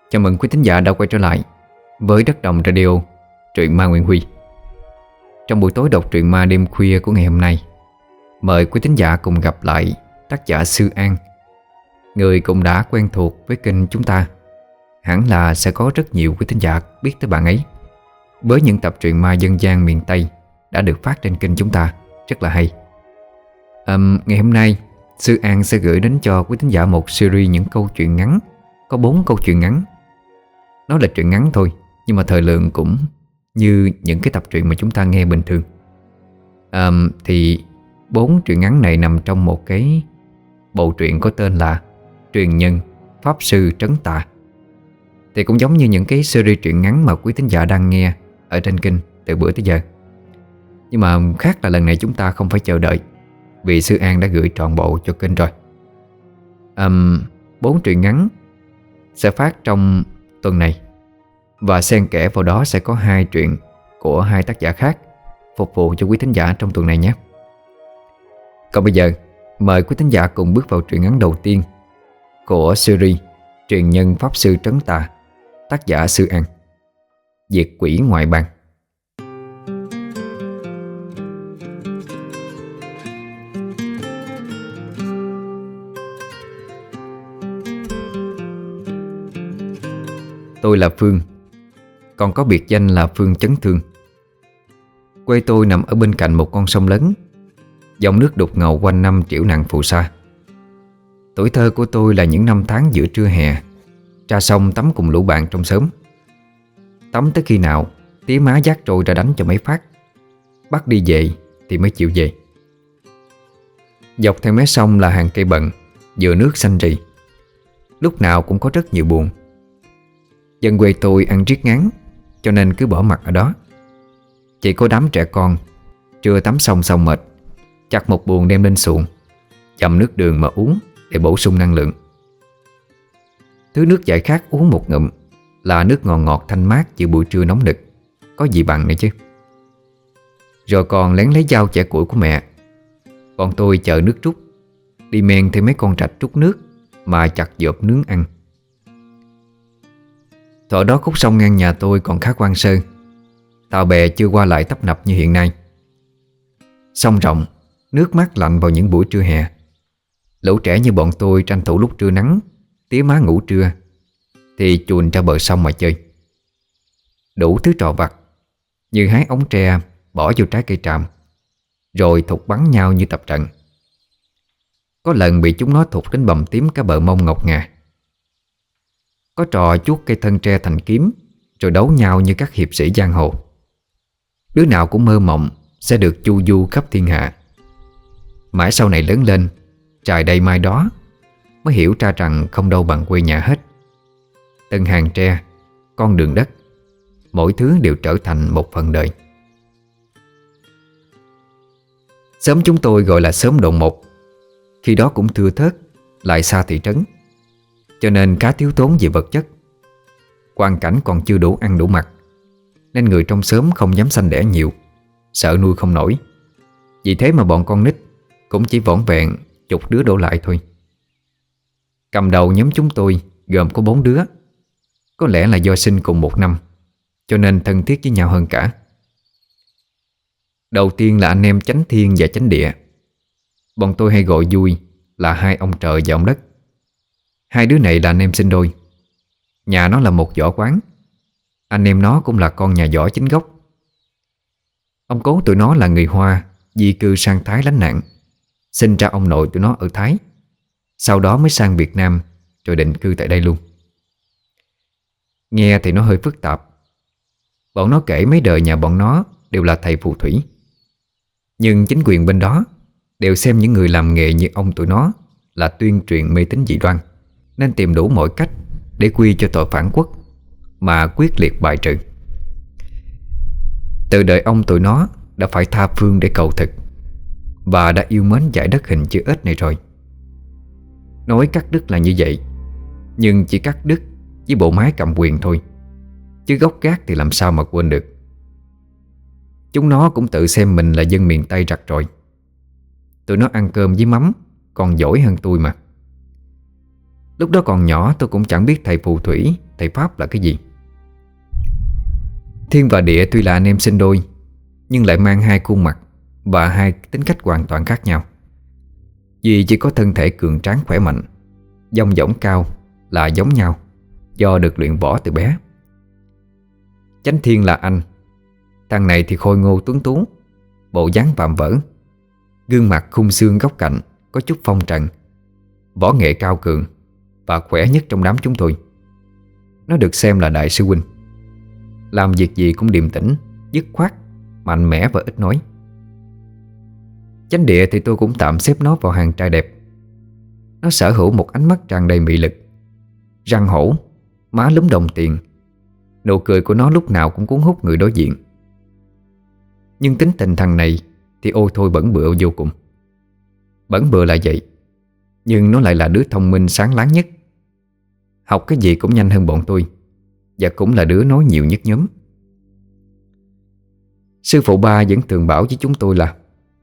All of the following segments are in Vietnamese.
Chào mừng quý thính giả đã quay trở lại với Đất Đồng Radio, truyện ma Nguyễn Huy. Trong buổi tối đọc truyện ma đêm khuya của ngày hôm nay, mời quý thính giả cùng gặp lại tác giả Sư An, người cũng đã quen thuộc với kênh chúng ta. Hẳn là sẽ có rất nhiều quý thính giả biết tới bạn ấy với những tập truyện ma dân gian miền Tây đã được phát trên kênh chúng ta, rất là hay. Ngày hôm nay Sư An sẽ gửi đến cho quý thính giả một series những câu chuyện ngắn. Có 4 câu chuyện ngắn. Nó là truyện ngắn thôi, nhưng mà thời lượng cũng như những cái tập truyện mà chúng ta nghe bình thường. Thì 4 truyện ngắn này nằm trong một cái bộ truyện có tên là Truyền Nhân Pháp Sư Trấn Tà. Thì cũng giống như những cái series truyện ngắn mà quý thính giả đang nghe ở trên kênh từ bữa tới giờ. Nhưng mà khác là lần này chúng ta không phải chờ đợi, vì Sư An đã gửi trọn bộ cho kênh rồi. 4 truyện ngắn sẽ phát trong tuần này, và xen kẽ vào đó sẽ có 2 truyện của 2 tác giả khác phục vụ cho quý thính giả trong tuần này nhé. Còn bây giờ mời quý thính giả cùng bước vào truyện ngắn đầu tiên của series Truyền Nhân Pháp Sư Trấn Tà, tác giả Sư An. Diệt Quỷ Ngoại Bang. Tôi là Phương, còn có biệt danh là Phương Chấn Thương. Quê tôi nằm ở bên cạnh một con sông lớn, dòng nước đục ngầu quanh năm triểu nặng phù sa. Tuổi thơ của tôi là những năm tháng giữa trưa hè, ra sông tắm cùng lũ bạn trong xóm. Tắm tới khi nào tía má dắt trôi ra đánh cho mấy phát, bắt đi về thì mới chịu về. Dọc theo mé sông là hàng cây bận, dừa nước xanh rì, lúc nào cũng có rất nhiều buồn. Dân quê tôi ăn riết ngán, cho nên cứ bỏ mặc ở đó. Chỉ có đám trẻ con trưa tắm xong mệt, chặt một buồng đem lên xuồng, chậm nước đường mà uống để bổ sung năng lượng. Thứ nước giải khát uống một ngụm là nước ngọt ngọt thanh mát giữa buổi trưa nóng nực, có gì bằng nữa chứ. Rồi còn lén lấy dao chẻ củi của mẹ. Bọn tôi chờ nước trút, đi men theo mấy con rạch trút nước mà chặt dợp nướng ăn. Thuở đó khúc sông ngang nhà tôi còn khá hoang sơ, tàu bè chưa qua lại tấp nập như hiện nay. Sông rộng, nước mát lạnh vào những buổi trưa hè. Lũ trẻ như bọn tôi tranh thủ lúc trưa nắng, tía má ngủ trưa thì chuồn ra bờ sông mà chơi. Đủ thứ trò vặt, như hái ống tre bỏ vô trái cây tràm, rồi thục bắn nhau như tập trận. Có lần bị chúng nó thục đến bầm tím cả bờ mông ngọc ngà. Có trò chuốt cây thân tre thành kiếm, rồi đấu nhau như các hiệp sĩ giang hồ. Đứa nào cũng mơ mộng sẽ được chu du khắp thiên hạ. Mãi sau này lớn lên, trải đầy mai đó, mới hiểu ra rằng không đâu bằng quê nhà hết. Từng hàng tre, con đường đất, mỗi thứ đều trở thành một phần đời. Xóm chúng tôi gọi là xóm Đồn Một. Khi đó cũng thưa thớt, lại xa thị trấn, cho nên khá thiếu thốn về vật chất. Hoàn cảnh còn chưa đủ ăn đủ mặc, nên người trong xóm không dám sanh đẻ nhiều, sợ nuôi không nổi. Vì thế mà bọn con nít cũng chỉ vỏn vẹn chục đứa đổ lại thôi. Cầm đầu nhóm chúng tôi gồm có 4 đứa. Có lẽ là do sinh cùng một năm, cho nên thân thiết với nhau hơn cả. Đầu tiên là anh em Chánh Thiên và Chánh Địa. Bọn tôi hay gọi vui là hai ông trời và ông đất. Hai đứa này là anh em sinh đôi. Nhà nó là một võ quán, anh em nó cũng là con nhà võ chính gốc. Ông cố tụi nó là người Hoa di cư sang Thái lánh nạn, sinh ra ông nội tụi nó ở Thái, sau đó mới sang Việt Nam rồi định cư tại đây luôn. Nghe thì nó hơi phức tạp. Bọn nó kể mấy đời nhà bọn nó đều là thầy phù thủy, nhưng chính quyền bên đó đều xem những người làm nghề như ông tụi nó là tuyên truyền mê tín dị đoan, nên tìm đủ mọi cách để quy cho tội phản quốc mà quyết liệt bài trừ. Từ đời ông tụi nó đã phải tha phương để cầu thực, và đã yêu mến dải đất hình chữ ếch này rồi. Nói cắt đứt là như vậy, nhưng chỉ cắt đứt với bộ máy cầm quyền thôi, chứ gốc gác thì làm sao mà quên được. Chúng nó cũng tự xem mình là dân miền Tây rặt rồi. Tụi nó ăn cơm với mắm còn giỏi hơn tôi mà. Lúc đó còn nhỏ tôi cũng chẳng biết thầy phù thủy, thầy pháp là cái gì. Thiên và địa tuy là anh em sinh đôi, nhưng lại mang hai khuôn mặt và hai tính cách hoàn toàn khác nhau. Vì chỉ có thân thể cường tráng khỏe mạnh, dong dỏng cao là giống nhau, do được luyện võ từ bé. Chánh Thiên là anh. Thằng này thì khôi ngô tuấn tú, bộ dáng vạm vỡ, gương mặt khung xương góc cạnh có chút phong trần, võ nghệ cao cường và khỏe nhất trong đám chúng tôi. Nó được xem là đại sư huynh, làm việc gì cũng điềm tĩnh, dứt khoát, mạnh mẽ và ít nói. Chánh Địa thì tôi cũng tạm xếp nó vào hàng trai đẹp. Nó sở hữu một ánh mắt tràn đầy mị lực, răng hổ, má lúm đồng tiền. Nụ cười của nó lúc nào cũng cuốn hút người đối diện. Nhưng tính tình thằng này thì ôi thôi bẩn bựa vô cùng. Bẩn bựa là vậy, nhưng nó lại là đứa thông minh sáng láng nhất. Học cái gì cũng nhanh hơn bọn tôi, và cũng là đứa nói nhiều nhất nhóm. Sư phụ ba vẫn thường bảo với chúng tôi là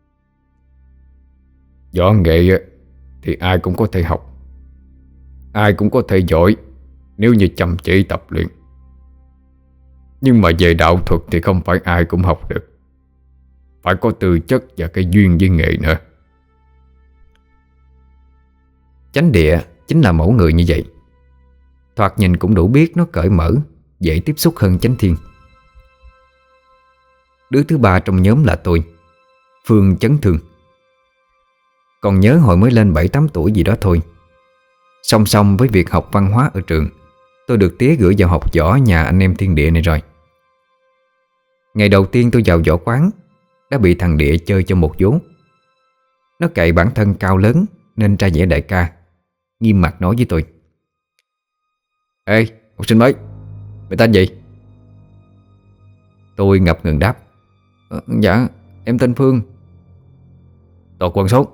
võ nghệ thì ai cũng có thể học, ai cũng có thể giỏi nếu như chăm chỉ tập luyện. Nhưng mà về đạo thuật thì không phải ai cũng học được, phải có tư chất và cái duyên với nghệ nữa. Chánh Địa chính là mẫu người như vậy. Thoạt nhìn cũng đủ biết nó cởi mở, dễ tiếp xúc hơn Chánh Thiên. Đứa thứ ba trong nhóm là tôi, Phương Chấn Thương. Còn nhớ hồi mới lên 7-8 tuổi gì đó thôi, song song với việc học văn hóa ở trường, tôi được tía gửi vào học võ nhà anh em Thiên Địa này rồi. Ngày đầu tiên tôi vào võ quán đã bị thằng Địa chơi cho một vố. Nó cậy bản thân cao lớn nên ra vẻ đại ca, nghiêm mặt nói với tôi: "Ê, học sinh mới, mày tên gì?" Tôi ngập ngừng đáp: Dạ, em tên Phương." "Tọt quần xuống."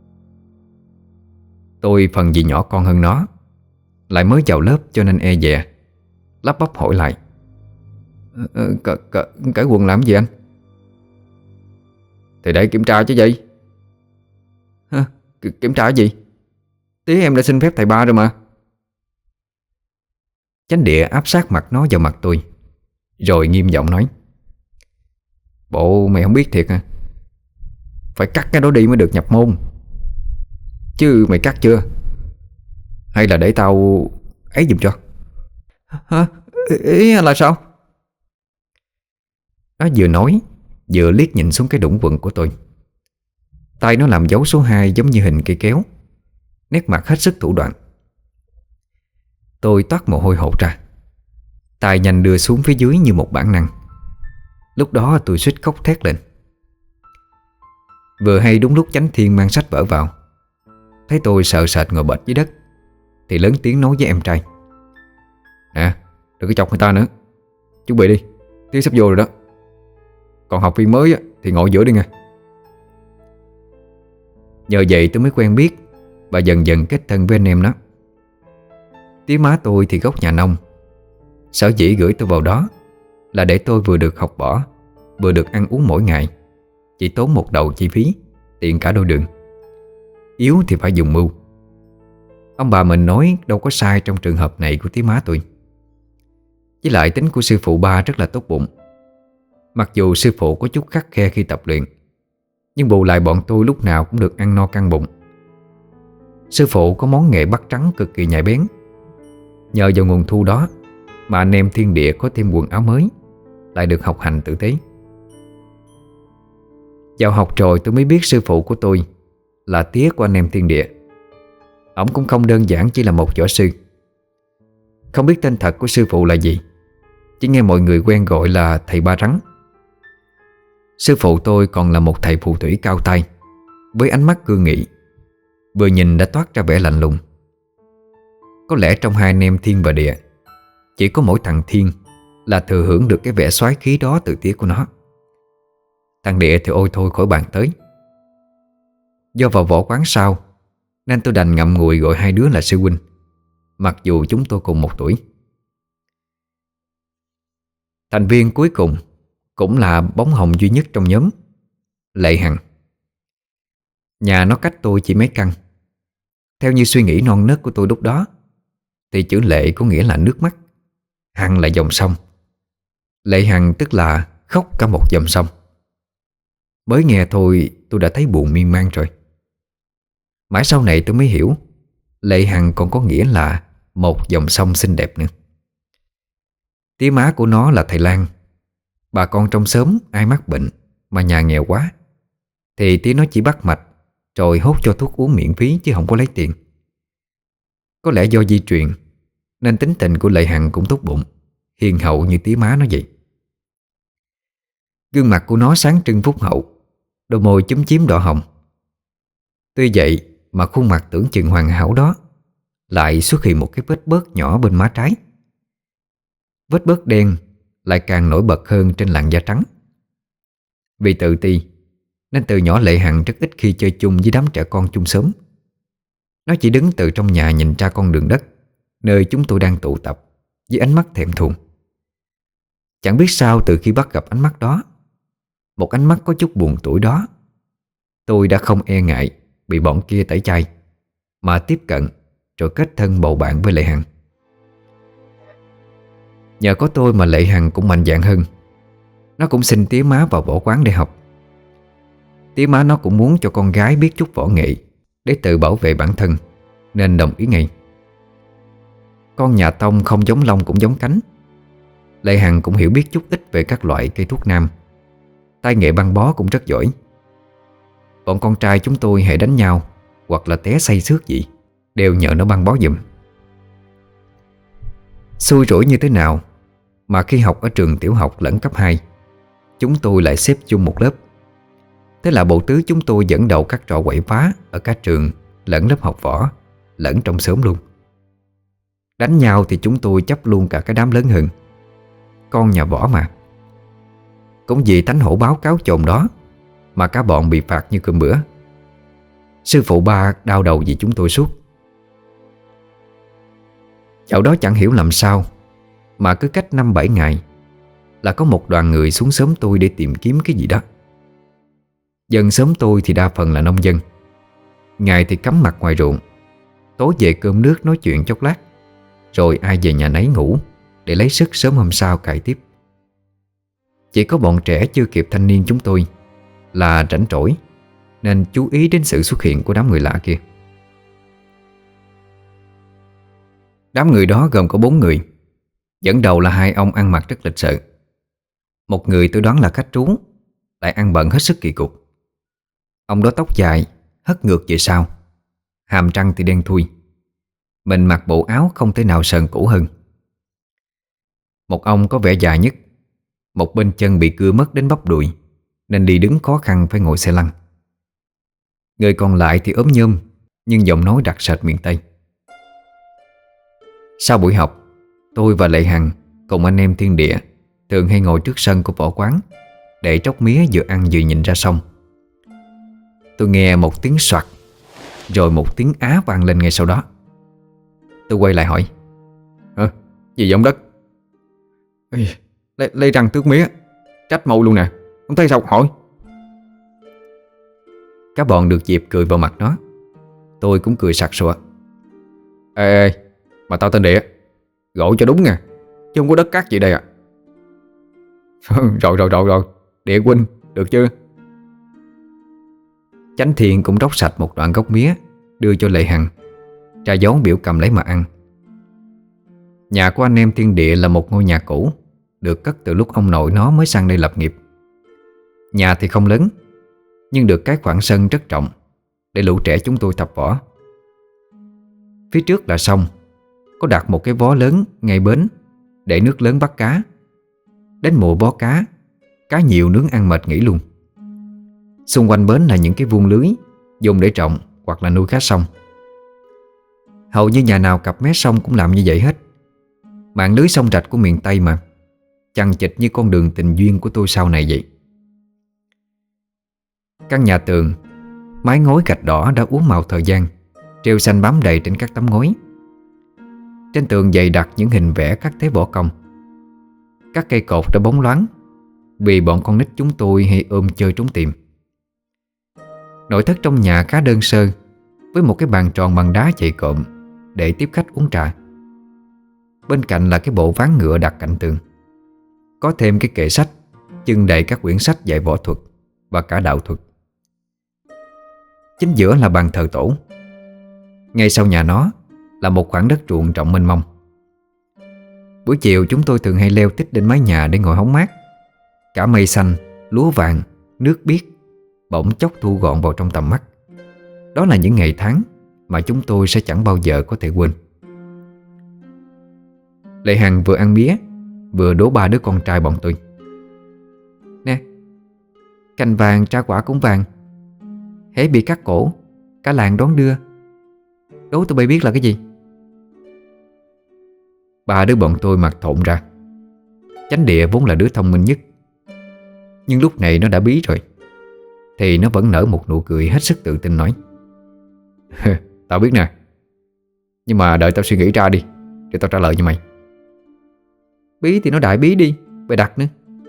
Tôi phần gì nhỏ con hơn nó, lại mới vào lớp cho nên e dè, lắp bắp hỏi lại: Cởi quần làm gì anh?" "Thì để kiểm tra chứ gì." "Hả? Kiểm tra gì? Tí em đã xin phép thầy ba rồi mà." Chánh Địa áp sát mặt nó vào mặt tôi, rồi nghiêm giọng nói: "Bộ mày không biết thiệt hả? Phải cắt cái đó đi mới được nhập môn. Chứ mày cắt chưa? Hay là để tao ấy giùm cho?" "Hả? Ý là sao?" Nó vừa nói vừa liếc nhìn xuống cái đũng quần của tôi. Tay nó làm dấu số 2 giống như hình cây kéo, nét mặt hết sức thủ đoạn. Tôi toát mồ hôi hột ra, tay nhanh đưa xuống phía dưới như một bản năng. Lúc đó tôi suýt khóc thét lên. Vừa hay đúng lúc Chánh Thiên mang sách vở vào, thấy tôi sợ sệt ngồi bệt dưới đất thì lớn tiếng nói với em trai: "Nè, đừng có chọc người ta nữa, chuẩn bị đi, Tí sắp vô rồi đó. Còn học viên mới thì ngồi giữa đi nha." Nhờ vậy tôi mới quen biết và dần dần kết thân với anh em nó. Tía má tôi thì gốc nhà nông. Sở dĩ gửi tôi vào đó là để tôi vừa được học võ, vừa được ăn uống mỗi ngày, chỉ tốn một đầu chi phí, tiện cả đôi đường. Yếu thì phải dùng mưu. Ông bà mình nói đâu có sai trong trường hợp này của tía má tôi. Với lại tính của sư phụ ba rất là tốt bụng. Mặc dù sư phụ có chút khắt khe khi tập luyện, nhưng bù lại bọn tôi lúc nào cũng được ăn no căng bụng. Sư phụ có món nghệ bắt trắng cực kỳ nhạy bén. Nhờ vào nguồn thu đó mà anh em Thiên Địa có thêm quần áo mới, lại được học hành tử tế. Vào học rồi tôi mới biết sư phụ của tôi là tía của anh em Thiên Địa. Ổng cũng không đơn giản chỉ là một võ sư. Không biết tên thật của sư phụ là gì, chỉ nghe mọi người quen gọi là thầy Ba Rắn. Sư phụ tôi còn là một thầy phù thủy cao tay, với ánh mắt cương nghị, vừa nhìn đã toát ra vẻ lạnh lùng. Có lẽ trong hai anh em Thiên và Địa, chỉ có mỗi thằng Thiên là thừa hưởng được cái vẻ soái khí đó từ tía của nó. Thằng Địa thì ôi thôi khỏi bàn tới. Do vào võ quán sau nên tôi đành ngậm ngùi gọi hai đứa là sư huynh, mặc dù chúng tôi cùng một tuổi. Thành viên cuối cùng cũng là bóng hồng duy nhất trong nhóm, Lệ Hằng. Nhà nó cách tôi chỉ mấy căn. Theo như suy nghĩ non nớt của tôi lúc đó, thì chữ Lệ có nghĩa là nước mắt, Hằng là dòng sông. Lệ Hằng tức là khóc cả một dòng sông. Mới nghe thôi tôi đã thấy buồn miên man rồi. Mãi sau này tôi mới hiểu Lệ Hằng còn có nghĩa là một dòng sông xinh đẹp nữa. Tía má của nó là thầy Lan. Bà con trong xóm ai mắc bệnh mà nhà nghèo quá thì tía nó chỉ bắt mạch rồi hốt cho thuốc uống miễn phí chứ không có lấy tiền. Có lẽ do di truyền nên tính tình của Lệ Hằng cũng tốt bụng, hiền hậu như tía má nó vậy. Gương mặt của nó sáng trưng phúc hậu, đôi môi chúm chím đỏ hồng. Tuy vậy mà khuôn mặt tưởng chừng hoàn hảo đó lại xuất hiện một cái vết bớt nhỏ bên má trái. Vết bớt đen lại càng nổi bật hơn trên làn da trắng. Vì tự ti nên từ nhỏ Lệ Hằng rất ít khi chơi chung với đám trẻ con chung xóm. Nó chỉ đứng từ trong nhà nhìn ra con đường đất nơi chúng tôi đang tụ tập với ánh mắt thèm thuồng. Chẳng biết sao từ khi bắt gặp ánh mắt đó, một ánh mắt có chút buồn tủi đó, tôi đã không e ngại bị bọn kia tẩy chay mà tiếp cận rồi kết thân bầu bạn với Lệ Hằng. Nhờ có tôi mà Lệ Hằng cũng mạnh dạn hơn. Nó cũng xin tía má vào võ quán để học. Tía má nó cũng muốn cho con gái biết chút võ nghệ để tự bảo vệ bản thân nên đồng ý ngay. Con nhà Tông không giống lông cũng giống cánh. Lệ Hằng cũng hiểu biết chút ít về các loại cây thuốc nam, tay nghệ băng bó cũng rất giỏi. Bọn con trai chúng tôi hễ đánh nhau hoặc là té say xước gì đều nhờ nó băng bó giùm. Xui rủi như thế nào mà khi học ở trường tiểu học lẫn cấp 2, chúng tôi lại xếp chung một lớp. Thế là bộ tứ chúng tôi dẫn đầu các trò quậy phá ở các trường lẫn lớp học võ lẫn trong xóm luôn. Đánh nhau thì chúng tôi chấp luôn cả cái đám lớn hơn. Con nhà võ mà. Cũng vì tánh hổ báo cáo chồn đó mà cả bọn bị phạt như cơm bữa. Sư phụ ba đau đầu vì chúng tôi suốt. Dạo đó chẳng hiểu làm sao mà cứ cách 5-7 ngày là có một đoàn người xuống xóm tôi để tìm kiếm cái gì đó. Dân xóm tôi thì đa phần là nông dân. Ngày thì cắm mặt ngoài ruộng, tối về cơm nước nói chuyện chốc lát, rồi ai về nhà nấy ngủ để lấy sức sớm hôm sau cày tiếp. Chỉ có bọn trẻ chưa kịp thanh niên chúng tôi là rảnh rỗi nên chú ý đến sự xuất hiện của đám người lạ kia. Đám người đó gồm có 4 người. Dẫn đầu là 2 ông ăn mặc rất lịch sự. Một người tôi đoán là khách trú, lại ăn bận hết sức kỳ cục. Ông đó tóc dài, hất ngược về sau, hàm răng thì đen thui. Mình mặc bộ áo không thể nào sờn cũ hơn. Một ông có vẻ dài nhất, một bên chân bị cưa mất đến bắp đùi nên đi đứng khó khăn phải ngồi xe lăn. Người còn lại thì ốm nhôm nhưng giọng nói đặc sệt miền Tây. Sau buổi học, tôi và Lệ Hằng cùng anh em thiên địa thường hay ngồi trước sân của võ quán để tróc mía vừa ăn vừa nhìn ra sông. Tôi nghe một tiếng soạt rồi một tiếng á vang lên ngay sau đó. Tôi quay lại hỏi: Gì giống đất? Lấy răng tước mía. Trách mâu luôn nè, không thấy sao hỏi. Các bọn được dịp cười vào mặt nó. Tôi cũng cười sặc sụa. Ê, mà tao tên Địa, gọi cho đúng nha, chứ không có đất cát gì đây à. Rồi, Địa huynh, được chưa? Chánh Thiên cũng róc sạch một đoạn gốc mía đưa cho Lệ Hằng, tra dấu biểu cầm lấy mà ăn. Nhà của anh em Thiên Địa là một ngôi nhà cũ, được cất từ lúc ông nội nó mới sang đây lập nghiệp. Nhà thì không lớn, nhưng được cái khoảng sân rất rộng để lũ trẻ chúng tôi tập võ. Phía trước là sông, có đặt một cái vó lớn ngay bến để nước lớn bắt cá. Đến mùa bó cá, cá nhiều nướng ăn mệt nghỉ luôn. Xung quanh bến là những cái vuông lưới dùng để trồng hoặc là nuôi cá sông. Hầu như nhà nào cặp mé sông cũng làm như vậy hết. Mạng lưới sông rạch của miền Tây mà, chằng chịt như con đường tình duyên của tôi sau này vậy. Căn nhà tường, mái ngói gạch đỏ đã uốn màu thời gian, treo xanh bám đầy trên các tấm ngói. Trên tường dày đặc những hình vẽ các thế võ công. Các cây cột đã bóng loáng vì bọn con nít chúng tôi hay ôm chơi trốn tìm. Nội thất trong nhà khá đơn sơ, với một cái bàn tròn bằng đá chày cộm để tiếp khách uống trà. Bên cạnh là cái bộ ván ngựa đặt cạnh tường, có thêm cái kệ sách trưng đầy các quyển sách dạy võ thuật và cả đạo thuật. Chính giữa là bàn thờ tổ. Ngay sau nhà nó là một khoảng đất ruộng rộng mênh mông. Buổi chiều chúng tôi thường hay leo tít lên mái nhà để ngồi hóng mát. Cả mây xanh, lúa vàng, nước biếc bỗng chốc thu gọn vào trong tầm mắt. Đó là những ngày tháng mà chúng tôi sẽ chẳng bao giờ có thể quên. Lệ Hằng vừa ăn mía vừa đố ba đứa con trai bọn tôi: "Nè, cành vàng tra quả cũng vàng, hễ bị cắt cổ cả làng đón đưa. Đố tụi bay biết là cái gì?" Ba đứa bọn tôi mặt thộn ra. Chánh Địa vốn là đứa thông minh nhất, nhưng lúc này nó đã bí rồi, thì nó vẫn nở một nụ cười hết sức tự tin nói: "Tao biết nè, nhưng mà đợi tao suy nghĩ ra đi rồi tao trả lời cho mày." "Bí thì nó đại bí đi, bày đặt nữa."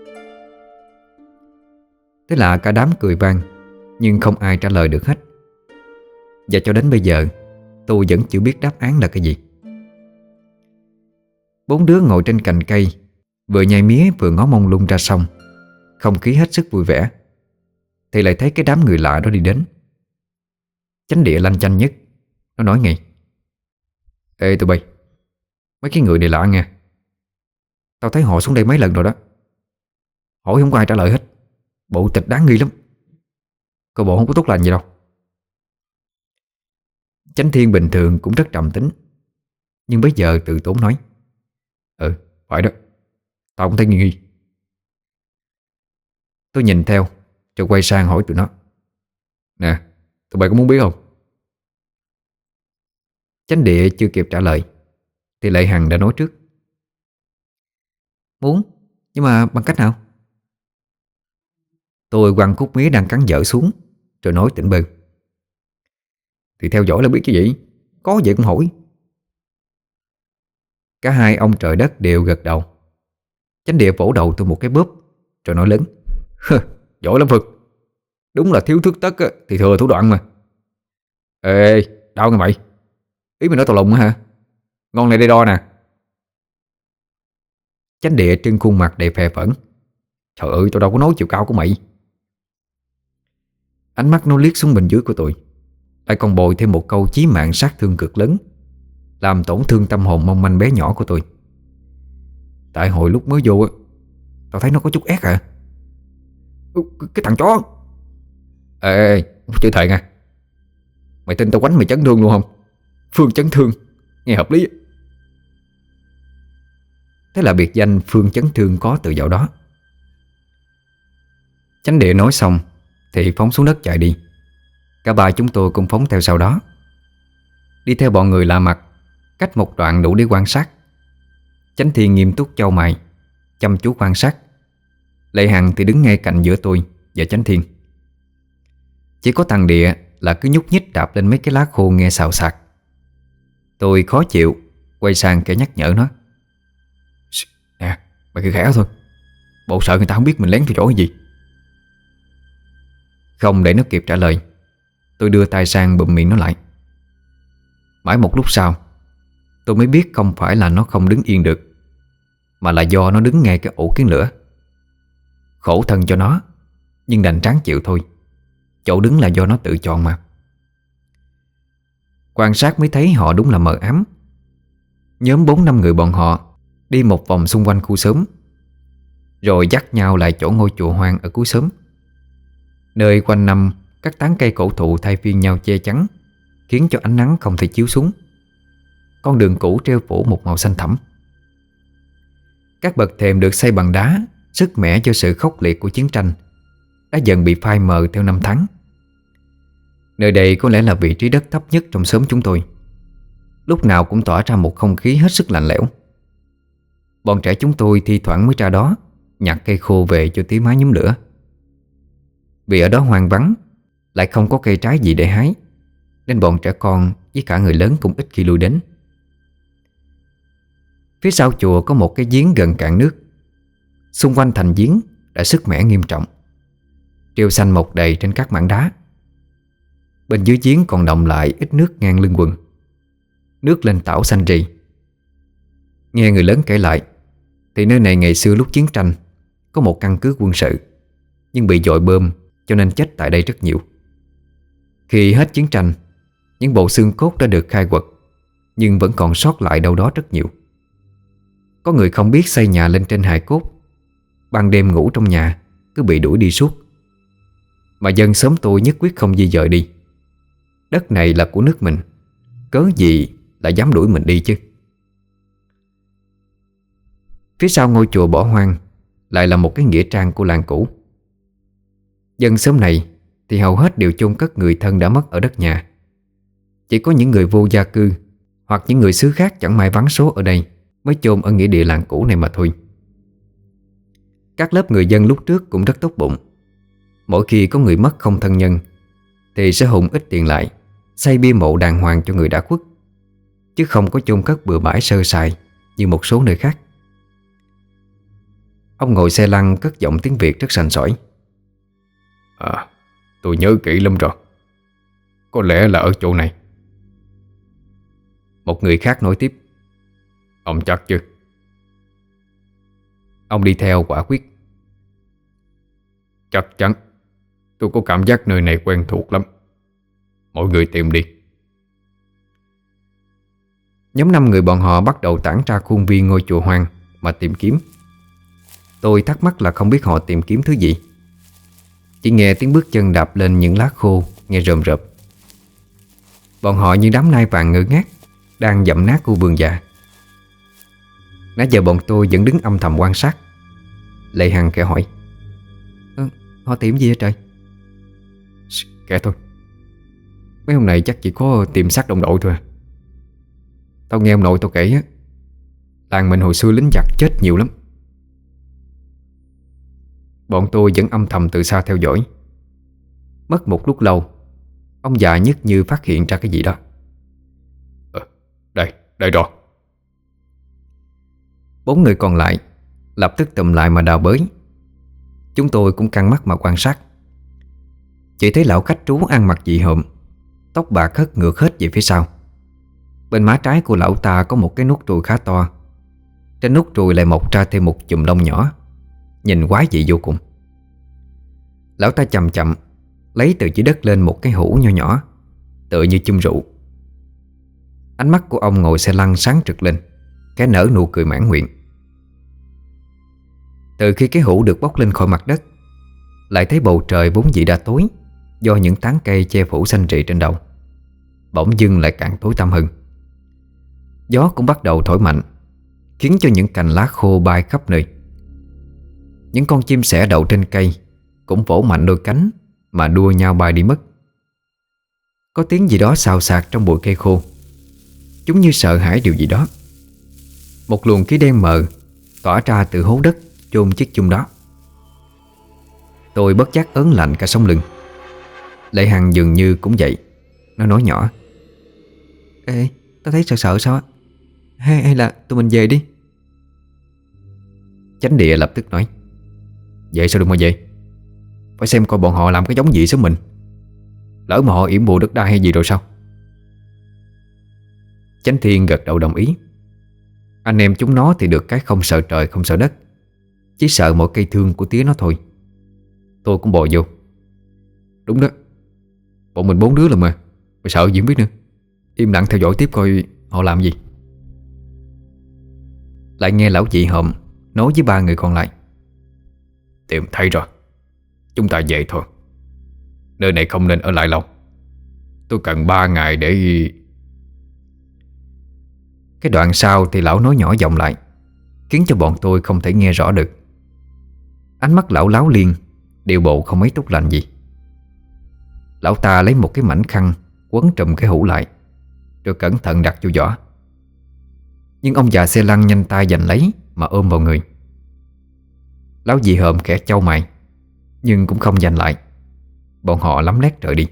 Thế là cả đám cười vang, nhưng không ai trả lời được hết. Và cho đến bây giờ tôi vẫn chưa biết đáp án là cái gì. Bốn đứa ngồi trên cành cây, vừa nhai mía vừa ngó mông lung ra sông, không khí hết sức vui vẻ. Thì lại thấy cái đám người lạ đó đi đến. Chánh Địa lanh chanh nhất. Nó nói ngay: "Ê tụi bay, mấy cái người này lạ nghe. Tao thấy họ xuống đây mấy lần rồi đó. Hỏi không có ai trả lời hết. Bộ tịch đáng nghi lắm. Coi bộ không có tốt lành gì đâu." Chánh Thiên bình thường cũng rất trầm tính, nhưng bây giờ tự tốn nói: "Ừ, phải đó. Tao cũng thấy nghi nghi." Tôi nhìn theo rồi quay sang hỏi tụi nó: "Nè, tụi bay có muốn biết không?" Chánh Địa chưa kịp trả lời thì Lệ Hằng đã nói trước: "Muốn, nhưng mà bằng cách nào?" Tôi quăng khúc mía đang cắn dở xuống rồi nói tỉnh bơ: "Thì theo dõi là biết chứ gì. Có vậy cũng hỏi." Cả hai ông trời đất đều gật đầu. Chánh Địa vỗ đầu tôi một cái bóp rồi nói lớn: "Giỏi lắm Phật. Đúng là thiếu thước tất á, thì thừa thủ đoạn mà. Ê, đau nghe mày. Ý mày nói tao lùng hả? Ngon này đây đo nè." Chánh Địa trưng khuôn mặt đầy phè phẫn: "Trời ơi, tao đâu có nói chiều cao của mày." Ánh mắt nó liếc xuống bên dưới của tôi, lại còn bồi thêm một câu chí mạng sát thương cực lớn, làm tổn thương tâm hồn mong manh bé nhỏ của tôi. Tại hồi lúc mới vô á, tao thấy nó có chút ép à. Cái thằng chó. Ê, chữ thề nha. Mày tin tao quánh mày chấn thương luôn không? Phương chấn thương, nghe hợp lý. Thế là biệt danh Phương chấn thương có từ dạo đó. Chánh Địa nói xong thì phóng xuống đất chạy đi. Cả ba chúng tôi cùng phóng theo sau đó. Đi theo bọn người lạ mặt cách một đoạn đủ để quan sát. Chánh Thiên nghiêm túc chau mày, chăm chú quan sát. Lệ Hằng thì đứng ngay cạnh giữa tôi và Chánh Thiên. Chỉ có thằng Địa là cứ nhúc nhích đạp lên mấy cái lá khô nghe xào xạc. Tôi khó chịu, quay sang kẻ nhắc nhở nó: "Nè, mày cứ khẽ thôi. Bộ sợ người ta không biết mình lén theo dõi gì." Không để nó kịp trả lời, tôi đưa tay sang bụm miệng nó lại. Mãi một lúc sau tôi mới biết không phải là nó không đứng yên được, mà là do nó đứng ngay cái ổ kiến lửa. Khổ thân cho nó, nhưng đành ráng chịu thôi. Chỗ đứng là do nó tự chọn mà. Quan sát mới thấy họ đúng là mờ ám. Nhóm 4-5 người bọn họ đi một vòng xung quanh khu xóm, rồi dắt nhau lại chỗ ngôi chùa hoang ở cuối xóm, nơi quanh năm các tán cây cổ thụ thay phiên nhau che chắn, khiến cho ánh nắng không thể chiếu xuống. Con đường cũ treo phủ một màu xanh thẳm. Các bậc thềm được xây bằng đá, sức mẻ cho sự khốc liệt của chiến tranh đã dần bị phai mờ theo năm tháng. Nơi đây có lẽ là vị trí đất thấp nhất trong xóm chúng tôi, lúc nào cũng tỏa ra một không khí hết sức lạnh lẽo. Bọn trẻ chúng tôi thi thoảng mới ra đó nhặt cây khô về cho tí mái nhóm lửa. Vì ở đó hoang vắng, lại không có cây trái gì để hái, nên bọn trẻ con với cả người lớn cũng ít khi lui đến. Phía sau chùa có một cái giếng gần cạn nước. Xung quanh thành giếng đã sứt mẻ nghiêm trọng, rêu xanh mọc đầy trên các mảng đá. Bên dưới giếng còn đọng lại ít nước ngang lưng quần. Nước lên tảo xanh rì. Nghe người lớn kể lại thì nơi này ngày xưa lúc chiến tranh có một căn cứ quân sự, nhưng bị dội bom cho nên chết tại đây rất nhiều. Khi hết chiến tranh, những bộ xương cốt đã được khai quật, nhưng vẫn còn sót lại đâu đó rất nhiều. Có người không biết xây nhà lên trên hài cốt, ban đêm ngủ trong nhà cứ bị đuổi đi suốt. Mà dân xóm tôi nhất quyết không di dời đi. Đất này là của nước mình, cớ gì lại dám đuổi mình đi chứ. Phía sau ngôi chùa bỏ hoang lại là một cái nghĩa trang của làng cũ. Dân xóm này thì hầu hết đều chôn cất người thân đã mất ở đất nhà. Chỉ có những người vô gia cư hoặc những người xứ khác chẳng may vắng số ở đây mới chôn ở nghĩa địa làng cũ này mà thôi. Các lớp người dân lúc trước cũng rất tốt bụng. Mỗi khi có người mất không thân nhân thì sẽ hùng ít tiền lại, xây bia mộ đàng hoàng cho người đã khuất, chứ không có chôn cất bừa bãi sơ sài như một số nơi khác. Ông ngồi xe lăn cất giọng tiếng Việt rất sành sỏi. Tôi nhớ kỹ lắm rồi. Có lẽ là ở chỗ này. Một người khác nói tiếp. Ông chắc chứ? Ông đi theo quả quyết. Chắc chắn. Tôi có cảm giác nơi này quen thuộc lắm. Mọi người tìm đi. Nhóm 5 người bọn họ bắt đầu tản ra khuôn viên ngôi chùa hoang mà tìm kiếm. Tôi thắc mắc là không biết họ tìm kiếm thứ gì. Chỉ nghe tiếng bước chân đạp lên những lá khô nghe rờm rợp. Bọn họ như đám nai vàng ngơ ngác đang dẫm nát khu vườn già. Nãy giờ bọn tôi vẫn đứng âm thầm quan sát. Lệ Hằng kẻ hỏi. Họ tìm gì vậy trời? Kẻ thôi. Mấy hôm nay chắc chỉ có tìm xác đồng đội thôi à. Tao nghe ông nội tao kể á, làng mình hồi xưa lính giặc chết nhiều lắm. Bọn tôi vẫn âm thầm từ xa theo dõi. Mất một lúc lâu, ông già nhất như phát hiện ra cái gì đó. Đây rồi. 4 người còn lại lập tức tụm lại mà đào bới. Chúng tôi cũng căng mắt mà quan sát. Chỉ thấy lão khách trú ăn mặc dị hợm, tóc bạc hất ngược hết về phía sau. Bên má trái của lão ta có một cái nút ruồi khá to. Trên nút ruồi lại mọc ra thêm một chùm lông nhỏ, nhìn quái dị vô cùng. Lão ta chậm chậm lấy từ dưới đất lên một cái hũ nho nhỏ, tựa như chum rượu. Ánh mắt của ông ngồi xe lăn sáng trực lên, cái nở nụ cười mãn nguyện. Từ khi cái hũ được bốc lên khỏi mặt đất, lại thấy bầu trời vốn dĩ đã tối do những tán cây che phủ xanh rì trên đầu, bỗng dưng lại càng tối tăm hơn. Gió cũng bắt đầu thổi mạnh, khiến cho những cành lá khô bay khắp nơi. Những con chim sẻ đậu trên cây cũng vỗ mạnh đôi cánh mà đua nhau bay đi mất. Có tiếng gì đó xào xạc trong bụi cây khô. Chúng như sợ hãi điều gì đó. Một luồng khí đen mờ tỏa ra từ hố đất chôn chiếc chum đó. Tôi bất giác ớn lạnh cả sống lưng. Lệ Hằng dường như cũng vậy. Nó nói nhỏ. Ê, tao thấy sợ sợ sao á. Hay là tụi mình về đi. Chánh địa lập tức nói. Vậy sao được mà về? Phải xem coi bọn họ làm cái giống gì xóm mình. Lỡ mà họ yểm bùa đất đai hay gì rồi sao? Chánh Thiên gật đầu đồng ý. Anh em chúng nó thì được cái không sợ trời không sợ đất, chỉ sợ mỗi cây thương của tía nó thôi. Tôi cũng bò vô. Đúng đó, bọn mình 4 đứa là mà sợ gì không biết nữa. Im lặng theo dõi tiếp coi họ làm gì. Lại nghe lão dị hợm nói với 3 người còn lại. Tìm thấy rồi, chúng ta về thôi. Nơi này không nên ở lại lâu. Tôi cần 3 ngày để... Cái đoạn sau thì lão nói nhỏ giọng lại, khiến cho bọn tôi không thể nghe rõ được. Ánh mắt lão láo liên, điệu bộ không mấy tốt lành gì. Lão ta lấy một cái mảnh khăn quấn trùm cái hũ lại, rồi cẩn thận đặt vô giỏ. Nhưng ông già xe lăn nhanh tay giành lấy mà ôm vào người. Lão dị hợm khẽ chau mày, nhưng cũng không giành lại. Bọn họ lắm lét rời đi.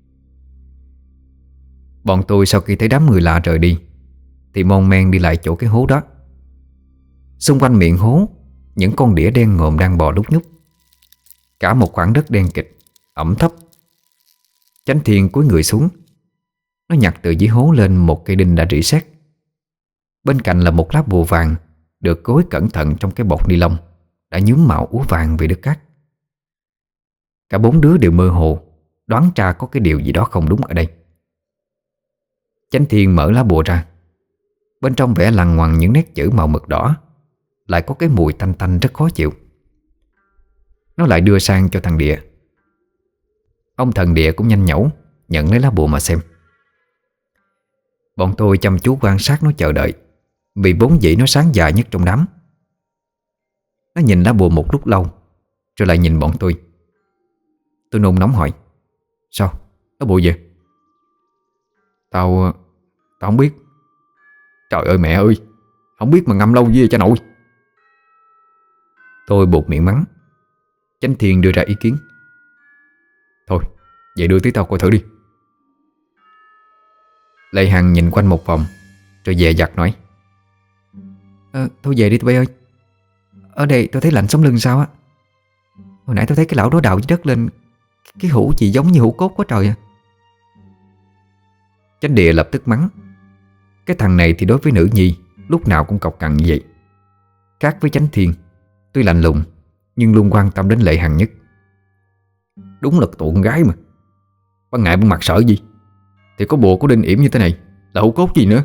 Bọn tôi sau khi thấy đám người lạ rời đi thì mon men đi lại chỗ cái hố đó. Xung quanh miệng hố, những con đĩa đen ngòm đang bò lúc nhúc. Cả một khoảng đất đen kịt, ẩm thấp. Chánh Thiên cúi người xuống. Nó nhặt từ dưới hố lên một cây đinh đã rỉ sét. Bên cạnh là một lá bùa vàng được gói cẩn thận trong cái bọc ni lông đã nhuốm màu úa vàng vì đất cát. Cả bốn đứa đều mơ hồ đoán ra có cái điều gì đó không đúng ở đây. Chánh Thiên mở lá bùa ra. Bên trong vẽ lằn ngoằn những nét chữ màu mực đỏ, lại có cái mùi tanh tanh rất khó chịu. Nó lại đưa sang cho thằng Địa. Ông thần Địa cũng nhanh nhẩu nhận lấy lá bùa mà xem. Bọn tôi chăm chú quan sát nó chờ đợi, vì vốn dĩ nó sáng dạ nhất trong đám. Nó nhìn lá bùa một lúc lâu, rồi lại nhìn bọn tôi. Tôi nôn nóng hỏi: Sao? Lá bùa gì? Tao không biết. Trời ơi mẹ ơi, không biết mà ngâm lâu gì vậy cha nội. Tôi buột miệng mắng. Chánh Thiên đưa ra ý kiến: Thôi, vậy đưa tí tao coi thử đi. Lệ Hằng nhìn quanh một vòng, rồi dè dặt nói: Thôi về đi tụi bay ơi. Ở đây tôi thấy lạnh sống lưng sao á. Hồi nãy tôi thấy cái lão đó đào dưới đất lên cái hũ gì giống như hũ cốt quá trời à. Chánh Địa lập tức mắng: Cái thằng này thì đối với nữ nhi lúc nào cũng cọc cằn như vậy. Khác với Chánh Thiên, tuy lạnh lùng nhưng luôn quan tâm đến Lệ Hằng nhất. Đúng là tụi con gái mà. Ban ngày ban mặt sợ gì, thì có bùa có đinh yểm như thế này là hũ cốt gì nữa.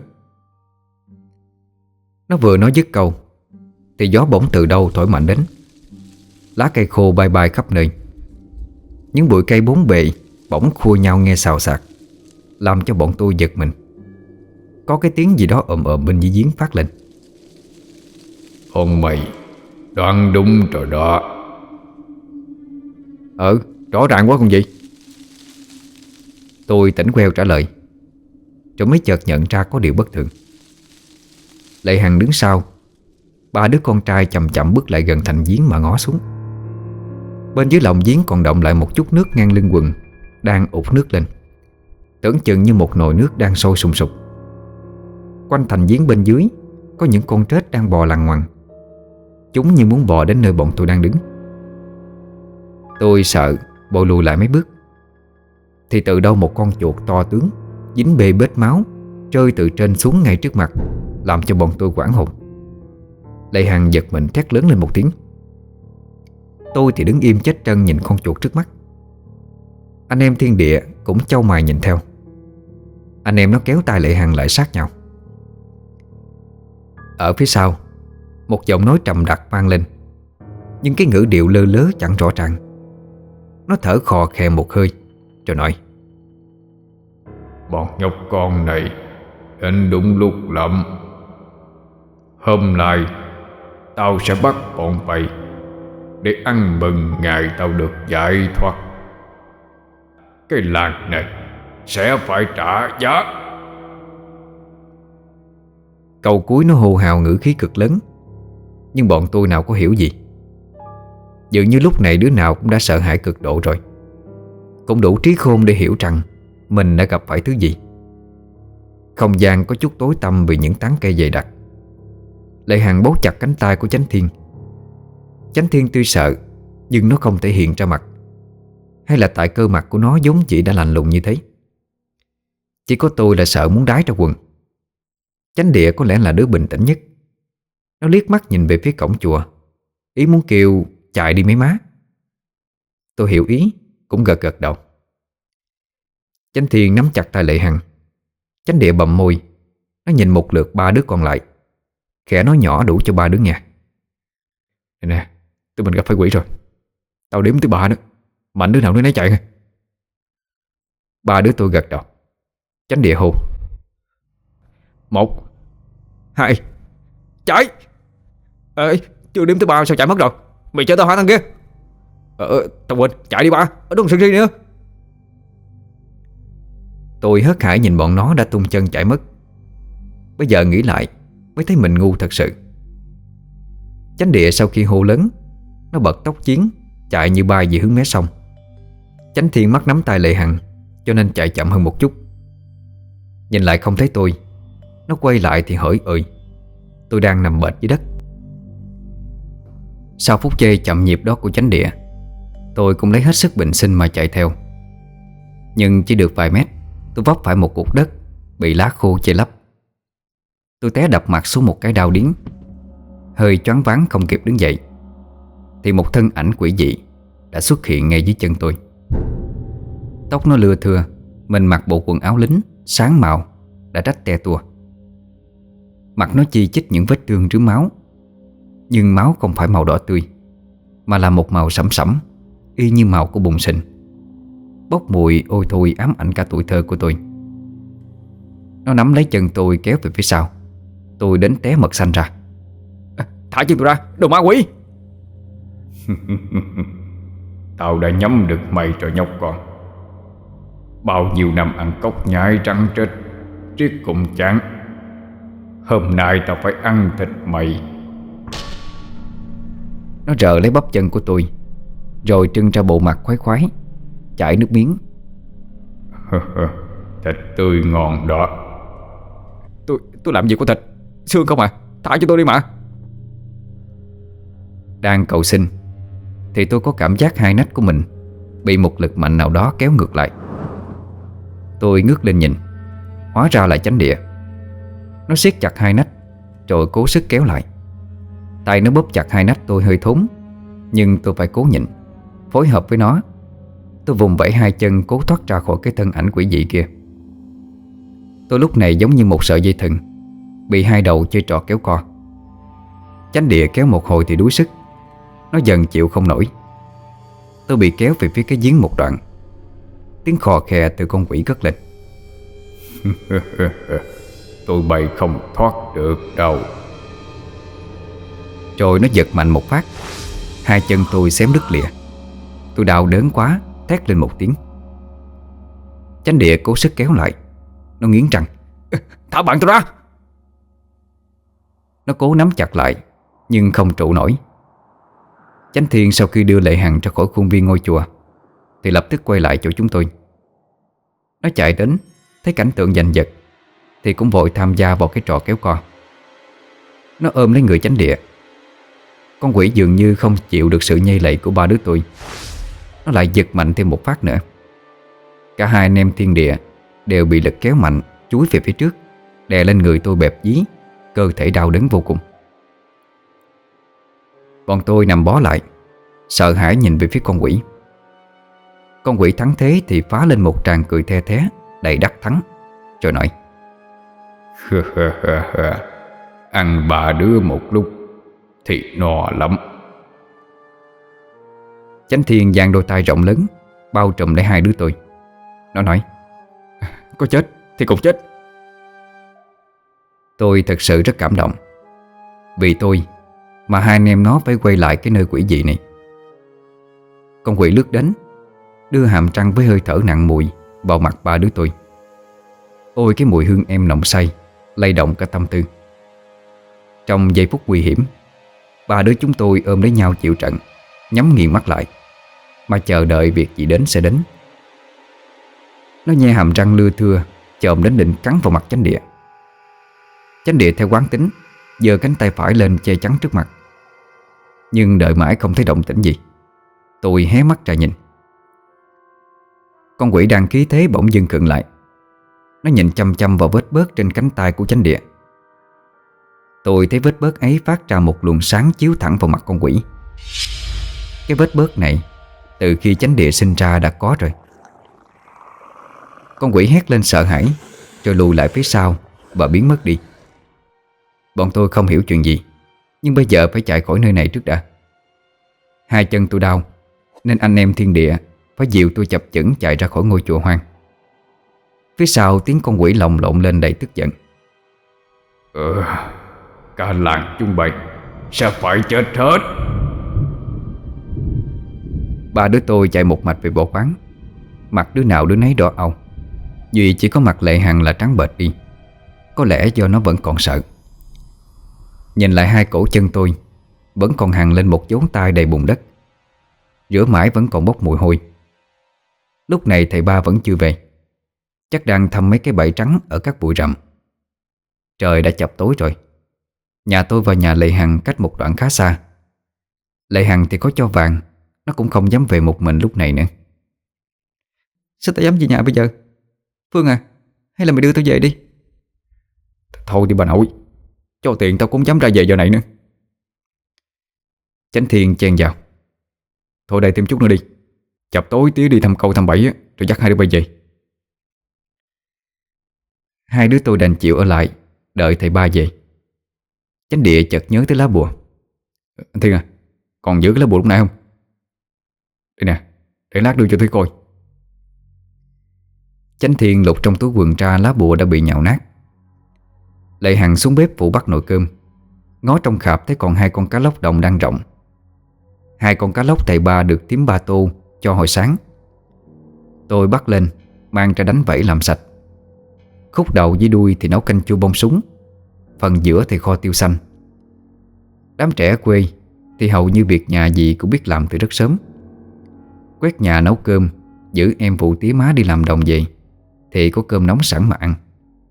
Nó vừa nói dứt câu thì gió bỗng từ đâu thổi mạnh đến. Lá cây khô bay bay khắp nơi. Những bụi cây bốn bề bỗng khua nhau nghe xào xạc, làm cho bọn tôi giật mình. Có cái tiếng gì đó ồm ồm bên dưới giếng phát lên. Con mày đoán đúng rồi đó. Rõ ràng quá còn gì. Tôi tỉnh queo trả lời, rồi mới chợt nhận ra có điều bất thường. Lệ Hằng đứng sau. Ba đứa con trai chậm chậm bước lại gần thành giếng mà ngó xuống. Bên dưới lòng giếng còn đọng lại một chút nước ngang lưng quần, đang ụt nước lên, tưởng chừng như một nồi nước đang sôi sùng sục. Quanh thành giếng bên dưới có những con trết đang bò lằn ngoằn. Chúng như muốn bò đến nơi bọn tôi đang đứng. Tôi sợ bò lùi lại mấy bước, thì từ đâu một con chuột to tướng dính bê bết máu rơi từ trên xuống ngay trước mặt, làm cho bọn tôi hoảng hồn. Lệ Hằng giật mình thét lớn lên một tiếng. Tôi thì đứng im chết trân nhìn con chuột trước mắt. Anh em Thiên Địa cũng chau mày nhìn theo. Anh em nó kéo tay Lệ Hằng lại sát nhau. Ở phía sau, một giọng nói trầm đặc vang lên, nhưng cái ngữ điệu lơ lớ chẳng rõ ràng. Nó thở khò khè một hơi, rồi nói: Bọn nhóc con này đến đúng lúc lắm. Hôm nay tao sẽ bắt bọn mày để ăn mừng ngày tao được giải thoát. Cái làng này sẽ phải trả giá. Câu cuối nó hô hào ngữ khí cực lớn, nhưng bọn tôi nào có hiểu gì. Dường như lúc này đứa nào cũng đã sợ hãi cực độ rồi, cũng đủ trí khôn để hiểu rằng mình đã gặp phải thứ gì. Không gian có chút tối tăm vì những tán cây dày đặc. Lệ Hằng bấu chặt cánh tay của Chánh Thiên. Chánh Thiên tuy sợ, nhưng nó không thể hiện ra mặt, hay là tại cơ mặt của nó vốn chỉ đã lạnh lùng như thế. Chỉ có tôi là sợ muốn đái ra quần. Chánh Địa có lẽ là đứa bình tĩnh nhất. Nó liếc mắt nhìn về phía cổng chùa, ý muốn kêu chạy đi mấy má. Tôi hiểu ý, cũng gật gật đầu. Chánh Thiên nắm chặt tay Lệ Hằng. Chánh Địa bậm môi. Nó nhìn một lượt ba đứa còn lại, khẽ nói nhỏ đủ cho ba đứa nghe: Nè, tụi mình gặp phải quỷ rồi. Tao đếm tới 3 đó, mạnh đứa nào đứa nấy chạy nghe. Ba đứa tôi gật đầu. Chánh Địa hô: 1, 2, chạy. Ê, chưa đếm tới 3 sao chạy mất rồi? Mày chơi tao hả thằng kia? Tao quên, chạy đi ba, ở đó còn sân riêng nữa. Tôi hớt hải nhìn bọn nó đã tung chân chạy mất. Bây giờ nghĩ lại mới thấy mình ngu thật sự. Chánh Địa sau khi hô lớn, nó bật tốc chiến, chạy như bay về hướng mé sông. Chánh Thiên mắt nắm tay Lệ Hằng, cho nên chạy chậm hơn một chút. Nhìn lại không thấy tôi, nó quay lại thì hỡi ơi, tôi đang nằm bệt dưới đất. Sau phút giây chậm nhịp đó của Chánh Địa, tôi cũng lấy hết sức bình sinh mà chạy theo. Nhưng chỉ được vài mét, tôi vấp phải một cục đất bị lá khô che lấp. Tôi té đập mặt xuống một cái đau điếng. Hơi choáng váng không kịp đứng dậy thì một thân ảnh quỷ dị đã xuất hiện ngay dưới chân tôi. Tóc nó lưa thưa, mình mặc bộ quần áo lính sáng màu đã rách te tua. Mặt nó chi chít những vết thương rướm máu, nhưng máu không phải màu đỏ tươi, mà là một màu sẫm sẫm, y như màu của bùn sình, bốc mùi ôi thôi ám ảnh cả tuổi thơ của tôi. Nó nắm lấy chân tôi kéo về phía sau. Tôi đến té mật xanh ra. Thả chân tôi ra, đồ ma quỷ! Tao đã nhắm được mày rồi nhóc con. Bao nhiêu năm ăn cốc nhai răng trết, riết cùng chán. Hôm nay tao phải ăn thịt mày. Nó rờ lấy bắp chân của tôi, rồi trưng ra bộ mặt khoái khoái, chảy nước miếng. Thịt tươi ngon đó. Tôi làm gì có thịt, xương không à, thả cho tôi đi mà. Đang cầu xin thì tôi có cảm giác hai nách của mình bị một lực mạnh nào đó kéo ngược lại. Tôi ngước lên nhìn, hóa ra là chánh địa. Nó siết chặt hai nách rồi cố sức kéo lại. Tay nó bóp chặt hai nách tôi hơi thốn, nhưng tôi phải cố nhịn, phối hợp với nó. Tôi vùng vẫy hai chân cố thoát ra khỏi cái thân ảnh quỷ dị kia. Tôi lúc này giống như một sợi dây thừng bị hai đầu chơi trò kéo co. Chánh địa kéo một hồi thì đuối sức, nó dần chịu không nổi. Tôi bị kéo về phía cái giếng một đoạn. Tiếng khò khè từ con quỷ cất lên. Tụi bay không thoát được đâu. Rồi nó giật mạnh một phát, hai chân tôi xém đứt lìa. Tôi đau đớn quá, thét lên một tiếng. Chánh địa cố sức kéo lại. Nó nghiến răng. Thả bạn tôi ra! Nó cố nắm chặt lại, nhưng không trụ nổi. Chánh Thiên sau khi đưa Lệ Hằng ra khỏi khuôn viên ngôi chùa thì lập tức quay lại chỗ chúng tôi. Nó chạy đến, thấy cảnh tượng giành giật thì cũng vội tham gia vào cái trò kéo co. Nó ôm lấy người chánh địa. Con quỷ dường như không chịu được sự nhây lạy của ba đứa tôi. Nó lại giật mạnh thêm một phát nữa. Cả hai anh em thiên địa đều bị lực kéo mạnh chúi về phía trước, đè lên người tôi bẹp dí, cơ thể đau đớn vô cùng. Còn tôi nằm bó lại, sợ hãi nhìn về phía con quỷ. Con quỷ thắng thế thì phá lên một tràng cười the thé đầy đắc thắng, rồi nói: Ăn ba đứa một lúc thì no lắm. Chánh Thiên giang đôi tay rộng lớn bao trùm lấy hai đứa tôi. Nó nói: Có chết thì cùng chết. Tôi thật sự rất cảm động. Vì tôi mà hai anh em nó phải quay lại cái nơi quỷ dị này. Con quỷ lướt đến, đưa hàm răng với hơi thở nặng mùi vào mặt ba đứa tôi. Ôi cái mùi hương em nồng say lay động cả tâm tư. Trong giây phút nguy hiểm, ba đứa chúng tôi ôm lấy nhau chịu trận, nhắm nghiền mắt lại mà chờ đợi việc gì đến sẽ đến. Nó nhe hàm răng lưa thưa chồm đến định cắn vào mặt chánh địa. Chánh địa theo quán tính giơ cánh tay phải lên che chắn trước mặt. Nhưng đợi mãi không thấy động tĩnh gì. Tôi hé mắt ra nhìn. Con quỷ đang khí thế bỗng dưng khựng lại. Nó nhìn chăm chăm vào vết bớt trên cánh tay của chánh địa. Tôi thấy vết bớt ấy phát ra một luồng sáng chiếu thẳng vào mặt con quỷ. Cái vết bớt này từ khi chánh địa sinh ra đã có rồi. Con quỷ hét lên sợ hãi, rồi lùi lại phía sau và biến mất đi. Bọn tôi không hiểu chuyện gì, nhưng bây giờ phải chạy khỏi nơi này trước đã. Hai chân tôi đau, nên anh em thiên địa phải dìu tôi chập chững chạy ra khỏi ngôi chùa hoang. Phía sau tiếng con quỷ lồng lộn lên đầy tức giận. Cả làng chúng bay sẽ phải chết hết. Ba đứa tôi chạy một mạch về bộ quán. Mặt đứa nào đứa nấy đỏ au. Duy chỉ có mặt Lệ Hằng là trắng bệch đi. Có lẽ do nó vẫn còn sợ. Nhìn lại hai cổ chân tôi, vẫn còn hằn lên một dấu tay đầy bùn đất. Rửa mãi vẫn còn bốc mùi hôi. Lúc này thầy ba vẫn chưa về. Chắc đang thăm mấy cái bẫy trắng ở các bụi rậm. Trời đã chập tối rồi. Nhà tôi và nhà Lệ Hằng cách một đoạn khá xa. Lệ Hằng thì có cho vàng, nó cũng không dám về một mình lúc này nữa. Sao tao dám về nhà bây giờ? Phương à, hay là mày đưa tao về đi? Thôi đi bà nội, Cho tiền tao cũng dám ra về giờ này nữa. Chánh Thiên chen vào: Thôi đây thêm chút nữa đi, chập tối tía đi thăm câu thăm bẫy á, rồi dắt hai đứa bay về. Hai đứa tôi đành chịu ở lại đợi thầy ba về. Chánh Địa chợt nhớ tới lá bùa. Anh Thiên à, còn giữ cái lá bùa lúc nãy không? Đây nè, để lát đưa cho tôi coi. Chánh Thiên lục trong túi quần ra lá bùa đã bị nhào nát. Lệ Hằng xuống bếp phụ bắt nồi cơm, ngó trong khạp thấy còn hai con cá lóc đồng đang rộng. Hai con cá lóc thầy ba được thím ba tô cho hồi sáng. Tôi bắt lên mang ra đánh vẩy làm sạch. Khúc đầu với đuôi thì nấu canh chua bông súng, phần giữa thì kho tiêu xanh. Đám trẻ ở quê thì hầu như việc nhà gì cũng biết làm từ rất sớm. Quét nhà nấu cơm, giữ em phụ tía má đi làm đồng về thì có cơm nóng sẵn mà ăn.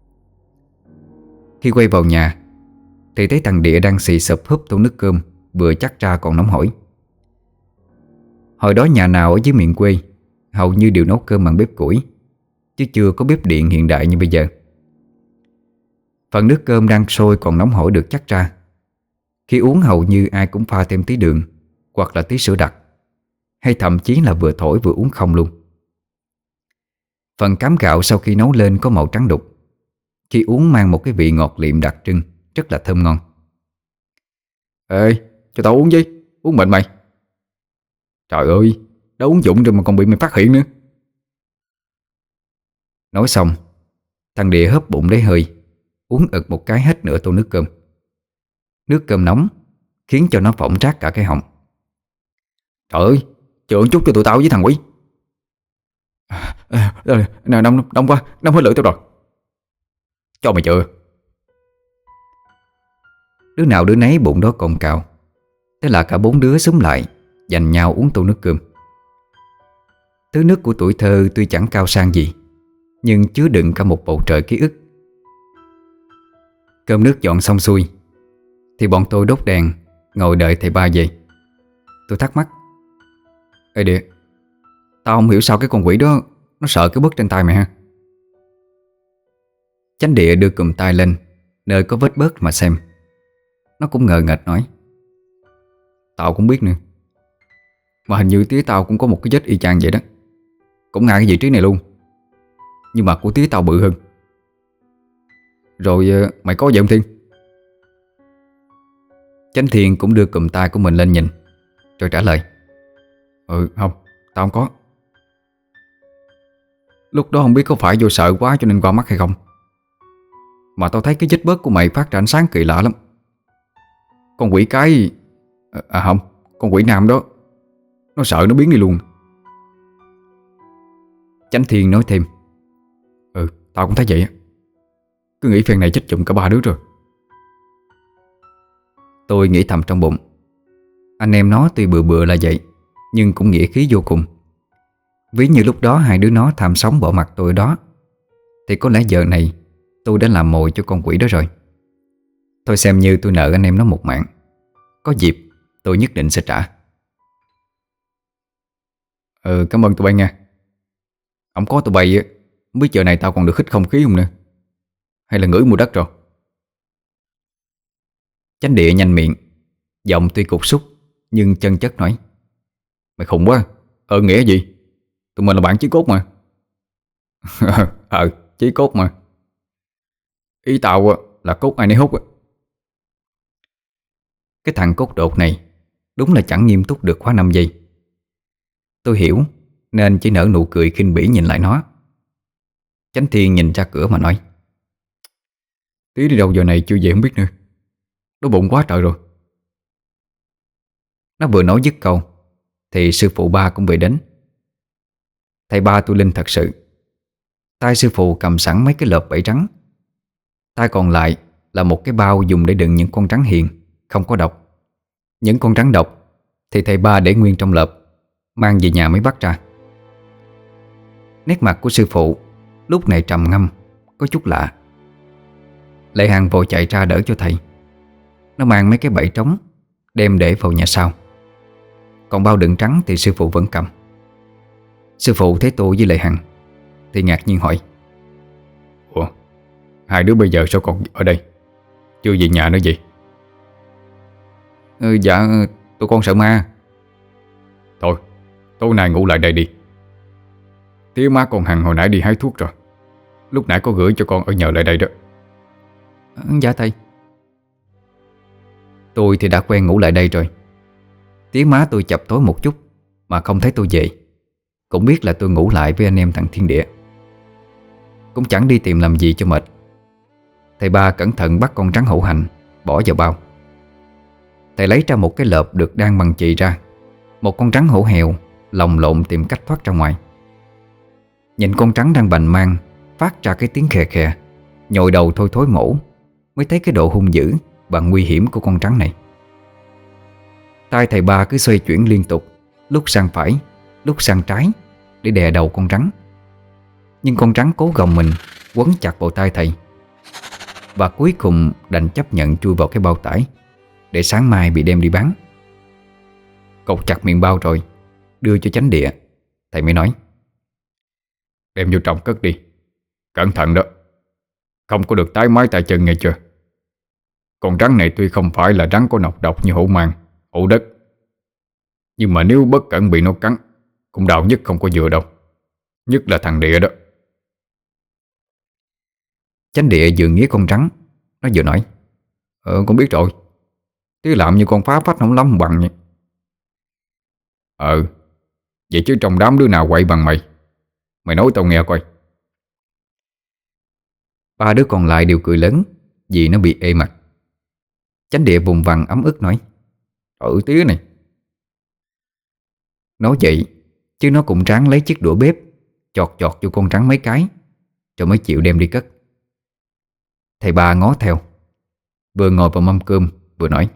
Khi quay vào nhà thì thấy thằng Địa đang xì xụp húp tô nước cơm vừa chắc ra còn nóng hổi. Hồi đó nhà nào ở dưới miền quê hầu như đều nấu cơm bằng bếp củi, chứ chưa có bếp điện hiện đại như bây giờ. Phần nước cơm đang sôi còn nóng hổi được chắc ra. Khi uống hầu như ai cũng pha thêm tí đường hoặc là tí sữa đặc, hay thậm chí là vừa thổi vừa uống không luôn. Phần cám gạo sau khi nấu lên có màu trắng đục, khi uống mang một cái vị ngọt liệm đặc trưng, rất là thơm ngon. Ê, cho tao uống với, uống bệnh mày. Trời ơi, đã uống dụng rồi mà còn bị mày phát hiện nữa. Nói xong, thằng Địa hớp bụng lấy hơi, uống ực một cái hết nửa tô nước cơm. Nước cơm nóng khiến cho nó phỏng rác cả cái họng. Trời ơi, chữa chút cho tụi tao với thằng quỷ. Nè, đông quá, đông hết lưỡi tao rồi. Cho mày chữa. Đứa nào đứa nấy bụng đó cồn cào. Thế là cả bốn đứa xúm lại giành nhau uống tô nước cơm. Thứ nước của tuổi thơ tuy chẳng cao sang gì, nhưng chứa đựng cả một bầu trời ký ức. Cơm nước dọn xong xuôi thì bọn tôi đốt đèn ngồi đợi thầy ba về. Tôi thắc mắc: Ê Địa, tao không hiểu sao cái con quỷ đó nó sợ cái bớt trên tay mày ha. Chánh Địa đưa cùm tay lên nơi có vết bớt mà xem. Nó cũng ngờ nghệch nói: Tao cũng biết nữa, mà hình như tía tao cũng có một cái vết y chang vậy đó, cũng ngay cái vị trí này luôn. Nhưng mà của tía tao bự hơn. Rồi mày có gì không Thiên? Chánh Thiên cũng đưa cùm tay của mình lên nhìn, rồi trả lời: Không, tao không có. Lúc đó không biết có phải vô sợ quá cho nên qua mắt hay không, mà tao thấy cái vết bớt của mày phát ra ánh sáng kỳ lạ lắm. Con quỷ cái... không, con quỷ nam đó, nó sợ nó biến đi luôn. Chánh Thiên nói thêm: Tao cũng thấy vậy á. Cứ nghĩ phen này chết chùm cả ba đứa rồi. Tôi nghĩ thầm trong bụng, anh em nó tuy bừa bừa là vậy, nhưng cũng nghĩa khí vô cùng. Ví như lúc đó hai đứa nó tham sống bỏ mặt tôi đó, thì có lẽ giờ này tôi đã làm mồi cho con quỷ đó rồi. Thôi xem như tôi nợ anh em nó một mạng. Có dịp tôi nhất định sẽ trả. Cảm ơn tụi bay nha. Không có tụi bay á, không biết giờ này tao còn được hít không khí không nữa, hay là ngửi mùi đất rồi. Chánh Địa nhanh miệng, giọng tuy cục súc nhưng chân chất nói: Mày khùng quá. Nghĩa gì? Tụi mình là bạn chí cốt mà. Chí cốt mà. Ý tao là cốt ai nấy hút. Cái thằng cốt đột này đúng là chẳng nghiêm túc được khóa 5 giây. Tôi hiểu nên chỉ nở nụ cười khinh bỉ nhìn lại nó. Chánh Thiên nhìn ra cửa mà nói: Tí đi đâu giờ này chưa về không biết nữa. Đói bụng quá trời rồi. Nó vừa nói dứt câu thì sư phụ ba cũng về đến. Thầy ba tôi linh thật sự. Tay sư phụ cầm sẵn mấy cái lợp bẫy trắng, tay còn lại là một cái bao dùng để đựng những con rắn hiền không có độc. Những con rắn độc thì thầy ba để nguyên trong lợp, mang về nhà mới bắt ra. Nét mặt của sư phụ lúc này trầm ngâm, có chút lạ. Lệ Hằng vội chạy ra đỡ cho thầy. Nó mang mấy cái bẫy trống đem để vào nhà sau. Còn bao đựng trắng thì sư phụ vẫn cầm. Sư phụ thấy tôi với Lệ Hằng thì ngạc nhiên hỏi: Ủa, hai đứa bây giờ sao còn ở đây? Chưa về nhà nữa gì? Dạ tụi con sợ ma. Thôi, tối nay ngủ lại đây đi. Tía má con Hằng hồi nãy đi hái thuốc rồi. Lúc nãy có gửi cho con ở nhờ lại đây đó. Dạ thầy. Tôi thì đã quen ngủ lại đây rồi. Tiếng má tôi chập tối một chút mà không thấy tôi về, cũng biết là tôi ngủ lại với anh em thằng Thiên Địa. Cũng chẳng đi tìm làm gì cho mệt. Thầy ba cẩn thận bắt con rắn hổ hành bỏ vào bao. Thầy lấy ra một cái lợp được đan bằng chì ra. Một con rắn hổ hèo lồng lộn tìm cách thoát ra ngoài. Nhìn con rắn đang bành mang phát ra cái tiếng khè khè, nhồi đầu thôi thối mổ, mới thấy cái độ hung dữ và nguy hiểm của con rắn này. Tay thầy ba cứ xoay chuyển liên tục, lúc sang phải, lúc sang trái, để đè đầu con rắn. Nhưng con rắn cố gồng mình quấn chặt vào tay thầy, và cuối cùng đành chấp nhận chui vào cái bao tải, để sáng mai bị đem đi bán. Cột chặt miệng bao rồi đưa cho chánh địa, thầy mới nói: Đem vô trong cất đi. Cẩn thận đó, không có được tái mái tay chân nghe chưa. Con rắn này tuy không phải là rắn có nọc độc như hổ mang, hổ đất, nhưng mà nếu bất cẩn bị nó cắn cũng đau nhất không có vừa đâu. Nhất là thằng Địa đó. Chánh địa vừa nghĩ con rắn, nó vừa nói: Con biết rồi. Chứ làm như con phá phách không lắm bằng vậy. Vậy chứ trong đám đứa nào quậy bằng mày? Mày nói tao nghe coi. Ba đứa còn lại đều cười lớn vì nó bị ê mặt. Chánh địa vùng vằng ấm ức nói: Tía này. Nói vậy chứ nó cũng ráng lấy chiếc đũa bếp chọt chọt vô con rắn mấy cái, rồi mới chịu đem đi cất. Thầy ba ngó theo, vừa ngồi vào mâm cơm vừa nói: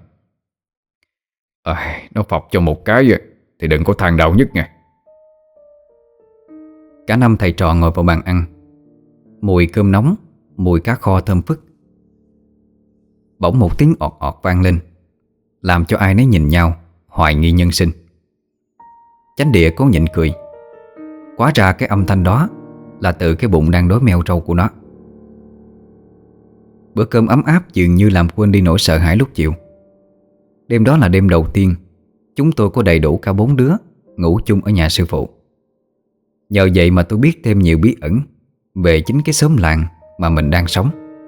Nó phọc cho một cái thì đừng có than đau nhất nha. Cả năm thầy trò ngồi vào bàn ăn. Mùi cơm nóng, mùi cá kho thơm phức. Bỗng một tiếng ọt ọt vang lên, làm cho ai nấy nhìn nhau, hoài nghi nhân sinh. Chánh địa cố nhịn cười. Hóa ra cái âm thanh đó là từ cái bụng đang đói meo trâu của nó. Bữa cơm ấm áp dường như làm quên đi nỗi sợ hãi lúc chiều. Đêm đó là đêm đầu tiên chúng tôi có đầy đủ cả 4 đứa ngủ chung ở nhà sư phụ. Nhờ vậy mà tôi biết thêm nhiều bí ẩn về chính cái xóm làng mà mình đang sống.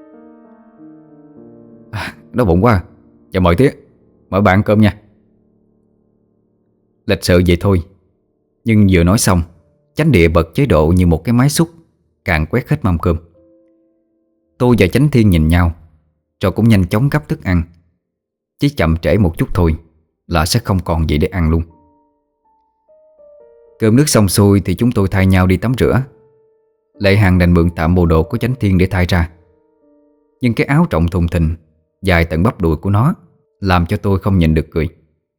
Đói bụng quá. Dạ mời tía, mời bạn cơm nha. Lịch sự vậy thôi, nhưng vừa nói xong, chánh địa bật chế độ như một cái máy xúc, càng quét hết mâm cơm. Tôi và chánh thiên nhìn nhau, rồi cũng nhanh chóng gấp thức ăn. Chỉ chậm trễ một chút thôi là sẽ không còn gì để ăn luôn. Cơm nước xong xuôi thì chúng tôi thay nhau đi tắm rửa. Lệ Hằng đành mượn tạm bộ đồ của chánh thiên để thay ra. Nhưng cái áo rộng thùng thình dài tận bắp đùi của nó làm cho tôi không nhịn được cười.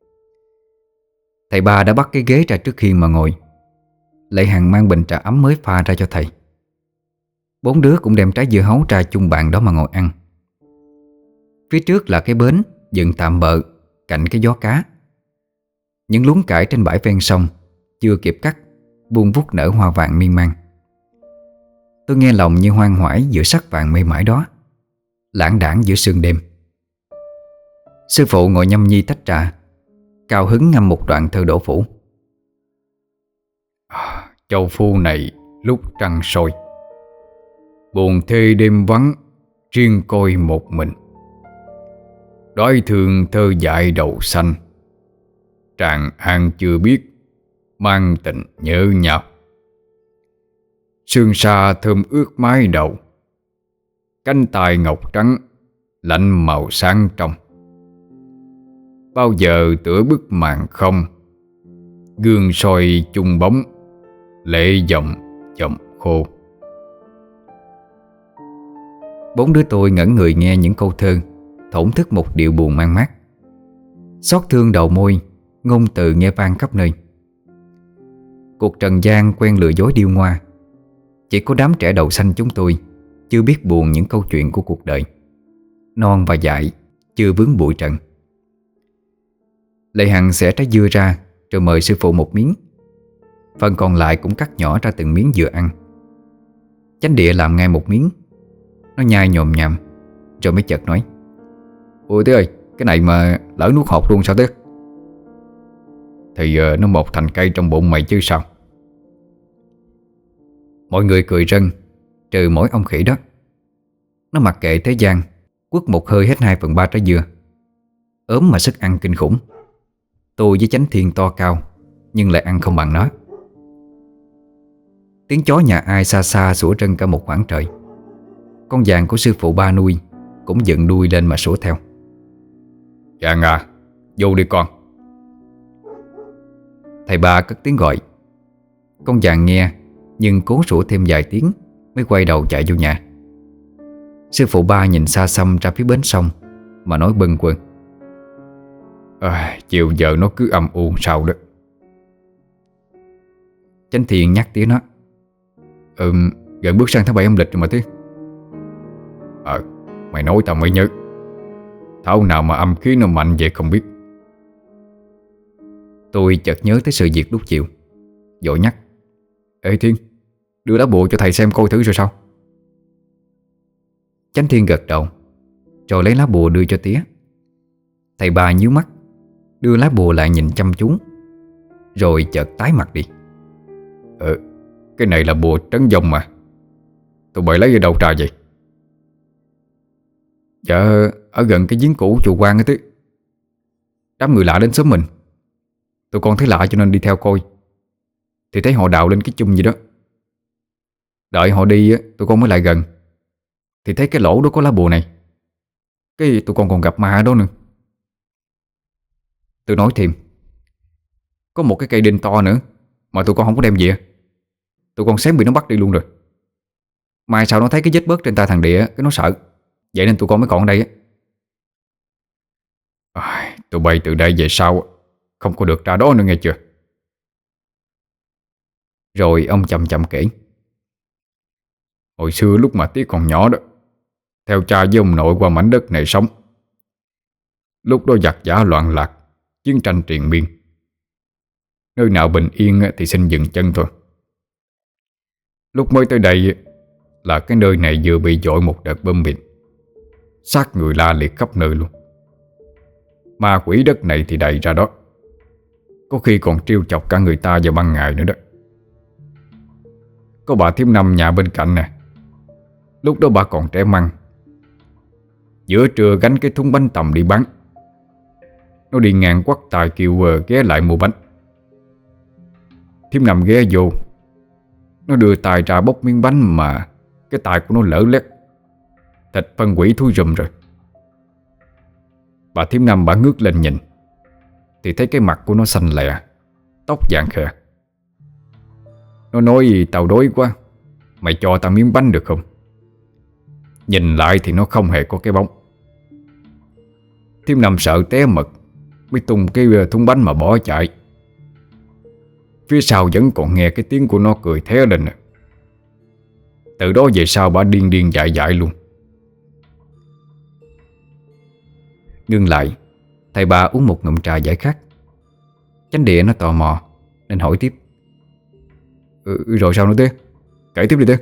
Thầy ba đã bắt cái ghế ra trước hiên mà ngồi. Lệ Hằng mang bình trà ấm mới pha ra cho thầy. 4 đứa cũng đem trái dưa hấu ra chung bàn đó mà ngồi ăn. Phía trước là cái bến dựng tạm bợ cạnh cái gió cá. Những luống cải trên bãi ven sông chưa kịp cắt buông vút nở hoa vàng miên man. Tôi nghe lòng như hoang hoải giữa sắc vàng mê mải đó, lãng đãng giữa sương đêm. Sư phụ ngồi nhâm nhi tách trà, cao hứng ngâm một đoạn thơ Đỗ Phủ. Châu phu này lúc trăng soi, buồn thê đêm vắng, riêng coi một mình. Đói thương thơ dại đầu xanh, tràng an chưa biết, mang tình nhớ nhau. Sương sa thơm ướt mái đầu, cánh tài ngọc trắng, lạnh màu sáng trong. Bao giờ tựa bức màn không, gương soi chung bóng, lệ dòng chậm khô. 4 đứa tôi ngẩn người nghe những câu thơ thổn thức một điệu buồn man mác. Xót thương đầu môi, ngôn từ nghe vang khắp nơi. Cuộc trần gian quen lừa dối điêu ngoa. Chỉ có đám trẻ đầu xanh chúng tôi chưa biết buồn những câu chuyện của cuộc đời. Non và dại, chưa vướng bụi trần. Lệ Hằng xẻ trái dưa ra rồi mời sư phụ một miếng. Phần còn lại cũng cắt nhỏ ra từng miếng vừa ăn. Chánh địa làm ngay một miếng. Nó nhai nhồm nhằm rồi mới chợt nói: Ôi Tía ơi, cái này mà lỡ nuốt hột luôn sao Tía? Thì nó mọc thành cây trong bụng mày chứ sao. Mọi người cười rân, trừ mỗi ông khỉ đó. Nó mặc kệ thế gian, quất một hơi hết 2/3 trái dưa. Ốm mà sức ăn kinh khủng. Tôi với Chánh Thiên to cao, nhưng lại ăn không bằng nó. Tiếng chó nhà ai xa xa sủa trân cả một khoảng trời. Con vàng của sư phụ ba nuôi cũng dựng đuôi lên mà sủa theo. Vàng à, vô đi con. Thầy ba cất tiếng gọi. Con vàng nghe, nhưng cố sủa thêm vài tiếng mới quay đầu chạy vô nhà. Sư phụ ba nhìn xa xăm ra phía bến sông mà nói bâng quơ: Chiều giờ nó cứ âm u sao đó. Chánh Thiên nhắc tía nó: Gần bước sang tháng 7 âm lịch rồi mà tía. Mày nói tao mới nhớ. Thảo nào mà âm khí nó mạnh vậy không biết. Tôi chợt nhớ tới sự việc lúc chiều, vội nhắc: Ê Thiên, đưa lá bùa cho thầy xem coi thử rồi sao. Chánh Thiên gật đầu, rồi lấy lá bùa đưa cho tía. Thầy ba nhíu mắt, đưa lá bùa lại nhìn chăm chú, rồi chợt tái mặt đi. Cái này là bùa trấn vong mà. Tụi bay lấy ở đâu ra vậy? Dạ, ở gần cái giếng cũ chùa Quan ấy tía. Đám người lạ đến xóm mình, tụi con thấy lạ cho nên đi theo coi. Thì thấy họ đào lên cái chum gì đó. Đợi họ đi tụi con mới lại gần, thì thấy cái lỗ đó có lá bùa này. Cái tụi con còn gặp ma ở đó nữa. Tôi nói thêm: có một cái cây đinh to nữa mà tụi con không có đem về. Tụi con xém bị nó bắt đi luôn rồi. Mai sau nó thấy cái vết bớt trên tay thằng Địa, cái nó sợ. Vậy nên tụi con mới còn ở đây á. Tụi bay từ đây về sau không có được ra đó nữa nghe chưa? Rồi ông chậm chậm kể: hồi xưa lúc mà tía còn nhỏ đó, theo cha với ông nội qua mảnh đất này sống. Lúc đó giặc giã loạn lạc, chiến tranh triền miên. Nơi nào bình yên thì xin dừng chân thôi. Lúc mới tới đây là cái nơi này vừa bị dội một đợt bom mìn, xác người la liệt khắp nơi luôn. Ma quỷ đất này thì đầy ra đó, có khi còn trêu chọc cả người ta vào ban ngày nữa đó. Có bà thím Năm nhà bên cạnh nè. Lúc đó bà còn trẻ măng, giữa trưa gánh cái thúng bánh tằm đi bán. Nó đi ngang quắt tài kêu ghé lại mua bánh. Thím Năm ghé vô, nó đưa tay ra bóc miếng bánh mà cái tay của nó lỡ lét, thịt phân quỷ thui rùm rồi. Bà thím Năm bà ngước lên nhìn, thì thấy cái mặt của nó xanh lè, tóc vàng khè. Nó nói: tao đói quá, mày cho tao miếng bánh được không? Nhìn lại thì nó không hề có cái bóng. Thím Năm sợ té mật, mới tung cái thúng bánh mà bỏ chạy. Phía sau vẫn còn nghe cái tiếng của nó cười thé lên nè. Từ đó về sau bà điên điên dại dại luôn. Ngưng lại, thầy ba uống một ngụm trà giải khát. Chánh Địa nó tò mò nên hỏi tiếp: rồi sao nữa tía? Kể tiếp đi tía.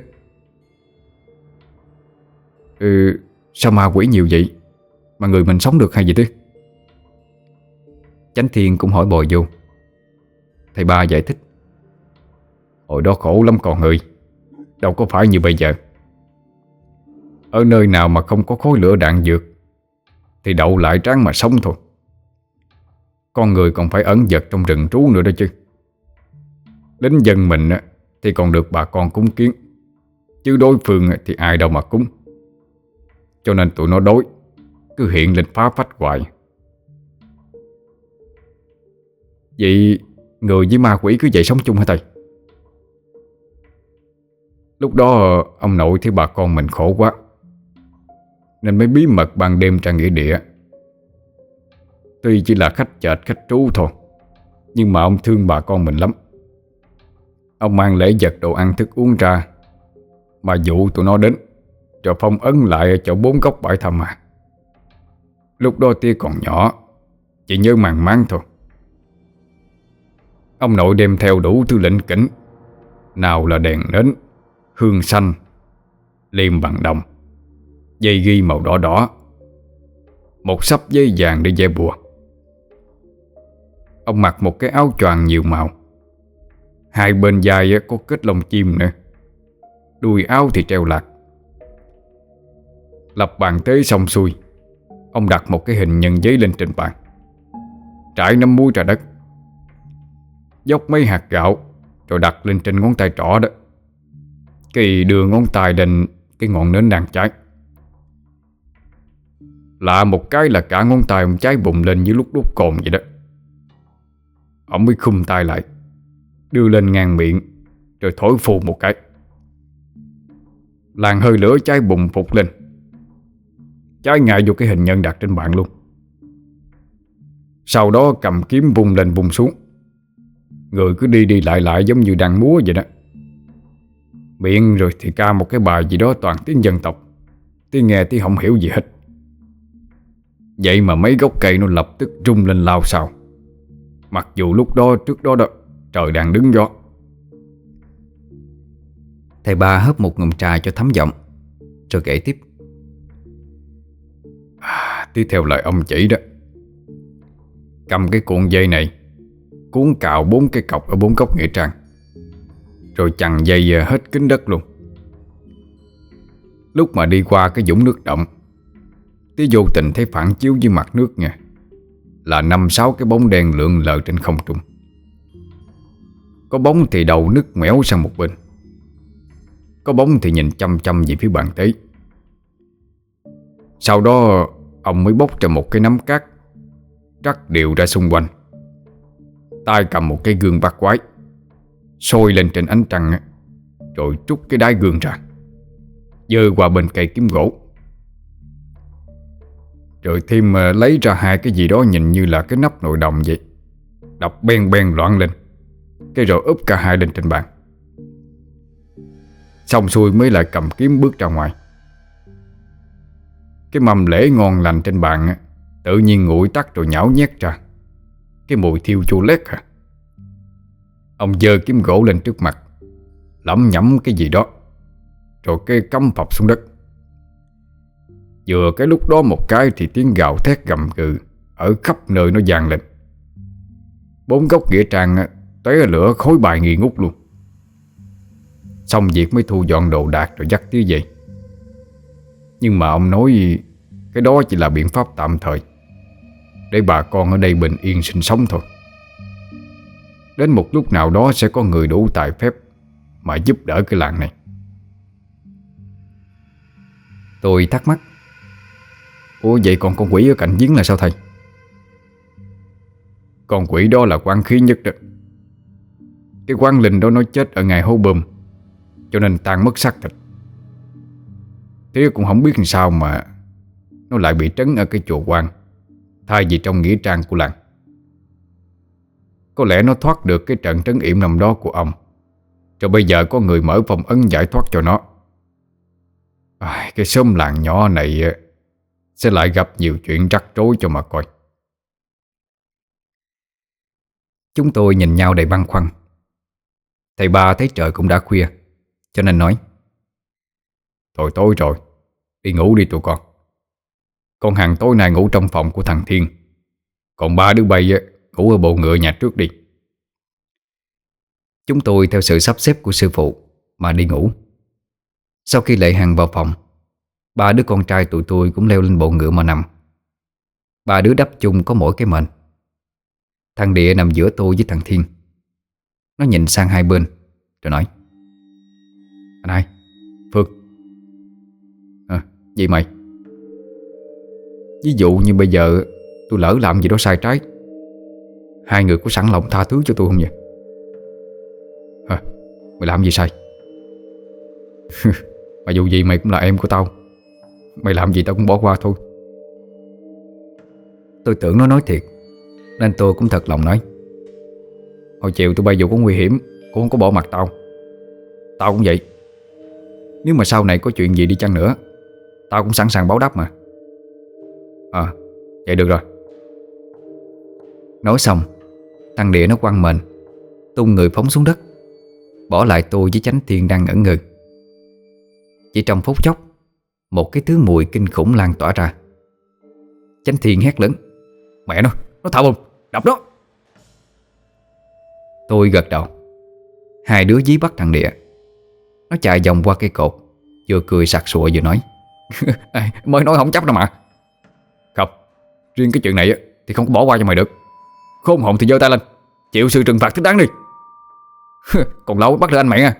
Sao ma quỷ nhiều vậy mà người mình sống được hay gì tía? Chánh Thiên cũng hỏi bồi vô. Thầy ba giải thích: hồi đó khổ lắm con ơi, đâu có phải như bây giờ. Ở nơi nào mà không có khối lửa đạn dược thì đậu lại tráng mà sống thôi. Con người còn phải ẩn dật trong rừng trú nữa đó chứ. Lính dân mình thì còn được bà con cúng kiến, chứ đối phương thì ai đâu mà cúng. Cho nên tụi nó đói, cứ hiện lên phá phách hoài. Vậy người với ma quỷ cứ vậy sống chung hả thầy? Lúc đó ông nội thấy bà con mình khổ quá, nên mới bí mật ban đêm ra nghĩa địa. Tuy chỉ là khách chợt khách trú thôi, nhưng mà ông thương bà con mình lắm. Ông mang lễ vật đồ ăn thức uống ra, mà dụ tụi nó đến, rồi phong ấn lại ở chỗ 4 góc bãi thăm à. Lúc đó tia còn nhỏ, chỉ nhớ màng máng thôi. Ông nội đem theo đủ thứ lỉnh kỉnh, nào là đèn nến, hương xanh, liềm bằng đồng, dây ghi màu đỏ đỏ. một xấp giấy vàng để vẽ bùa. Ông mặc một cái áo choàng nhiều màu, hai bên vai có kết lông chim nữa, đuôi áo thì treo lạc. Lập bàn tế xong xuôi, ông đặt một cái hình nhân giấy lên trên bàn, trải nấm muối ra đất, dốc mấy hạt gạo rồi đặt lên trên ngón tay trỏ đó. Cái đưa ngón tay lên cái ngọn nến đang cháy. Lạ một cái là cả ngón tay ông cháy bùng lên như lúc đốt cồn vậy đó. Ông mới khum tay lại, đưa lên ngang miệng, rồi thổi phù một cái. Làn hơi lửa cháy bùng phụt lên, cháy ngay vô cái hình nhân đặt trên bàn luôn. Sau đó cầm kiếm vung lên vung xuống, người cứ đi đi lại lại giống như đang múa vậy đó. Miệng rồi thì ca một cái bài gì đó toàn tiếng dân tộc, tiếng nghe tiếng không hiểu gì hết. Vậy mà mấy gốc cây nó lập tức rung lên lao xao, mặc dù lúc đó trước đó trời đang đứng gió. Thầy Ba hớp một ngụm trà cho thấm giọng, rồi kể tiếp. Tiếp theo lời ông chỉ đó, cầm cái cuộn dây này, cuốn cạo 4 cái cọc ở 4 góc nghĩa trang, rồi chằng dây hết kín đất luôn. Lúc mà đi qua cái vũng nước động, tí vô tình thấy phản chiếu với mặt nước nha, là 5-6 cái bóng đen lượn lờ trên không trung. Có bóng thì đầu nứt ngoẻo sang một bên, có bóng thì nhìn chăm chăm về phía bàn tế. Sau đó ông mới bốc ra một cái nắm cát, rắc đều ra xung quanh, tay cầm một cái gương bát quái, sôi lên trên ánh trăng, rồi trút cái đáy gương ra, giơ qua bên cây kiếm gỗ. Rồi thêm lấy ra 2 cái gì đó nhìn như là cái nắp nồi đồng vậy, đập ben ben loạn lên, cái rồi úp cả hai lên trên bàn. Xong xuôi mới lại cầm kiếm bước ra ngoài. Cái mâm lễ ngon lành trên bàn tự nhiên nguội tắt rồi nhão nhét ra, cái mùi thiêu chua lét hả. Ông giơ kiếm gỗ lên trước mặt, lẩm nhẩm cái gì đó, rồi cái cắm phập xuống đất. Vừa cái lúc đó một cái thì tiếng gào thét gầm gừ ở khắp nơi nó vang lên. 4 góc nghĩa trang tóe lửa khói bài nghi ngút luôn. Xong việc mới thu dọn đồ đạc rồi dắt tía về. Nhưng mà ông nói cái đó chỉ là biện pháp tạm thời, để bà con ở đây bình yên sinh sống thôi. Đến một lúc nào đó sẽ có người đủ tài phép mà giúp đỡ cái làng này. Tôi thắc mắc. Ủa vậy còn con quỷ ở cạnh giếng là sao thầy? Con quỷ đó là quán khí nhất đó. Cái quán linh đó nó chết ở ngày hố bơm, cho nên tan mất xác thịt. Thế cũng không biết làm sao mà nó lại bị trấn ở cái chùa quan, thay vì trong nghĩa trang của làng. Có lẽ nó thoát được cái trận trấn yểm năm đó của ông, rồi bây giờ có người mở phong ấn giải thoát cho nó. Cái xóm làng nhỏ này sẽ lại gặp nhiều chuyện rắc rối cho mà coi. Chúng tôi nhìn nhau đầy băn khoăn. Thầy Ba thấy trời cũng đã khuya, cho nên nói: Thôi tối rồi, đi ngủ đi tụi con. Con Hằng tối nay ngủ trong phòng của thằng Thiên, còn 3 đứa bay ngủ ở bộ ngựa nhà trước đi. Chúng tôi theo sự sắp xếp của sư phụ mà đi ngủ. Sau khi Lệ Hằng vào phòng, 3 đứa con trai tụi tôi cũng leo lên bộ ngựa mà nằm. 3 đứa đắp chung có mỗi cái mền. Thằng Địa nằm giữa tôi với thằng Thiên. Nó nhìn sang hai bên rồi nói: Anh hai, Phương. Gì mày? Ví dụ như bây giờ tôi lỡ làm gì đó sai trái, hai người có sẵn lòng tha thứ cho tôi không vậy? Mày làm gì sai? Mà dù gì mày cũng là em của tao, mày làm gì tao cũng bỏ qua thôi. Tôi tưởng nó nói thiệt, nên tôi cũng thật lòng nói: Hồi chiều tụi bay dù có nguy hiểm cũng không có bỏ mặt tao. Tao cũng vậy. Nếu mà sau này có chuyện gì đi chăng nữa, tao cũng sẵn sàng báo đáp mà. Vậy được rồi. Nói xong, thằng Địa nó quăng mền, tung người phóng xuống đất, bỏ lại tôi với Chánh Thiên đang ngẩn ngơ. Chỉ trong phút chốc, một cái thứ mùi kinh khủng lan tỏa ra. Chánh Thiên hét lớn: "Mẹ nó thạo hồn, đập nó!" Tôi gật đầu. Hai đứa dí bắt thằng Địa. Nó chạy vòng qua cây cột, vừa cười sặc sụa vừa nói: "Ê, mới nói không chấp đâu mà." "Không, riêng cái chuyện này á thì không có bỏ qua cho mày được. Khốn hồn thì giơ tay lên, chịu sự trừng phạt thích đáng đi." "Còn lâu mới bắt được anh mày à."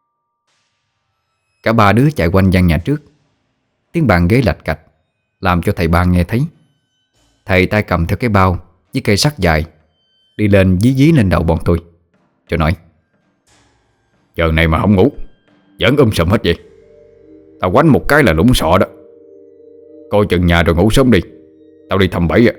Cả ba đứa chạy quanh gian nhà trước. Tiếng bàn ghế lạch cạch làm cho thầy Ba nghe thấy. Thầy tay cầm theo cái bao với cây sắt dài, đi lên dí dí lên đầu bọn tôi, rồi nói: "Giờ này mà không ngủ vẫn sùm hết vậy. Tao quánh một cái là lũng sọ đó. Coi chừng nhà rồi ngủ sớm đi, tao đi thăm bẫy à."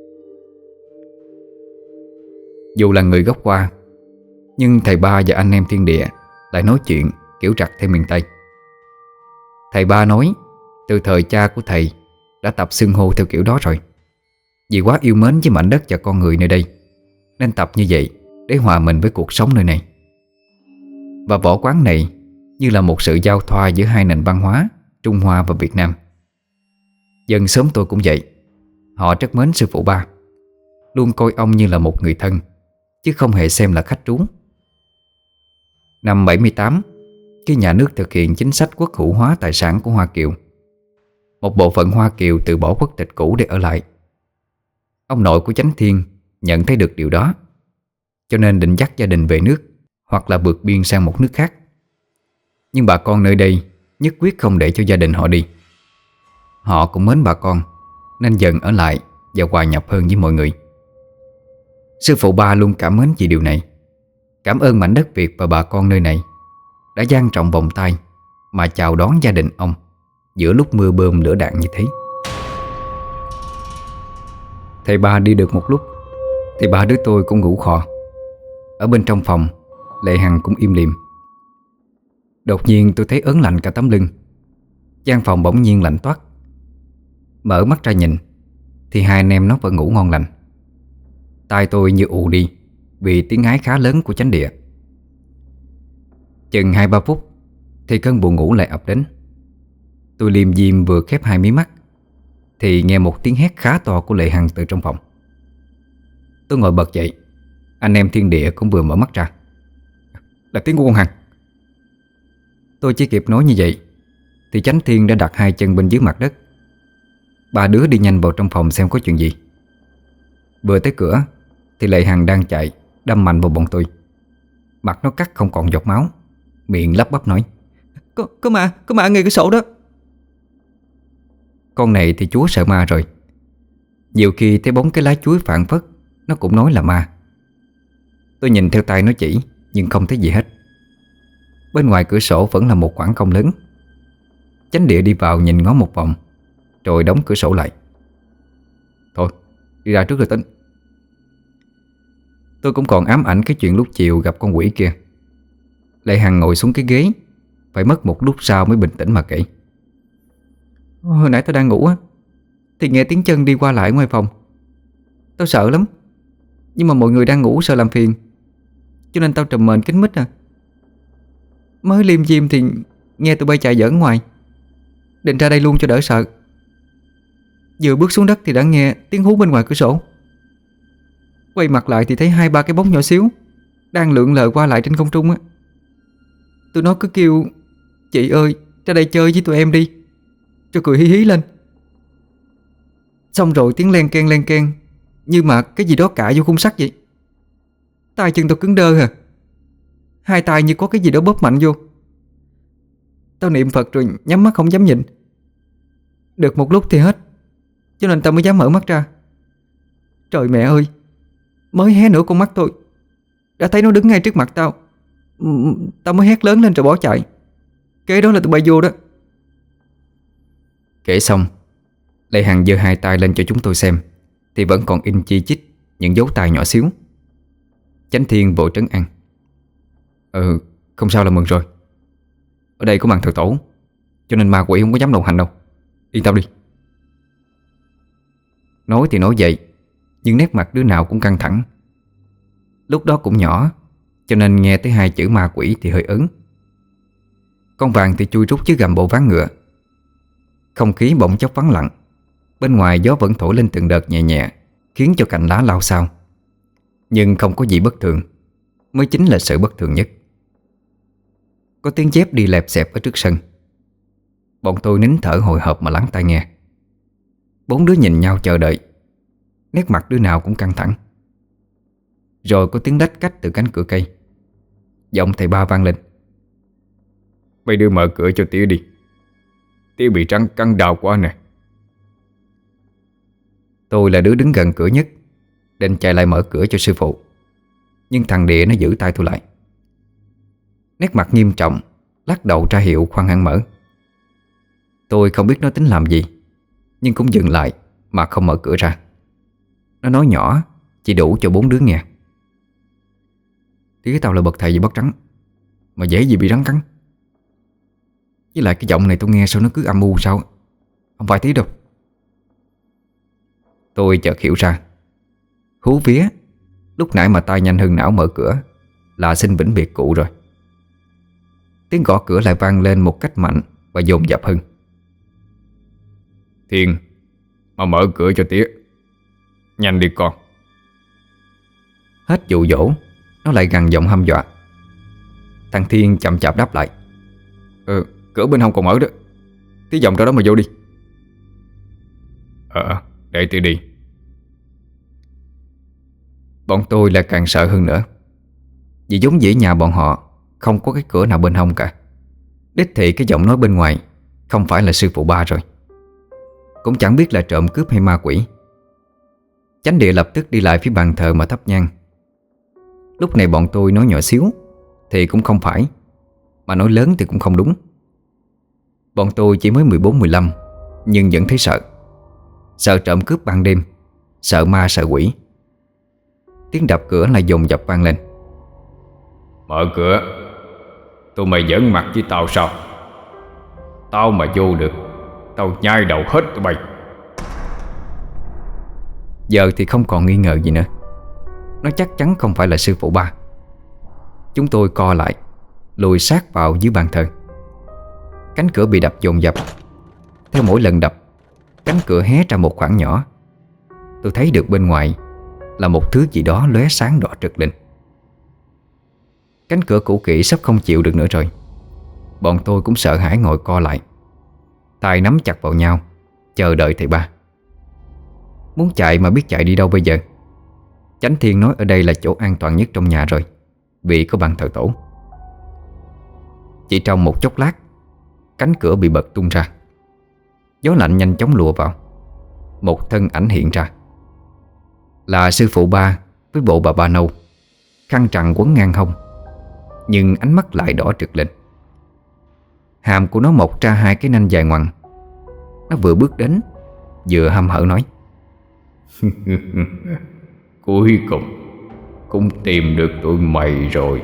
Dù là người gốc Hoa, nhưng thầy Ba và anh em Thiên Địa lại nói chuyện kiểu trặc theo miền Tây. Thầy Ba nói từ thời cha của thầy đã tập xưng hô theo kiểu đó rồi. Vì quá yêu mến với mảnh đất và con người nơi đây, nên tập như vậy để hòa mình với cuộc sống nơi này. Và võ quán này như là một sự giao thoa giữa hai nền văn hóa Trung Hoa và Việt Nam. Dân xóm tôi cũng vậy. Họ rất mến sư phụ Ba, luôn coi ông như là một người thân, chứ không hề xem là khách trú. Năm 78, khi nhà nước thực hiện chính sách quốc hữu hóa tài sản của Hoa Kiều, một bộ phận Hoa Kiều từ bỏ quốc tịch cũ để ở lại. Ông nội của Chánh Thiên nhận thấy được điều đó, cho nên định dắt gia đình về nước hoặc là vượt biên sang một nước khác. Nhưng bà con nơi đây nhất quyết không để cho gia đình họ đi. Họ cũng mến bà con nên dần ở lại và hòa nhập hơn với mọi người. Sư phụ Ba luôn cảm mến vì điều này, cảm ơn mảnh đất Việt và bà con nơi này đã dang rộng vòng tay mà chào đón gia đình ông giữa lúc mưa bơm lửa đạn như thế. Thầy Ba đi được một lúc thì ba đứa tôi cũng ngủ khò. Ở bên trong phòng, Lệ Hằng cũng im lìm. Đột nhiên tôi thấy ớn lạnh cả tấm lưng. Gian phòng bỗng nhiên lạnh toát. Mở mắt ra nhìn thì hai anh em nó vẫn ngủ ngon lành. Tai tôi như ù đi vì tiếng ái khá lớn của Chánh Địa. Chừng 2-3 phút thì cơn buồn ngủ lại ập đến. Tôi liêm diêm vừa khép hai mí mắt thì nghe một tiếng hét khá to của Lệ Hằng từ trong phòng. Tôi ngồi bật dậy. Anh em Thiên Địa cũng vừa mở mắt ra. Là tiếng của con Hằng. Tôi chỉ kịp nói như vậy thì Chánh Thiên đã đặt hai chân bên dưới mặt đất. Ba đứa đi nhanh vào trong phòng xem có chuyện gì. Vừa tới cửa thì Lệ Hằng đang chạy đâm mạnh vào bọn tôi. Mặt nó cắt không còn giọt máu, miệng lắp bắp nói: Có ma ngay cái sổ đó. Con này thì chúa sợ ma rồi. Nhiều khi thấy bóng cái lá chuối phảng phất nó cũng nói là ma. Tôi nhìn theo tay nó chỉ nhưng không thấy gì hết. Bên ngoài cửa sổ vẫn là một khoảng không lớn. Chánh Địa đi vào nhìn ngó một vòng rồi đóng cửa sổ lại. Thôi đi ra trước rồi tính. Tôi cũng còn ám ảnh cái chuyện lúc chiều gặp con quỷ kia. Lệ Hằng ngồi xuống cái ghế, phải mất một lúc sau mới bình tĩnh mà kể. Hồi nãy tao đang ngủ á thì nghe tiếng chân đi qua lại ngoài phòng. Tao sợ lắm, nhưng mà mọi người đang ngủ sợ làm phiền, cho nên tao trùm mền kín mít à. Mới liêm diêm thì nghe tụi bay chạy giỡn ngoài, định ra đây luôn cho đỡ sợ. Vừa bước xuống đất thì đã nghe tiếng hú bên ngoài cửa sổ. Quay mặt lại thì thấy 2-3 cái bóng nhỏ xíu đang lượn lờ qua lại trên không trung á. Tụi nó cứ kêu: Chị ơi, ra đây chơi với tụi em đi, cho cười hí hí lên. Xong rồi tiếng len keng như mà cái gì đó cạ vô khung sắt vậy. Tay chân tao cứng đơ à, hai tay như có cái gì đó bóp mạnh vô. Tao niệm Phật rồi nhắm mắt không dám nhìn. Được một lúc thì hết, cho nên tao mới dám mở mắt ra. Trời mẹ ơi, mới hé nửa con mắt thôi đã thấy nó đứng ngay trước mặt tao. Tao mới hét lớn lên rồi bỏ chạy. Kế đó là tụi bay vô đó. Kể xong, Lệ Hằng giơ hai tay lên cho chúng tôi xem thì vẫn còn in chi chít những dấu tay nhỏ xíu. Chánh Thiên vội trấn an: Không sao là mừng rồi. Ở đây có màn thờ tổ, cho nên ma quỷ không có dám đồng hành đâu. Yên tâm đi. Nói thì nói vậy, nhưng nét mặt đứa nào cũng căng thẳng. Lúc đó cũng nhỏ, cho nên nghe tới hai chữ ma quỷ thì hơi ớn. Con Vàng thì chui rút dưới gầm bộ ván ngựa. Không khí bỗng chốc vắng lặng. Bên ngoài gió vẫn thổi lên từng đợt nhẹ nhẹ, khiến cho cành lá lao xao. Nhưng không có gì bất thường, mới chính là sự bất thường nhất. Có tiếng dép đi lẹp xẹp ở trước sân. Bọn tôi nín thở hồi hộp mà lắng tai nghe. 4 đứa nhìn nhau chờ đợi, nét mặt đứa nào cũng căng thẳng. Rồi có tiếng lách cách từ cánh cửa cây. Giọng thầy Ba vang lên: Mấy đứa mở cửa cho tía đi. Tía bị rắn cắn đau quá nè. Tôi là đứa đứng gần cửa nhất, định chạy lại mở cửa cho sư phụ. Nhưng thằng Địa nó giữ tay tôi lại. Nét mặt nghiêm trọng, lắc đầu ra hiệu khoan hẳn mở. Tôi không biết nó tính làm gì, nhưng cũng dừng lại mà không mở cửa ra. Nó nói nhỏ, chỉ đủ cho 4 đứa nghe: Tía tao là bậc thầy về bắt rắn, mà dễ gì bị rắn cắn. Với lại cái giọng này tôi nghe sao nó cứ âm u sao. Không phải tí đâu. Tôi chợt hiểu ra. Hú vía, lúc nãy mà tay nhanh hơn não mở cửa là xin vĩnh biệt cụ rồi. Tiếng gõ cửa lại vang lên một cách mạnh và dồn dập hơn. Thiên, mà mở cửa cho tía. Nhanh đi con. Hết dụ dỗ, nó lại gằn giọng hăm dọa. Thằng Thiên chậm chạp đáp lại: Cửa bên hông còn mở đó. Tía vòng ra đó mà vô đi. Để tía đi. Bọn tôi lại càng sợ hơn nữa, vì giống dĩ nhà bọn họ không có cái cửa nào bên hông cả. Đích thị cái giọng nói bên ngoài không phải là sư phụ Ba rồi. Cũng chẳng biết là trộm cướp hay ma quỷ. Chánh Địa lập tức đi lại phía bàn thờ mà thắp nhang. Lúc này bọn tôi nói nhỏ xíu thì cũng không phải, mà nói lớn thì cũng không đúng. Bọn tôi chỉ mới 14-15, nhưng vẫn thấy sợ. Sợ trộm cướp ban đêm, sợ ma sợ quỷ. Tiếng đập cửa lại dồn dập vang lên. Mở cửa. Tụi mày giỡn mặt với tao sao? Tao mà vô được, tao nhai đầu hết tụi bay. Giờ thì không còn nghi ngờ gì nữa. Nó chắc chắn không phải là sư phụ Ba. Chúng tôi co lại, lùi sát vào dưới bàn thờ. Cánh cửa bị đập dồn dập. Theo mỗi lần đập, cánh cửa hé ra một khoảng nhỏ. Tôi thấy được bên ngoài là một thứ gì đó lóe sáng đỏ rực lên. Cánh cửa cũ kỹ sắp không chịu được nữa rồi. Bọn tôi cũng sợ hãi ngồi co lại, tay nắm chặt vào nhau, chờ đợi thầy Ba. Muốn chạy mà biết chạy đi đâu bây giờ. Chánh Thiên nói ở đây là chỗ an toàn nhất trong nhà rồi, vì có bàn thờ tổ. Chỉ trong một chốc lát, cánh cửa bị bật tung ra. Gió lạnh nhanh chóng lùa vào. Một thân ảnh hiện ra. Là sư phụ Ba với bộ bà ba nâu, khăn trằn quấn ngang hông, nhưng ánh mắt lại đỏ rực lên. Hàm của nó mọc ra 2 cái nanh dài ngoằng. Nó vừa bước đến, vừa hăm hở nói: Cuối cùng cũng tìm được tụi mày rồi.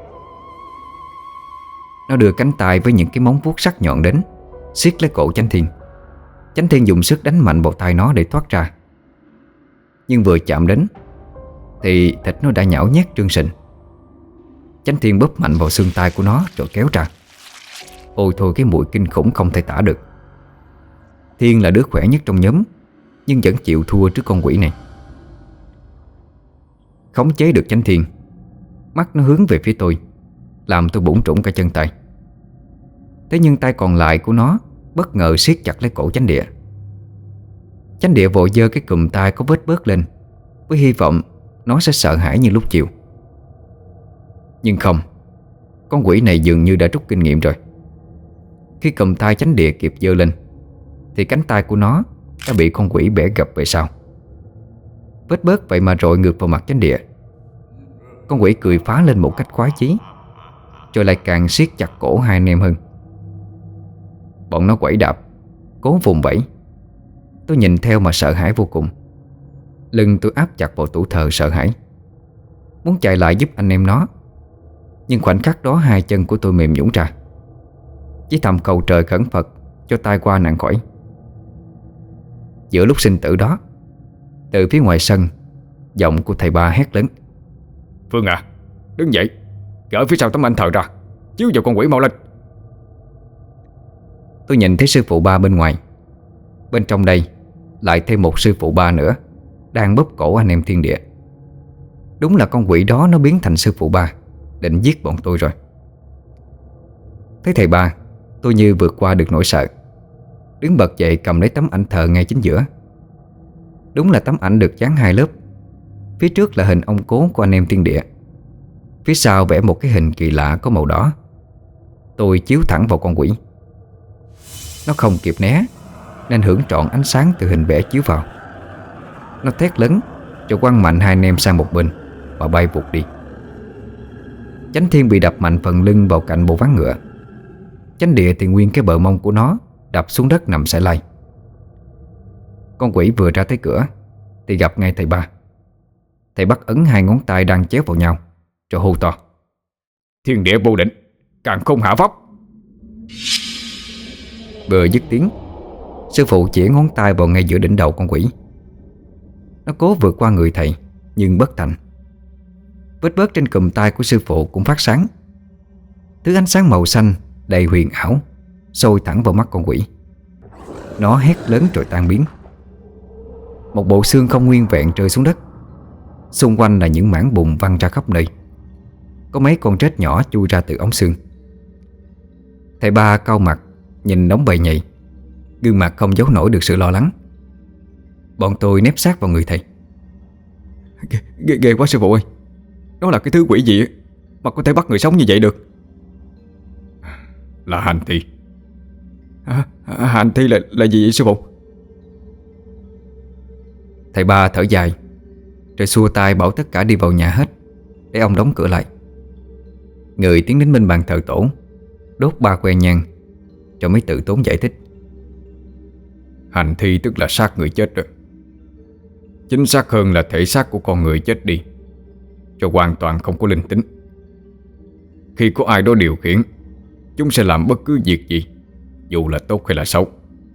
Nó đưa cánh tay với những cái móng vuốt sắc nhọn đến, siết lấy cổ Chánh Thiên. Chánh Thiên dùng sức đánh mạnh vào tay nó để thoát ra. Nhưng vừa chạm đến thì thịt nó đã nhão nhét trương sình. Chánh Thiên bóp mạnh vào xương tay của nó rồi kéo ra. Ôi thôi, cái mùi kinh khủng không thể tả được. Thiên là đứa khỏe nhất trong nhóm, nhưng vẫn chịu thua trước con quỷ này. Khống chế được Chánh Thiên, mắt nó hướng về phía tôi, làm tôi bủn rủn cả chân tay. Thế nhưng tay còn lại của nó bất ngờ siết chặt lấy cổ Chánh Địa. Chánh Địa vội giơ cái cùm tay có vết bớt lên, với hy vọng nó sẽ sợ hãi như lúc chiều. Nhưng không, con quỷ này dường như đã rút kinh nghiệm rồi. Khi cùm tay Chánh Địa kịp giơ lên thì cánh tay của nó đã bị con quỷ bẻ gập về sau. Vết bớt vậy mà rọi ngược vào mặt Chánh Địa. Con quỷ cười phá lên một cách khoái chí, rồi lại càng siết chặt cổ hai anh em hơn. Bọn nó quẩy đạp, cố vùng vẫy. Tôi nhìn theo mà sợ hãi vô cùng. Lưng tôi áp chặt vào tủ thờ sợ hãi, muốn chạy lại giúp anh em nó. Nhưng khoảnh khắc đó 2 chân của tôi mềm nhũn ra, chỉ thầm cầu trời khẩn Phật cho tai qua nạn khỏi. Giữa lúc sinh tử đó, từ phía ngoài sân, giọng của thầy Ba hét lớn: Phương à, đứng dậy, gỡ phía sau tấm anh thờ ra, chiếu vào con quỷ mau lên. Tôi nhìn thấy sư phụ Ba bên ngoài. Bên trong đây lại thêm một sư phụ ba nữa đang bóp cổ anh em thiên địa. Đúng là con quỷ đó nó biến thành sư phụ ba, định giết bọn tôi rồi. Thấy thầy ba, tôi như vượt qua được nỗi sợ, đứng bật dậy cầm lấy tấm ảnh thờ ngay chính giữa. Đúng là tấm ảnh được dán hai lớp. Phía trước là hình ông cố của anh em thiên địa, phía sau vẽ một cái hình kỳ lạ có màu đỏ. Tôi chiếu thẳng vào con quỷ. Nó không kịp né, nên hưởng trọn ánh sáng từ hình vẽ chiếu vào. Nó thét lớn rồi quăng mạnh hai anh em sang một bên và bay vụt đi. Chánh Thiên bị đập mạnh phần lưng vào cạnh bộ ván ngựa. Chánh Địa thì nguyên cái bờ mông của nó đập xuống đất nằm sải lay. Con quỷ vừa ra tới cửa thì gặp ngay thầy ba. Thầy bắt ấn hai ngón tay đang chéo vào nhau rồi hô to: Thiên địa vô định, càng không hạ pháp. Vừa dứt tiếng, sư phụ chỉ ngón tay vào ngay giữa đỉnh đầu con quỷ. Nó cố vượt qua người thầy nhưng bất thành. Vết bớt trên cùm tay của sư phụ cũng phát sáng. Thứ ánh sáng màu xanh đầy huyền ảo sôi thẳng vào mắt con quỷ. Nó hét lớn rồi tan biến. Một bộ xương không nguyên vẹn rơi xuống đất. Xung quanh là những mảng bùn văng ra khắp nơi. Có mấy con rết nhỏ chui ra từ ống xương. Thầy ba cau mặt nhìn đống bầy nhầy, gương mặt không giấu nổi được sự lo lắng. Bọn tôi nép sát vào người thầy. Ghê quá sư phụ ơi. Đó là cái thứ quỷ gì mà có thể bắt người sống như vậy được? Là hành thi. Hành thi là gì vậy sư phụ? Thầy ba thở dài rồi xua tay bảo tất cả đi vào nhà hết, để ông đóng cửa lại. Người tiến đến bên bàn thờ tổ, đốt 3 que nhang rồi mới tự tốn giải thích. Hành thi tức là xác người chết rồi. Chính xác hơn là thể xác của con người chết đi rồi hoàn toàn không có linh tính. Khi có ai đó điều khiển, chúng sẽ làm bất cứ việc gì, dù là tốt hay là xấu.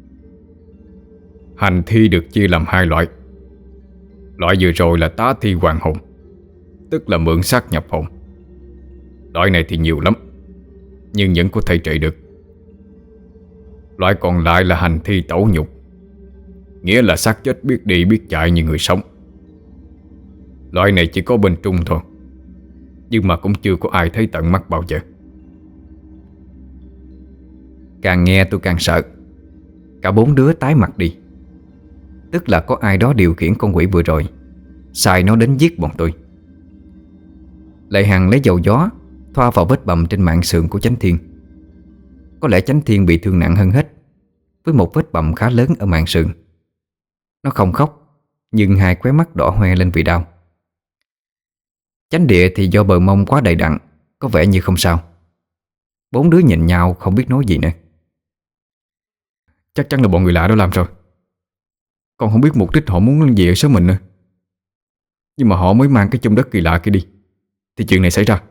Hành thi được chia làm 2 loại. Loại vừa rồi là tá thi hoàn hồn, tức là mượn xác nhập hồn. Loại này thì nhiều lắm, nhưng vẫn có thể trị được. Loại còn lại là hành thi tẩu nhục, nghĩa là xác chết biết đi biết chạy như người sống. Loại này chỉ có bên Trung thôi, nhưng mà cũng chưa có ai thấy tận mắt bao giờ. Càng nghe tôi càng sợ. Cả 4 đứa tái mặt đi. Tức là có ai đó điều khiển con quỷ vừa rồi, sai nó đến giết bọn tôi. Lệ Hằng lấy dầu gió thoa vào vết bầm trên mạn sườn của Chánh Thiên. Có lẽ Chánh Thiên bị thương nặng hơn hết, với một vết bầm khá lớn ở mạn sườn. Nó không khóc, nhưng hai khóe mắt đỏ hoe lên vì đau. Chánh Địa thì do bờ mông quá đầy đặn, có vẻ như không sao. 4 đứa nhìn nhau không biết nói gì nữa. Chắc chắn là bọn người lạ đó làm rồi. Con không biết mục đích họ muốn làm gì ở số mình nữa. Nhưng mà họ mới mang cái chung đất kỳ lạ kia đi thì chuyện này xảy ra.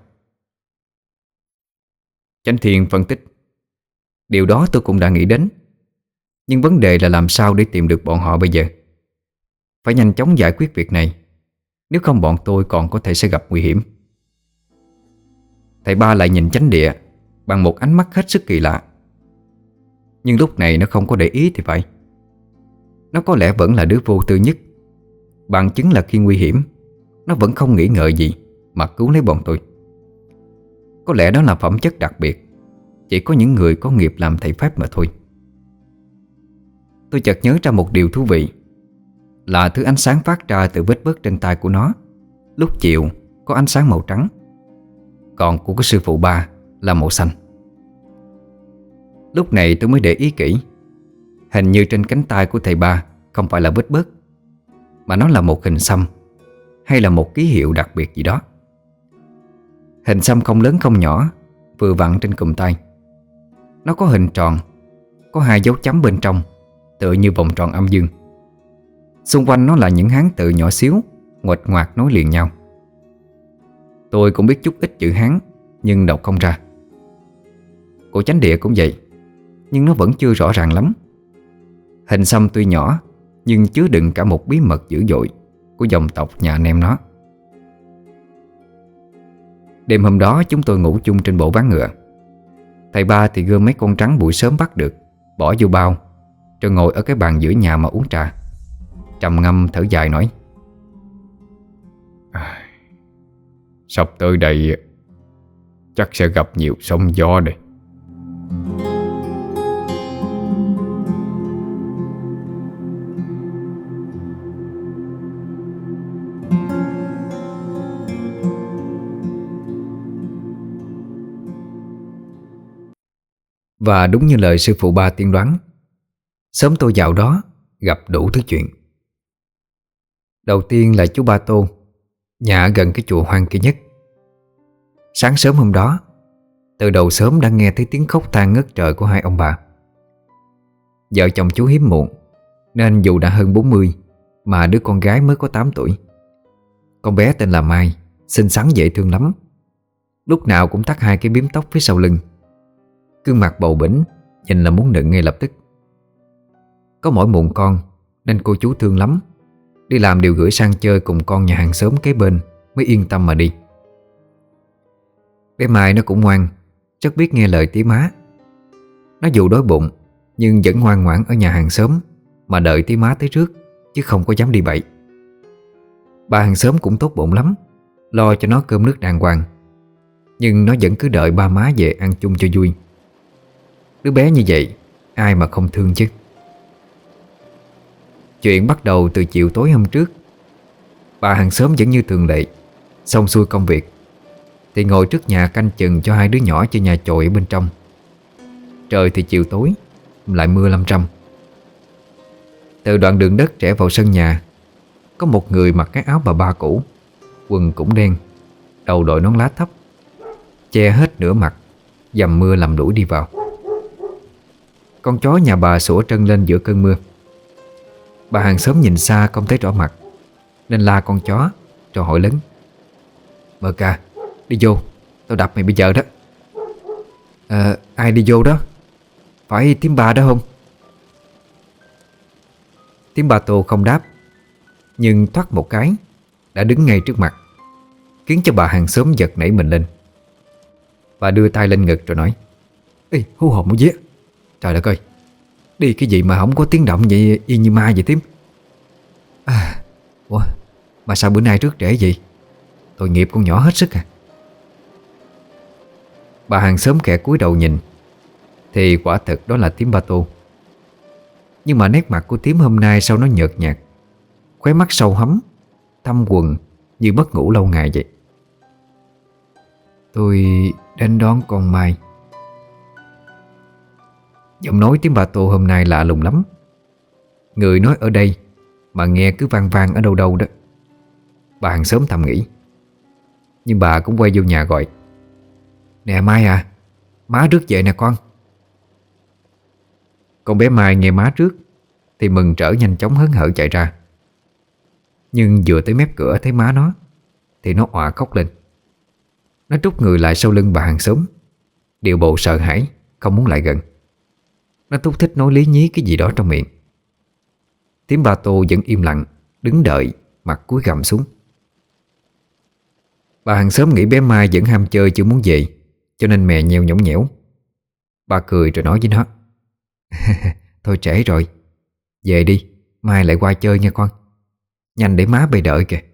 Chánh Thiên phân tích. Điều đó tôi cũng đã nghĩ đến, nhưng vấn đề là làm sao để tìm được bọn họ bây giờ. Phải nhanh chóng giải quyết việc này, nếu không bọn tôi còn có thể sẽ gặp nguy hiểm. Thầy ba lại nhìn Chánh Địa bằng một ánh mắt hết sức kỳ lạ. Nhưng lúc này nó không có để ý thì phải. Nó có lẽ vẫn là đứa vô tư nhất. Bằng chứng là khi nguy hiểm, nó vẫn không nghĩ ngợi gì mà cứu lấy bọn tôi. Có lẽ đó là phẩm chất đặc biệt, chỉ có những người có nghiệp làm thầy pháp mà thôi. Tôi chợt nhớ ra một điều thú vị, là thứ ánh sáng phát ra từ vết bớt trên tay của nó lúc chiều có ánh sáng màu trắng, còn của cái sư phụ ba là màu xanh. Lúc này tôi mới để ý kỹ. Hình như trên cánh tay của thầy ba không phải là vết bớt, mà nó là một hình xăm, hay là một ký hiệu đặc biệt gì đó. Hình xăm không lớn không nhỏ, vừa vặn trên cùm tay. Nó có hình tròn, có 2 dấu chấm bên trong, tựa như vòng tròn âm dương. Xung quanh nó là những hán tự nhỏ xíu, nguệch ngoạc nối liền nhau. Tôi cũng biết chút ít chữ Hán, nhưng đọc không ra. Của Chánh Địa cũng vậy, nhưng nó vẫn chưa rõ ràng lắm. Hình xăm tuy nhỏ, nhưng chứa đựng cả một bí mật dữ dội của dòng tộc nhà anh em nó. Đêm hôm đó chúng tôi ngủ chung trên bộ ván ngựa. Thầy ba thì gom mấy con trắng buổi sớm bắt được, bỏ vô bao, rồi ngồi ở cái bàn giữa nhà mà uống trà. trầm ngâm thở dài nói: Sắp tới đây chắc sẽ gặp nhiều sóng gió đây. Và đúng như lời sư phụ Ba tiên đoán, sớm tôi vào đó gặp đủ thứ chuyện. Đầu tiên là chú Ba Tô, nhà ở gần cái chùa hoang kia nhất. Sáng sớm hôm đó, từ đầu sớm đã nghe thấy tiếng khóc than ngất trời của hai ông bà. Vợ chồng chú hiếm muộn, nên dù đã hơn 40 mà đứa con gái mới có 8 tuổi. Con bé tên là Mai, xinh xắn dễ thương lắm. Lúc nào cũng thắt hai cái bím tóc phía sau lưng, gương mặt bầu bĩnh, nhìn là muốn nựng ngay lập tức. Có mỗi mụn con nên cô chú thương lắm, đi làm đều gửi sang chơi cùng con nhà hàng xóm kế bên mới yên tâm mà đi. Bé Mai nó cũng ngoan, rất biết nghe lời tía má. Nó dù đói bụng nhưng vẫn ngoan ngoãn ở nhà hàng xóm mà đợi tía má tới trước, chứ không có dám đi bậy. Bà hàng xóm cũng tốt bụng lắm, lo cho nó cơm nước đàng hoàng, nhưng nó vẫn cứ đợi ba má về ăn chung cho vui. Đứa bé như vậy ai mà không thương chứ. Chuyện bắt đầu từ chiều tối hôm trước. Bà hàng xóm vẫn như thường lệ, xong xuôi công việc thì ngồi trước nhà canh chừng cho hai đứa nhỏ chơi nhà chòi ở bên trong. Trời thì chiều tối, lại mưa lâm râm. Từ đoạn đường đất rẽ vào sân nhà, có một người mặc cái áo bà ba cũ, quần cũng đen, đầu đội nón lá thấp, che hết nửa mặt, dầm mưa làm đuổi đi vào. Con chó nhà bà sủa trân lên giữa cơn mưa. Bà hàng xóm nhìn xa không thấy rõ mặt, nên la con chó rồi hỏi lớn: "Mơ ca, đi vô, tao đập mày bây giờ đó." Ai đi vô đó? Phải thím bà đó không?" Thím bà Tô không đáp, nhưng thoát một cái đã đứng ngay trước mặt, khiến cho bà hàng xóm giật nảy mình lên. Bà đưa tay lên ngực rồi nói: "Ê, hú hồn một vía. Trời đất ơi, đi cái gì mà không có tiếng động vậy, y như ma vậy thím?" Ủa, mà sao bữa nay rước trễ vậy? Tội nghiệp con nhỏ hết sức à?" Bà hàng xóm khẽ cúi đầu nhìn, thì quả thực đó là thím Ba Tô. Nhưng mà nét mặt của thím hôm nay sao nó nhợt nhạt, khóe mắt sâu hắm, thâm quầng như mất ngủ lâu ngày vậy. "Tôi đến đón con Mai." Giọng nói tiếng Ba Tô hôm nay lạ lùng lắm. Người nói ở đây mà nghe cứ vang vang ở đâu đâu đó. Bà hàng xóm thầm nghĩ. Nhưng bà cũng quay vô nhà gọi: "Nè Mai à, má rước về nè con." Con bé Mai nghe má trước thì mừng rỡ nhanh chóng hớn hở chạy ra. Nhưng vừa tới mép cửa thấy má nó thì nó òa khóc lên. Nó trút người lại sau lưng bà hàng xóm, điệu bộ sợ hãi, không muốn lại gần. Nó thúc thích nói lý nhí cái gì đó trong miệng. Thím Ba Tô vẫn im lặng đứng đợi, mặt cúi gằm xuống. Bà hàng xóm nghĩ bé Mai vẫn ham chơi chưa muốn về, cho nên mè nheo nhõng nhẽo. Bà cười rồi nói với nó: "Thôi trễ rồi, về đi, mai lại qua chơi nha con. Nhanh để má bày đợi kìa."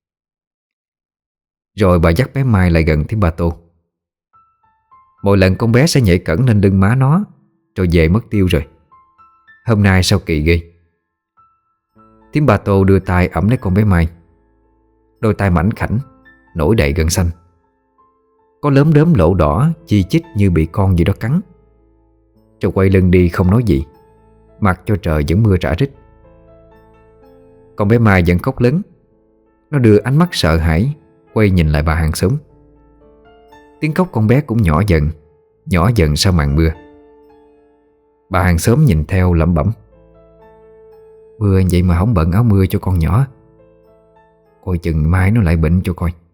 Rồi bà dắt bé Mai lại gần thím Ba Tô. Mỗi lần con bé sẽ nhảy cẫng lên lưng má nó, rồi về mất tiêu rồi. Hôm nay sao kỳ ghê. Thím Ba Tô đưa tay ẵm lấy con bé Mai. Đôi tay mảnh khảnh, nổi đầy gân xanh, có lốm đốm lỗ đỏ chi chít như bị con gì đó cắn. Rồi quay lưng đi không nói gì, mặc cho trời vẫn mưa rả rích. Con bé Mai vẫn khóc lớn. Nó đưa ánh mắt sợ hãi quay nhìn lại bà hàng xóm. Tiếng khóc con bé cũng nhỏ dần sau màn mưa. Bà hàng xóm nhìn theo lẩm bẩm: "Mưa vậy mà không bận áo mưa cho con nhỏ, coi chừng mai nó lại bệnh cho coi."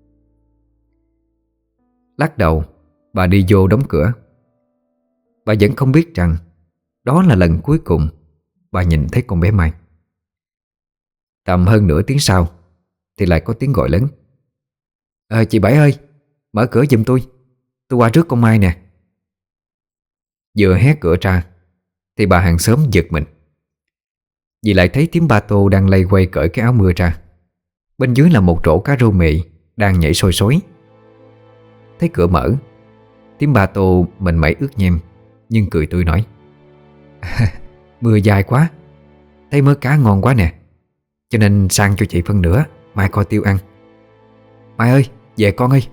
Lắc đầu, bà đi vô đóng cửa. Bà vẫn không biết rằng đó là lần cuối cùng bà nhìn thấy con bé Mai. Tầm hơn nửa tiếng sau thì lại có tiếng gọi lớn: Chị Bảy ơi, mở cửa giùm tôi qua rước con Mai nè." Vừa hé cửa ra thì bà hàng xóm giật mình. Dì lại thấy thím Ba Tô đang lay quay cởi cái áo mưa ra. Bên dưới là một rổ cá rô mị đang nhảy sôi sối. Thấy cửa mở, thím Ba Tô mình mẩy ướt nhem nhưng cười tươi nói: Mưa dài quá, thấy mớ cá ngon quá nè, cho nên sang cho chị phân nửa, mai coi tiêu ăn. Mai ơi, về con ơi.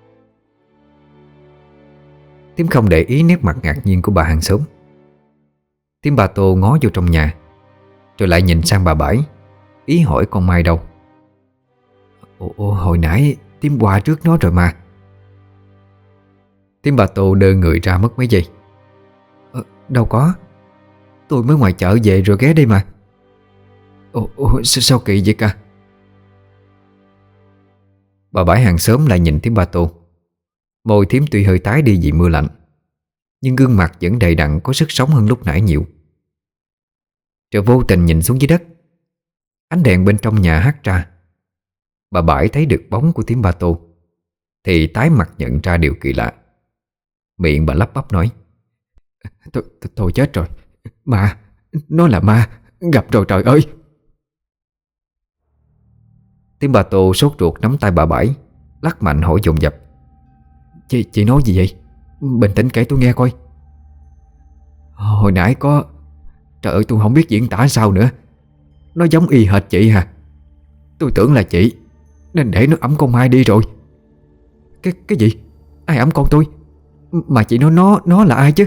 Thím không để ý nét mặt ngạc nhiên của bà hàng xóm. Thím Ba Tô ngó vô trong nhà, rồi lại nhìn sang bà Bãi, ý hỏi con Mai đâu. Ồ, hồi nãy thím qua trước nó rồi mà. Thím Ba Tô đơ người ra mất mấy giây. Đâu có, tôi mới ngoài chợ về rồi ghé đây mà. Sao kỳ vậy cả? Bà Bãi hàng xóm lại nhìn thím Ba Tô. Môi thím tuy hơi tái đi vì mưa lạnh, nhưng gương mặt vẫn đầy đặn, có sức sống hơn lúc nãy nhiều. Rồi vô tình nhìn xuống dưới đất. Ánh đèn bên trong nhà hắt ra. Bà Bãi thấy được bóng của thím Ba Tô thì tái mặt nhận ra điều kỳ lạ. Miệng bà lắp bắp nói: Thôi chết rồi, ma, nó là ma, gặp rồi trời ơi. Thím Ba Tô sốt ruột nắm tay bà Bãi, lắc mạnh hỏi dồn dập: Chị nói gì vậy? Bình tĩnh kể tôi nghe coi. Hồi nãy có... Trời ơi, tôi không biết diễn tả sao nữa. Nó giống y hệt chị hả? Tôi tưởng là chị nên để nó ẵm con Mai đi rồi. Cái gì? Ai ẵm con tôi? Mà chị nói nó là ai chứ?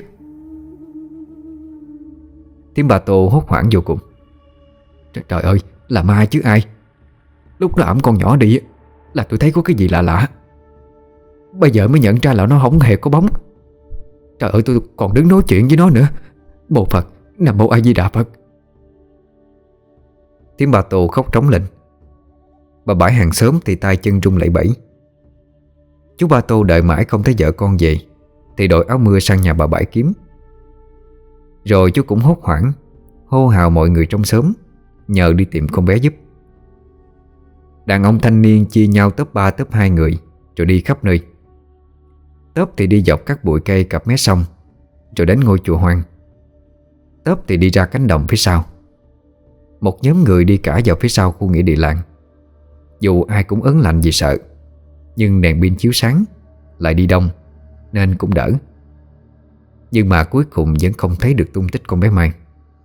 Thím Ba Tô hốt hoảng vô cùng. Trời ơi, là Mai chứ ai. Lúc nó ẵm con nhỏ đi là tôi thấy có cái gì lạ lạ. Bây giờ mới nhận ra là nó không hề có bóng. Trời ơi, tôi còn đứng nói chuyện với nó nữa. Mô Phật, Nam Mô A Di Đà Phật. Thím Ba Tô khóc trống lên. Bà Bãi hàng xóm thì tay chân run lẩy bẩy. Chú Ba Tô đợi mãi không thấy vợ con về thì đội áo mưa sang nhà bà Bãi kiếm. Rồi chú cũng hốt hoảng hô hào mọi người trong xóm nhờ đi tìm con bé giúp. Đàn ông thanh niên chia nhau tớp 3 tớp 2 người rồi đi khắp nơi. Tớp thì đi dọc các bụi cây cặp mé sông rồi đến ngôi chùa hoang. Tớp thì đi ra cánh đồng phía sau. Một nhóm người đi cả vào phía sau khu nghĩa địa làng. Dù ai cũng ớn lạnh vì sợ, nhưng đèn pin chiếu sáng, lại đi đông nên cũng đỡ. Nhưng mà cuối cùng vẫn không thấy được tung tích con bé Mai.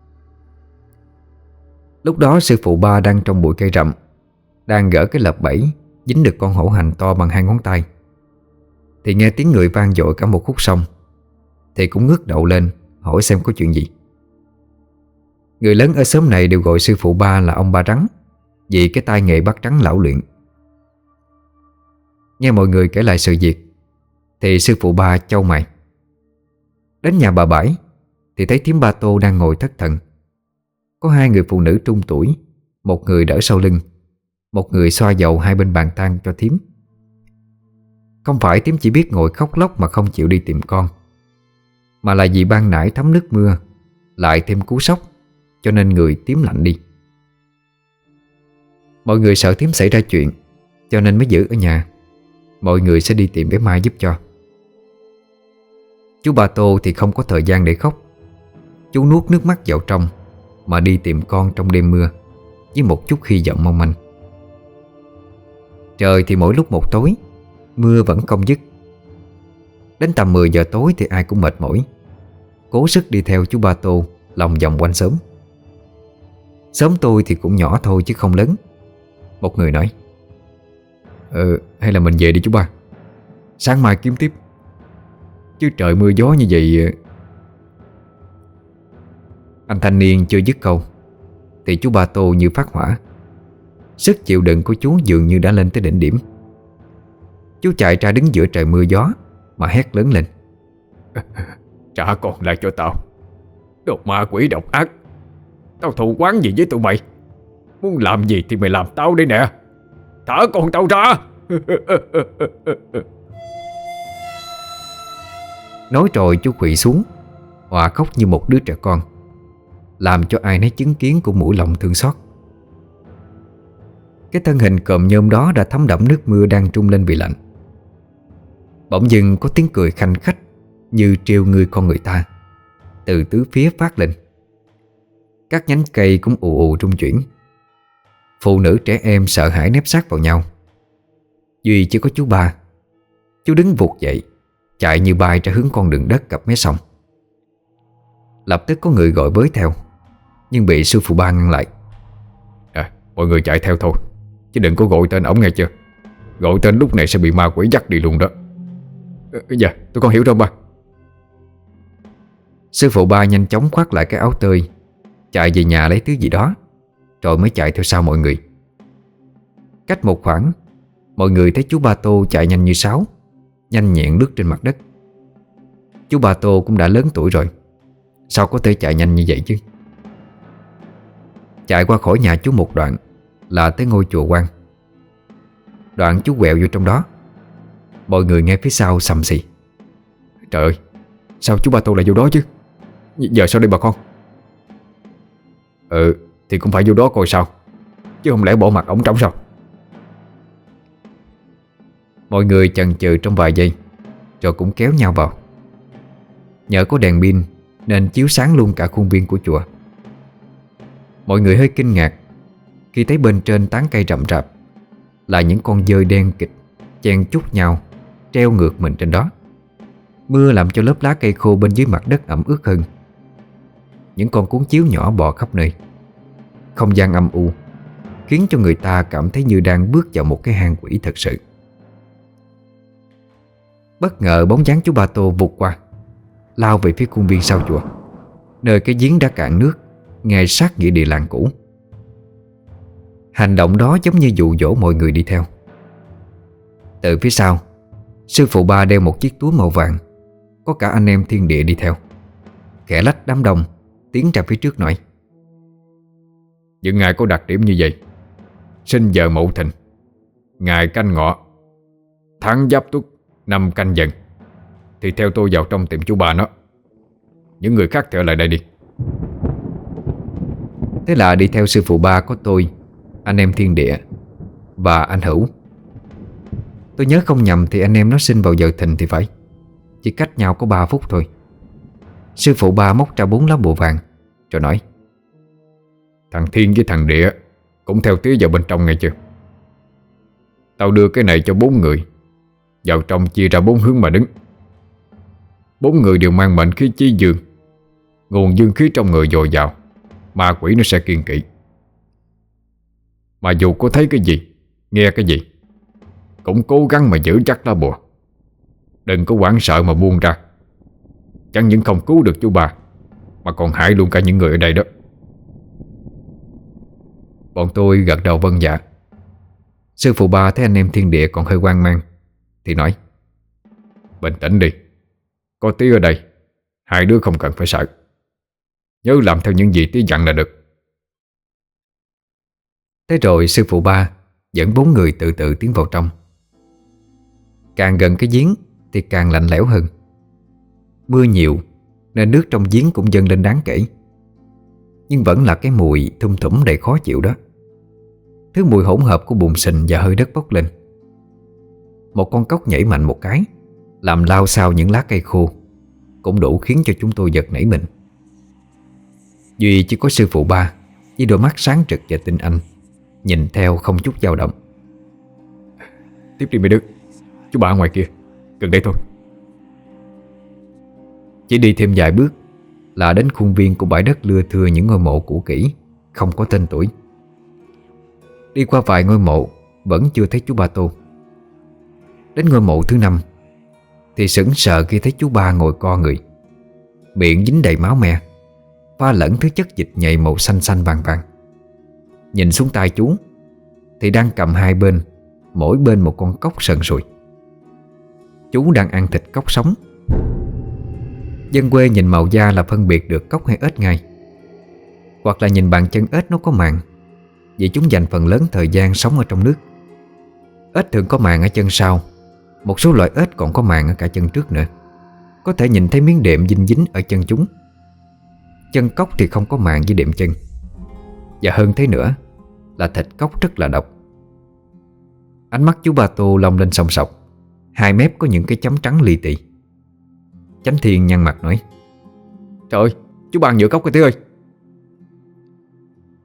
Lúc đó sư phụ Ba đang trong bụi cây rậm, đang gỡ cái lợp bẫy dính được con hổ hành to bằng 2 ngón tay, thì nghe tiếng người vang dội cả một khúc sông. Thì cũng ngước đầu lên hỏi xem có chuyện gì. Người lớn ở xóm này đều gọi sư phụ Ba là ông Ba Rắn, vì cái tay nghề bắt rắn lão luyện. Nghe mọi người kể lại sự việc thì sư phụ Ba chau mày. Đến nhà bà Bãi thì thấy thím Ba Tô đang ngồi thất thần. Có 2 người phụ nữ trung tuổi, một người đỡ sau lưng, một người xoa dầu 2 bên bàn tang cho thím. Không phải thím chỉ biết ngồi khóc lóc mà không chịu đi tìm con, mà là vì ban nãy thấm nước mưa lại thêm cú sốc, cho nên người tím lạnh đi. Mọi người sợ thím xảy ra chuyện cho nên mới giữ ở nhà. Mọi người sẽ đi tìm bé Mai giúp cho. Chú Ba Tô thì không có thời gian để khóc. Chú nuốt nước mắt vào trong mà đi tìm con trong đêm mưa, với một chút hy vọng mong manh. Trời thì mỗi lúc một tối, mưa vẫn không dứt. Đến tầm 10 giờ tối thì ai cũng mệt mỏi, cố sức đi theo chú Ba Tô lòng vòng quanh xóm. Xóm tôi thì cũng nhỏ thôi chứ không lớn. Một người nói: hay là mình về đi chú Ba, sáng mai kiếm tiếp. Chứ trời mưa gió như vậy. Anh thanh niên chưa dứt câu thì chú Ba Tô như phát hỏa. Sức chịu đựng của chú dường như đã lên tới đỉnh điểm. Chú chạy ra đứng giữa trời mưa gió mà hét lớn lên: Trả con lại cho tao, đồ ma quỷ độc ác. Tao thù oán gì với tụi mày? Muốn làm gì thì mày làm tao đây nè. Thả con tao ra. Nói rồi chú quỵ xuống, òa khóc như một đứa trẻ con, làm cho ai nấy chứng kiến cũng mũi lòng thương xót. Cái thân hình còm nhôm đó đã thấm đẫm nước mưa đang trung lên vì lạnh. Bỗng dưng có tiếng cười khanh khách như trêu người con người ta từ tứ phía phát lên. Các nhánh cây cũng ù ù rung chuyển. Phụ nữ trẻ em sợ hãi nép sát vào nhau. Duy chỉ có chú Ba. Chú đứng vụt dậy, chạy như bay ra hướng con đường đất cặp mé sông. Lập tức có người gọi bới theo, nhưng bị sư phụ Ba ngăn lại. Mọi người chạy theo thôi, chứ đừng có gọi tên ổng nghe chưa. Gọi tên lúc này sẽ bị ma quỷ dắt đi luôn đó. Dạ tôi con hiểu rồi ba. Sư phụ Ba nhanh chóng khoác lại cái áo tơi, chạy về nhà lấy thứ gì đó, rồi mới chạy theo sau mọi người. Cách một khoảng, mọi người thấy chú Ba Tô chạy nhanh như sáo, nhanh nhẹn lướt trên mặt đất. Chú Ba Tô cũng đã lớn tuổi rồi, sao có thể chạy nhanh như vậy chứ. Chạy qua khỏi nhà chú một đoạn là tới ngôi chùa quan. Đoạn chú quẹo vô trong đó. Mọi người nghe phía sau xầm xì: Trời ơi, sao chú Ba Tô lại vô đó chứ? Giờ sao đây bà con? Thì cũng phải vô đó coi sao, chứ không lẽ bỏ mặt ổng trống sao? Mọi người chần chừ trong vài giây, rồi cũng kéo nhau vào. Nhờ có đèn pin nên chiếu sáng luôn cả khuôn viên của chùa. Mọi người hơi kinh ngạc khi thấy bên trên tán cây rậm rạp là những con dơi đen kịt chen chúc nhau treo ngược mình trên đó. Mưa làm cho lớp lá cây khô bên dưới mặt đất ẩm ướt hơn. Những con cuốn chiếu nhỏ bò khắp nơi. Không gian âm u khiến cho người ta cảm thấy như đang bước vào một cái hang quỷ thật sự. Bất ngờ bóng dáng chú Ba Tô vụt qua, lao về phía khuôn viên sau chùa, nơi cái giếng đã cạn nước ngay sát nghĩa địa làng cũ. Hành động đó giống như dụ dỗ mọi người đi theo. Từ phía sau, sư phụ Ba đeo một chiếc túi màu vàng, có cả anh em thiên địa đi theo, khẽ lách đám đông tiến ra phía trước nói: Những ngày có đặc điểm như vậy, sinh giờ Mậu Thìn, ngày Canh Ngọ, tháng Giáp Tuất, năm Canh Dần, thì theo tôi vào trong tiệm chú Ba nó. Những người khác thì ở lại đây đi. Thế là đi theo sư phụ Ba có tôi, anh em thiên địa và anh Hữu. Tôi nhớ không nhầm thì anh em nó sinh vào giờ thìn thì phải, chỉ cách nhau có 3 phút thôi. Sư phụ Ba móc ra 4 lá bùa vàng rồi nói: Thằng Thiên với thằng Địa cũng theo tía vào bên trong nghe chưa? Tao đưa cái này cho 4 người, vào trong chia ra 4 hướng mà đứng. 4 người đều mang mệnh khí chi dương, nguồn dương khí trong người dồi dào, ma quỷ nó sẽ kiêng kỵ. Mà dù có thấy cái gì, nghe cái gì, cũng cố gắng mà giữ chắc lá bùa. Đừng có hoảng sợ mà buông ra. Chẳng những không cứu được chú Ba, mà còn hại luôn cả những người ở đây đó. Bọn tôi gật đầu vâng dạ. Sư phụ Ba thấy anh em thiên địa còn hơi hoang mang thì nói: Bình tĩnh đi, có tía ở đây, hai đứa không cần phải sợ. Nhớ làm theo những gì tía dặn là được. Thế rồi sư phụ Ba dẫn 4 người từ từ tiến vào trong. Càng gần cái giếng thì càng lạnh lẽo hơn. Mưa nhiều nên nước trong giếng cũng dâng lên đáng kể, nhưng vẫn là cái mùi thum thủm đầy khó chịu đó. Thứ mùi hỗn hợp của bùn sình và hơi đất bốc lên. Một con cóc nhảy mạnh một cái, làm lao xao những lá cây khô, cũng đủ khiến cho chúng tôi giật nảy mình. Duy chỉ có sư phụ Ba với đôi mắt sáng trực và tinh anh nhìn theo không chút dao động. Tiếp đi mấy đứa, chú Ba ở ngoài kia, gần đây thôi. Chỉ đi thêm vài bước là đến khuôn viên của bãi đất lưa thưa những ngôi mộ cũ kỹ, không có tên tuổi. Đi qua vài ngôi mộ vẫn chưa thấy chú Ba Tô. Đến ngôi mộ thứ 5 thì sững sờ khi thấy chú Ba ngồi co người, miệng dính đầy máu me, pha lẫn thứ chất dịch nhầy màu xanh xanh vàng vàng. Nhìn xuống tay chú thì đang cầm hai bên, mỗi bên một con cóc sần sùi. Chú đang ăn thịt cóc sống. Dân quê nhìn màu da là phân biệt được cóc hay ếch ngay, hoặc là nhìn bàn chân ếch nó có màng, vì chúng dành phần lớn thời gian sống ở trong nước. Ếch thường có màng ở chân sau, một số loại ếch còn có màng ở cả chân trước nữa. Có thể nhìn thấy miếng đệm dính dính ở chân chúng. Chân cóc thì không có màng với đệm chân. Và hơn thế nữa là thịt cóc rất là độc. Ánh mắt chú Ba Tô long lên sòng sọc, hai mép có những cái chấm trắng li ti. Chánh Thiên nhăn mặt nói: Trời ơi, chú Ba nhựa cóc kìa tía ơi.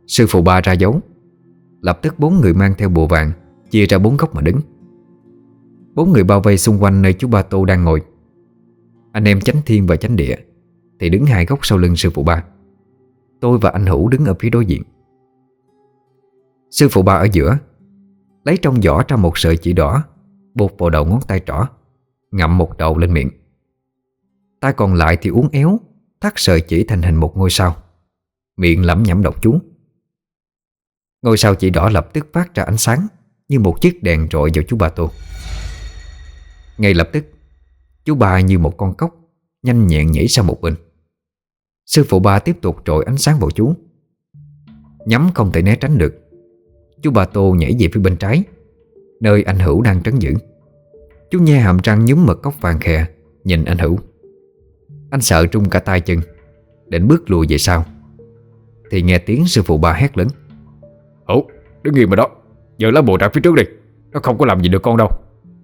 Sư phụ Ba ra dấu. Lập tức 4 người mang theo bùa vàng chia ra 4 góc mà đứng. 4 người bao vây xung quanh nơi chú Ba Tô đang ngồi. Anh em Chánh Thiên và Chánh Địa thì đứng 2 góc sau lưng sư phụ Ba. Tôi và anh Hữu đứng ở phía đối diện. Sư phụ Ba ở giữa, lấy trong giỏ ra một sợi chỉ đỏ, buộc vào đầu ngón tay trỏ, ngậm một đầu lên miệng. Tay còn lại thì uốn éo, thắt sợi chỉ thành hình một ngôi sao, miệng lẩm nhẩm đọc chú. Ngôi sao chỉ đỏ lập tức phát ra ánh sáng như một chiếc đèn rọi vào chú Ba Tô. Ngay lập tức, chú Ba như một con cóc nhanh nhẹn nhảy sang một bên. Sư phụ Ba tiếp tục rọi ánh sáng vào chú. Nhắm không thể né tránh được, chú Ba Tô nhảy về phía bên trái, nơi anh Hữu đang trấn giữ. Chú nhe hàm răng nhúm mật cốc vàng khè nhìn anh Hữu. Anh sợ trung cả tay chân, định bước lùi về sau, thì nghe tiếng sư phụ Ba hét lớn: Hữu, đứng nghiêm mà đó, giờ lá bùa ra phía trước đi, nó không có làm gì được con đâu.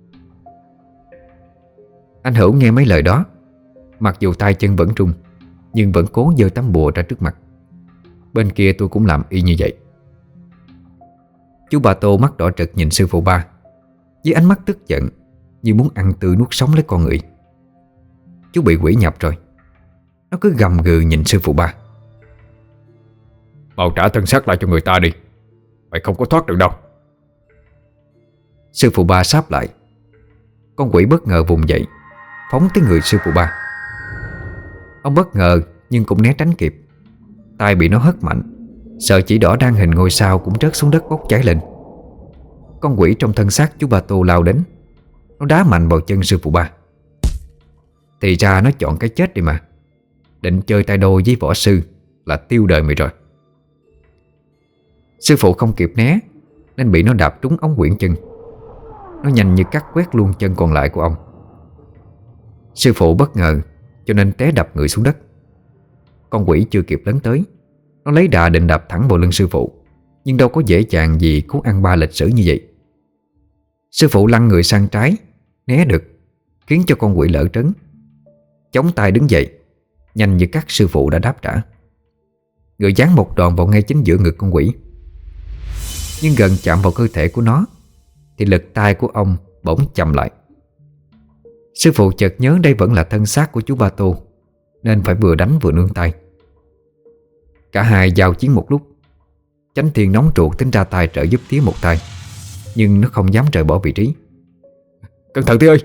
Anh Hữu nghe mấy lời đó, mặc dù tay chân vẫn trung, nhưng vẫn cố giơ tấm bùa ra trước mặt. Bên kia tôi cũng làm y như vậy. Chú Ba Tô mắt đỏ trực nhìn sư phụ Ba với ánh mắt tức giận, như muốn ăn tươi nuốt sống lấy con người. Chú bị quỷ nhập rồi. Nó cứ gầm gừ nhìn sư phụ Ba: Mau trả thân xác lại cho người ta đi, mày không có thoát được đâu. Sư phụ Ba sáp lại. Con quỷ bất ngờ vùng dậy, phóng tới người sư phụ Ba. Ông bất ngờ nhưng cũng né tránh kịp. Tay bị nó hất mạnh, sợi chỉ đỏ đang hình ngôi sao cũng rớt xuống đất bốc cháy lên. Con quỷ trong thân xác chú Ba Tô lao đến. Nó đá mạnh vào chân sư phụ Ba. Thì ra nó chọn cái chết đi mà. Định chơi tay đôi với võ sư là tiêu đời mày rồi. Sư phụ không kịp né nên bị nó đạp trúng ống quyển chân. Nó nhanh như cắt quét luôn chân còn lại của ông. Sư phụ bất ngờ cho nên té đập người xuống đất. Con quỷ chưa kịp lấn tới, nó lấy đà định đạp thẳng vào lưng sư phụ, nhưng đâu có dễ dàng gì cú ăn ba lịch sử như vậy. Sư phụ lăn người sang trái, né được, khiến cho con quỷ lỡ trấn. Chống tay đứng dậy, nhanh như cắt sư phụ đã đáp trả. Người giáng một đòn vào ngay chính giữa ngực con quỷ. Nhưng gần chạm vào cơ thể của nó thì lực tay của ông bỗng chậm lại. Sư phụ chợt nhớ đây vẫn là thân xác của chú Ba Tô, nên phải vừa đánh vừa nương tay. Cả hai giao chiến một lúc. Chánh Thiên nóng ruột tính ra tay trợ giúp Tía một tay, nhưng nó không dám rời bỏ vị trí. Cẩn thận Tía ơi!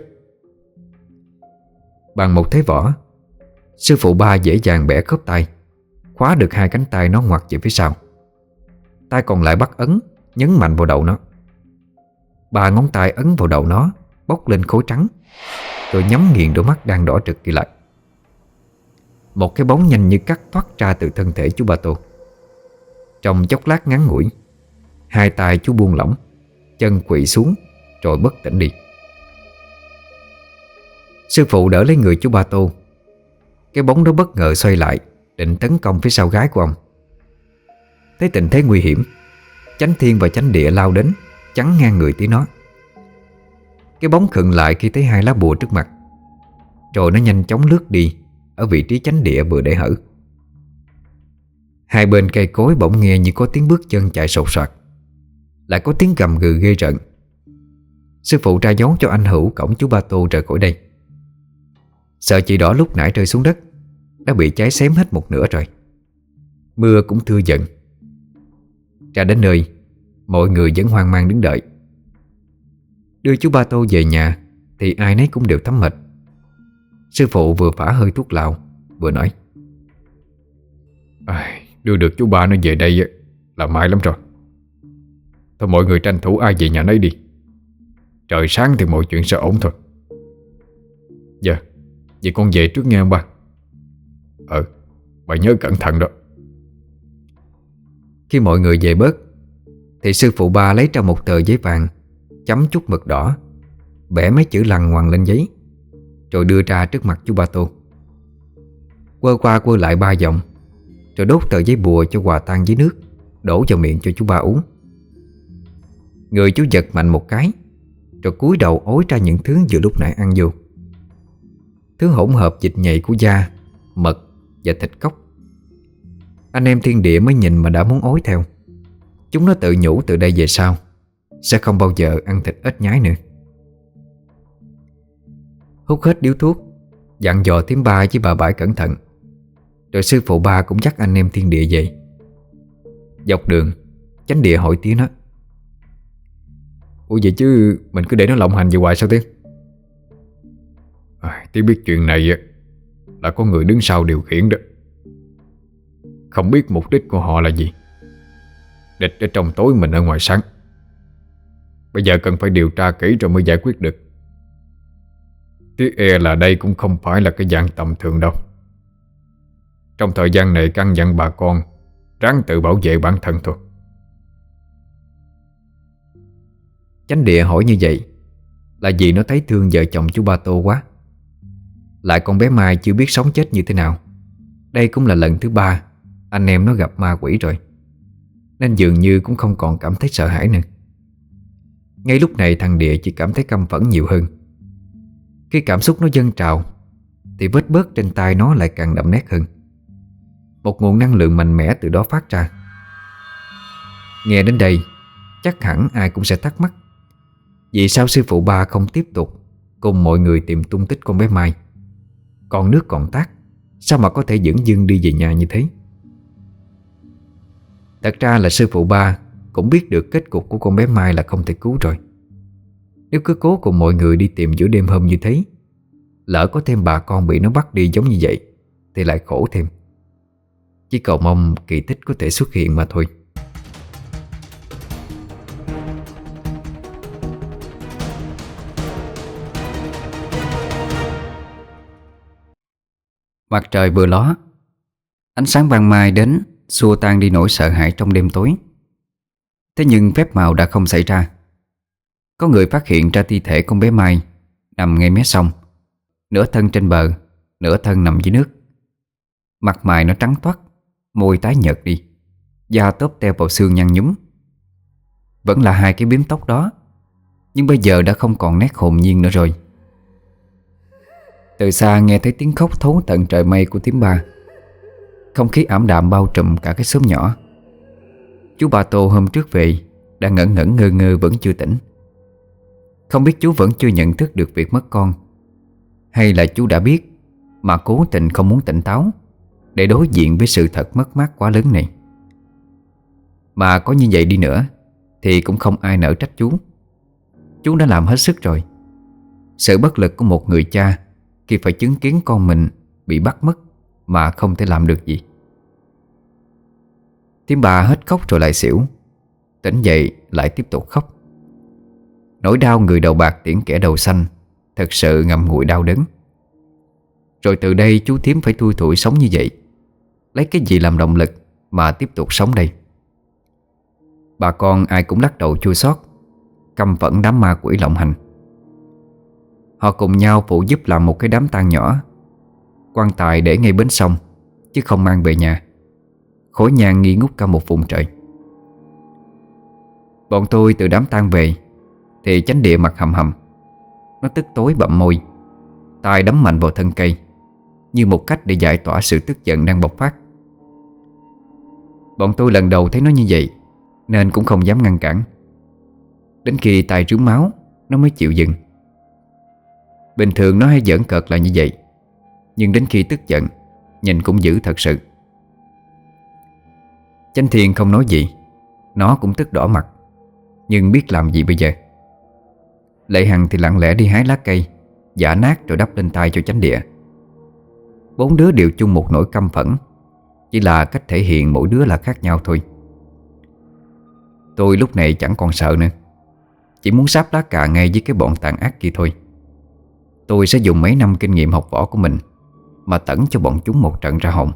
Bằng một thế võ, sư phụ Ba dễ dàng bẻ khớp tay, khóa được hai cánh tay nó ngoặt về phía sau. Tay còn lại bắt ấn, nhấn mạnh vào đầu nó. 3 ngón tay ấn vào đầu nó, bốc lên khối trắng, rồi nhắm nghiền đôi mắt đang đỏ trực kia lại. Một cái bóng nhanh như cắt thoát ra từ thân thể chú Ba Tô. Trong chốc lát ngắn ngủi, hai tay chú buông lỏng, chân quỵ xuống rồi bất tỉnh đi. Sư phụ đỡ lấy người chú Ba Tô. Cái bóng đó bất ngờ xoay lại, định tấn công phía sau gái của ông. Thấy tình thế nguy hiểm, Chánh Thiên và Chánh Địa lao đến, chắn ngang người tí nó. Cái bóng khựng lại khi thấy hai lá bùa trước mặt, rồi nó nhanh chóng lướt đi ở vị trí Chánh Địa vừa để hở. Hai bên cây cối bỗng nghe như có tiếng bước chân chạy sột soạt, lại có tiếng gầm gừ ghê rợn. Sư phụ ra dấu cho anh Hữu cõng chú Ba Tô rời khỏi đây. Sợi chỉ đỏ lúc nãy rơi xuống đất đã bị cháy xém hết một nửa rồi. Mưa cũng thưa dần. Ra đến nơi, mọi người vẫn hoang mang đứng đợi. Đưa chú Ba Tô về nhà thì ai nấy cũng đều thấm mệt. Sư phụ vừa phả hơi thuốc lào vừa nói: Đưa được chú Ba nó về đây là may lắm rồi. Thôi mọi người tranh thủ ai về nhà nấy đi. Trời sáng thì mọi chuyện sẽ ổn thôi. Dạ, vậy con về trước nghe ông ba. Bà nhớ cẩn thận đó. Khi mọi người về bớt thì sư phụ Ba lấy ra một tờ giấy vàng, chấm chút mực đỏ, vẽ mấy chữ lằng ngoằn lên giấy, rồi đưa ra trước mặt chú Ba Tô. Quơ qua quơ lại 3 vòng, rồi đốt tờ giấy bùa cho hòa tan với nước, đổ vào miệng cho chú Ba uống. Người chú giật mạnh một cái, rồi cúi đầu ối ra những thứ vừa lúc nãy ăn vô. Thứ hỗn hợp dịch nhầy của da, mật và thịt cóc. Anh em thiên địa mới nhìn mà đã muốn ối theo. Chúng nó tự nhủ từ đây về sau sẽ không bao giờ ăn thịt ếch nhái nữa. Hút hết điếu thuốc, dặn dò thím Ba với bà Bãi cẩn thận, rồi sư phụ Ba cũng dắt anh em thiên địa về. Dọc đường, chánh địa hỏi Tía nó: "Ủa vậy chứ mình cứ để nó lộng hành vậy hoài sao Tía?" Tía biết chuyện này là có người đứng sau điều khiển đó. Không biết mục đích của họ là gì. Địch ở trong tối, mình ở ngoài sáng. Bây giờ cần phải điều tra kỹ rồi mới giải quyết được. Tía e là đây cũng không phải là cái dạng tầm thường đâu. Trong thời gian này căn dặn bà con ráng tự bảo vệ bản thân thôi. Chánh địa hỏi như vậy là vì nó thấy thương vợ chồng chú Ba Tô quá. Lại con bé Mai chưa biết sống chết như thế nào. Đây cũng là lần thứ 3 anh em nó gặp ma quỷ rồi, nên dường như cũng không còn cảm thấy sợ hãi nữa. Ngay lúc này thằng Địa chỉ cảm thấy căm phẫn nhiều hơn. Khi cảm xúc nó dâng trào thì vết bớt trên tay nó lại càng đậm nét hơn. Một nguồn năng lượng mạnh mẽ từ đó phát ra. Nghe đến đây chắc hẳn ai cũng sẽ thắc mắc, vì sao sư phụ Ba không tiếp tục cùng mọi người tìm tung tích con bé Mai? Còn nước còn tát, sao mà có thể dửng dưng đi về nhà như thế? Thật ra là sư phụ Ba cũng biết được kết cục của con bé Mai là không thể cứu rồi. Nếu cứ cố cùng mọi người đi tìm giữa đêm hôm như thế, lỡ có thêm bà con bị nó bắt đi giống như vậy thì lại khổ thêm. Chỉ cầu mong kỳ tích có thể xuất hiện mà thôi. Mặt trời vừa ló, ánh sáng ban mai đến xua tan đi nỗi sợ hãi trong đêm tối. Thế nhưng phép màu đã không xảy ra. Có người phát hiện ra thi thể con bé Mai nằm ngay mé sông, nửa thân trên bờ, nửa thân nằm dưới nước. Mặt mày nó trắng toát, môi tái nhợt đi, da tốp teo vào xương nhăn nhúm. Vẫn là hai cái bím tóc đó, nhưng bây giờ đã không còn nét hồn nhiên nữa rồi. Từ xa nghe thấy tiếng khóc thấu tận trời mây của thím Ba. Không khí ảm đạm bao trùm cả cái xóm nhỏ. Chú Ba Tô hôm trước về đang ngẩn ngẩn ngơ ngơ vẫn chưa tỉnh. Không biết chú vẫn chưa nhận thức được việc mất con, hay là chú đã biết mà cố tình không muốn tỉnh táo để đối diện với sự thật mất mát quá lớn này. Mà có như vậy đi nữa thì cũng không ai nỡ trách chú. Chú đã làm hết sức rồi. Sự bất lực của một người cha khi phải chứng kiến con mình bị bắt mất mà không thể làm được gì. Thím Ba hết khóc rồi lại xỉu. Tỉnh dậy lại tiếp tục khóc. Nỗi đau người đầu bạc tiễn kẻ đầu xanh thật sự ngậm ngùi đau đớn. Rồi từ đây chú thím phải thui thủi sống như vậy. Lấy cái gì làm động lực mà tiếp tục sống đây? Bà con ai cũng lắc đầu chua xót, căm phẫn đám ma quỷ lộng hành. Họ cùng nhau phụ giúp làm một cái đám tang nhỏ. Quan tài để ngay bến sông, chứ không mang về nhà. Khói nhang nghi ngút cả một vùng trời. Bọn tôi từ đám tang về thì chánh địa mặt hầm hầm. Nó tức tối bặm môi, tay đấm mạnh vào thân cây, như một cách để giải tỏa sự tức giận đang bộc phát. Bọn tôi lần đầu thấy nó như vậy nên cũng không dám ngăn cản. Đến khi tay rướm máu nó mới chịu dừng. Bình thường nó hay giỡn cợt là như vậy, nhưng đến khi tức giận nhìn cũng dữ thật sự. Chánh Thiên không nói gì. Nó cũng tức đỏ mặt, nhưng biết làm gì bây giờ. Lệ Hằng thì lặng lẽ đi hái lá cây, giã nát rồi đắp lên tay cho chánh địa. Bốn đứa đều chung một nỗi căm phẫn, chỉ là cách thể hiện mỗi đứa là khác nhau thôi. Tôi lúc này chẳng còn sợ nữa, chỉ muốn sáp lá cà ngay với cái bọn tàn ác kia thôi. Tôi sẽ dùng mấy năm kinh nghiệm học võ của mình mà tẩn cho bọn chúng một trận ra hồn.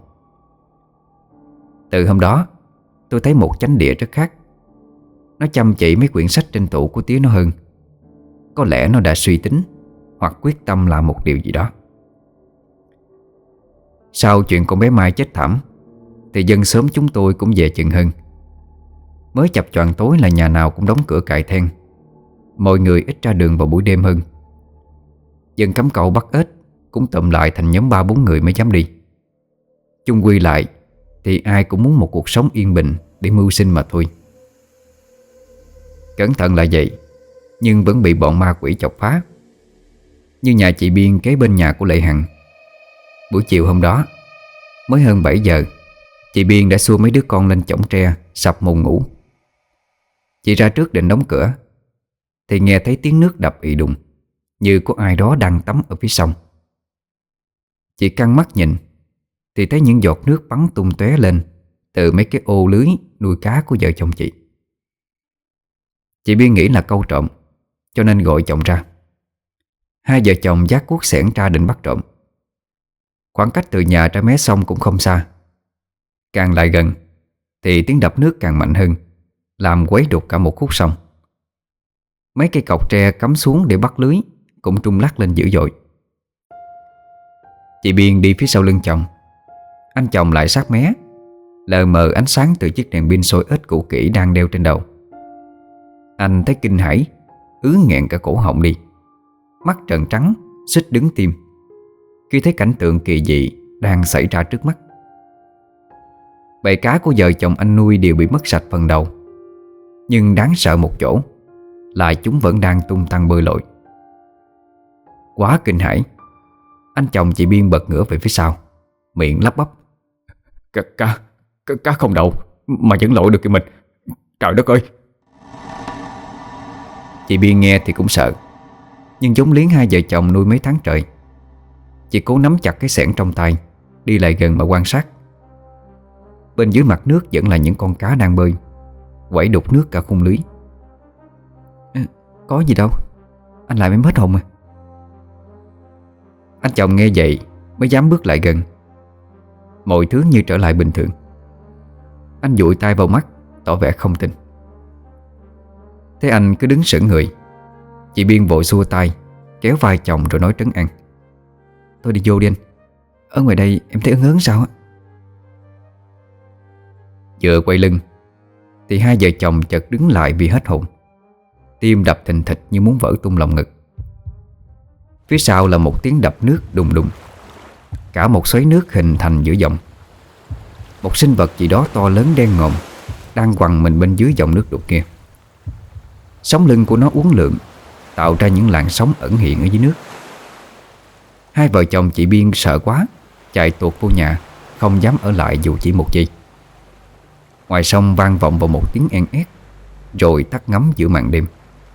Từ hôm đó tôi thấy một chánh địa rất khác. Nó chăm chỉ mấy quyển sách trên tủ của tía nó hơn. Có lẽ nó đã suy tính hoặc quyết tâm làm một điều gì đó. Sau chuyện con bé Mai chết thảm thì dân xóm chúng tôi cũng về chừng hơn. Mới chập choạng tối là nhà nào cũng đóng cửa cài then. Mọi người ít ra đường vào buổi đêm hơn. Dân cắm cậu bắt ếch cũng tụm lại thành nhóm 3-4 người mới dám đi. Chung quy lại thì ai cũng muốn một cuộc sống yên bình để mưu sinh mà thôi. Cẩn thận là vậy, nhưng vẫn bị bọn ma quỷ chọc phá. Như nhà chị Biên kế bên nhà của Lệ Hằng. Buổi chiều hôm đó, mới hơn 7 giờ, chị Biên đã xua mấy đứa con lên chõng tre sập mùng ngủ. Chị ra trước định đóng cửa thì nghe thấy tiếng nước đập ì đùng, như có ai đó đang tắm ở phía sông. Chị căng mắt nhìn thì thấy những giọt nước bắn tung tóe lên từ mấy cái ô lưới nuôi cá của vợ chồng chị. Chị Biên nghĩ là câu trộm, cho nên gọi chồng ra. Hai vợ chồng vác cuốc xẻng ra định bắt trộm. Khoảng cách từ nhà ra mé sông cũng không xa. Càng lại gần thì tiếng đập nước càng mạnh hơn, làm quấy đục cả một khúc sông. Mấy cây cọc tre cắm xuống để bắt lưới cũng trung lắc lên dữ dội. Chị Biên đi phía sau lưng chồng, anh chồng lại sát mé, lờ mờ ánh sáng từ chiếc đèn pin soi ếch cũ kỹ đang đeo trên đầu. Anh thấy kinh hãi, ứ nghẹn cả cổ họng đi, mắt trợn trắng, suýt đứng tim khi thấy cảnh tượng kỳ dị đang xảy ra trước mắt. Bầy cá của vợ chồng anh nuôi đều bị mất sạch phần đầu, nhưng đáng sợ một chỗ là chúng vẫn đang tung tăng bơi lội. Quá kinh hãi, anh chồng chị Biên bật ngửa về phía sau, miệng lắp bắp: Cá không đầu mà vẫn lội được kìa mình. Trời đất ơi! Chị Biên nghe thì cũng sợ, nhưng vốn liếng hai vợ chồng nuôi mấy tháng trời. Chị cố nắm chặt cái xẻng trong tay, đi lại gần mà quan sát. Bên dưới mặt nước vẫn là những con cá đang bơi, quẩy đục nước cả khung lưới. Có gì đâu, anh lại mới hết hồn à. Anh chồng nghe vậy mới dám bước lại gần. Mọi thứ như trở lại bình thường. Anh dụi tay vào mắt, tỏ vẻ không tin. Thế anh cứ đứng sững người, chị Biên vội xua tay, kéo vai chồng rồi nói trấn an: Thôi đi vô đi anh, ở ngoài đây em thấy ớn ớn sao á. Vừa quay lưng thì hai vợ chồng chợt đứng lại vì hết hồn. Tim đập thình thịch như muốn vỡ tung lồng ngực. Phía sau là một tiếng đập nước đùng đùng. Cả một xoáy nước hình thành giữa dòng. Một sinh vật gì đó to lớn đen ngòm đang quằn mình bên dưới dòng nước đục kia. Sống lưng của nó uốn lượn, tạo ra những làn sóng ẩn hiện ở dưới nước. Hai vợ chồng chị Biên sợ quá, chạy tuột vô nhà, không dám ở lại dù chỉ một giây. Ngoài sông vang vọng vào một tiếng en ét, rồi tắt ngấm giữa màn đêm.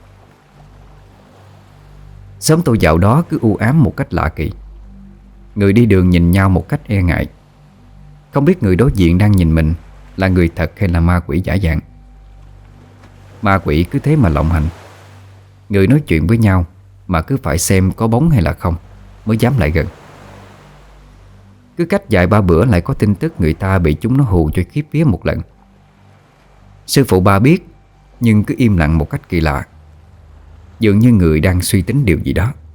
Sớm tôi dạo đó cứ u ám một cách lạ kỳ. Người đi đường nhìn nhau một cách e ngại, không biết người đối diện đang nhìn mình là người thật hay là ma quỷ giả dạng. Ma quỷ cứ thế mà lộng hành. Người nói chuyện với nhau mà cứ phải xem có bóng hay là không mới dám lại gần. Cứ cách vài ba bữa lại có tin tức người ta bị chúng nó hù cho khiếp vía một lần. Sư phụ Ba biết, nhưng cứ im lặng một cách kỳ lạ, dường như người đang suy tính điều gì đó.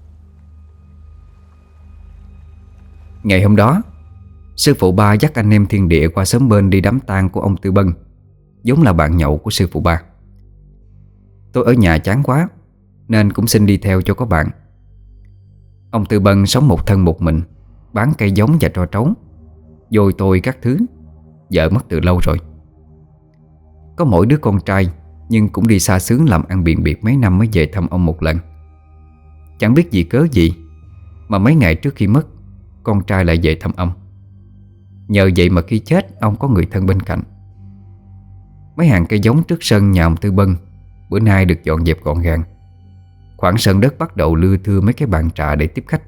Ngày hôm đó, sư phụ Ba dắt anh em thiên địa qua xóm bên đi đám tang của ông Tư Bân, vốn là bạn nhậu của sư phụ Ba. Tôi ở nhà chán quá nên cũng xin đi theo cho có bạn. Ông Tư Bân sống một thân một mình, bán cây giống và tro trấu, vôi tôi các thứ. Vợ mất từ lâu rồi. Có mỗi đứa con trai, nhưng cũng đi xa xứ làm ăn biền biệt mấy năm mới về thăm ông một lần. Chẳng biết vì cớ gì mà mấy ngày trước khi mất, con trai lại về thăm ông. Nhờ vậy mà khi chết ông có người thân bên cạnh. Mấy hàng cây giống trước sân nhà ông Tư Bân bữa nay được dọn dẹp gọn gàng. Khoảng sân đất bắt đầu lưa thưa mấy cái bàn trà để tiếp khách.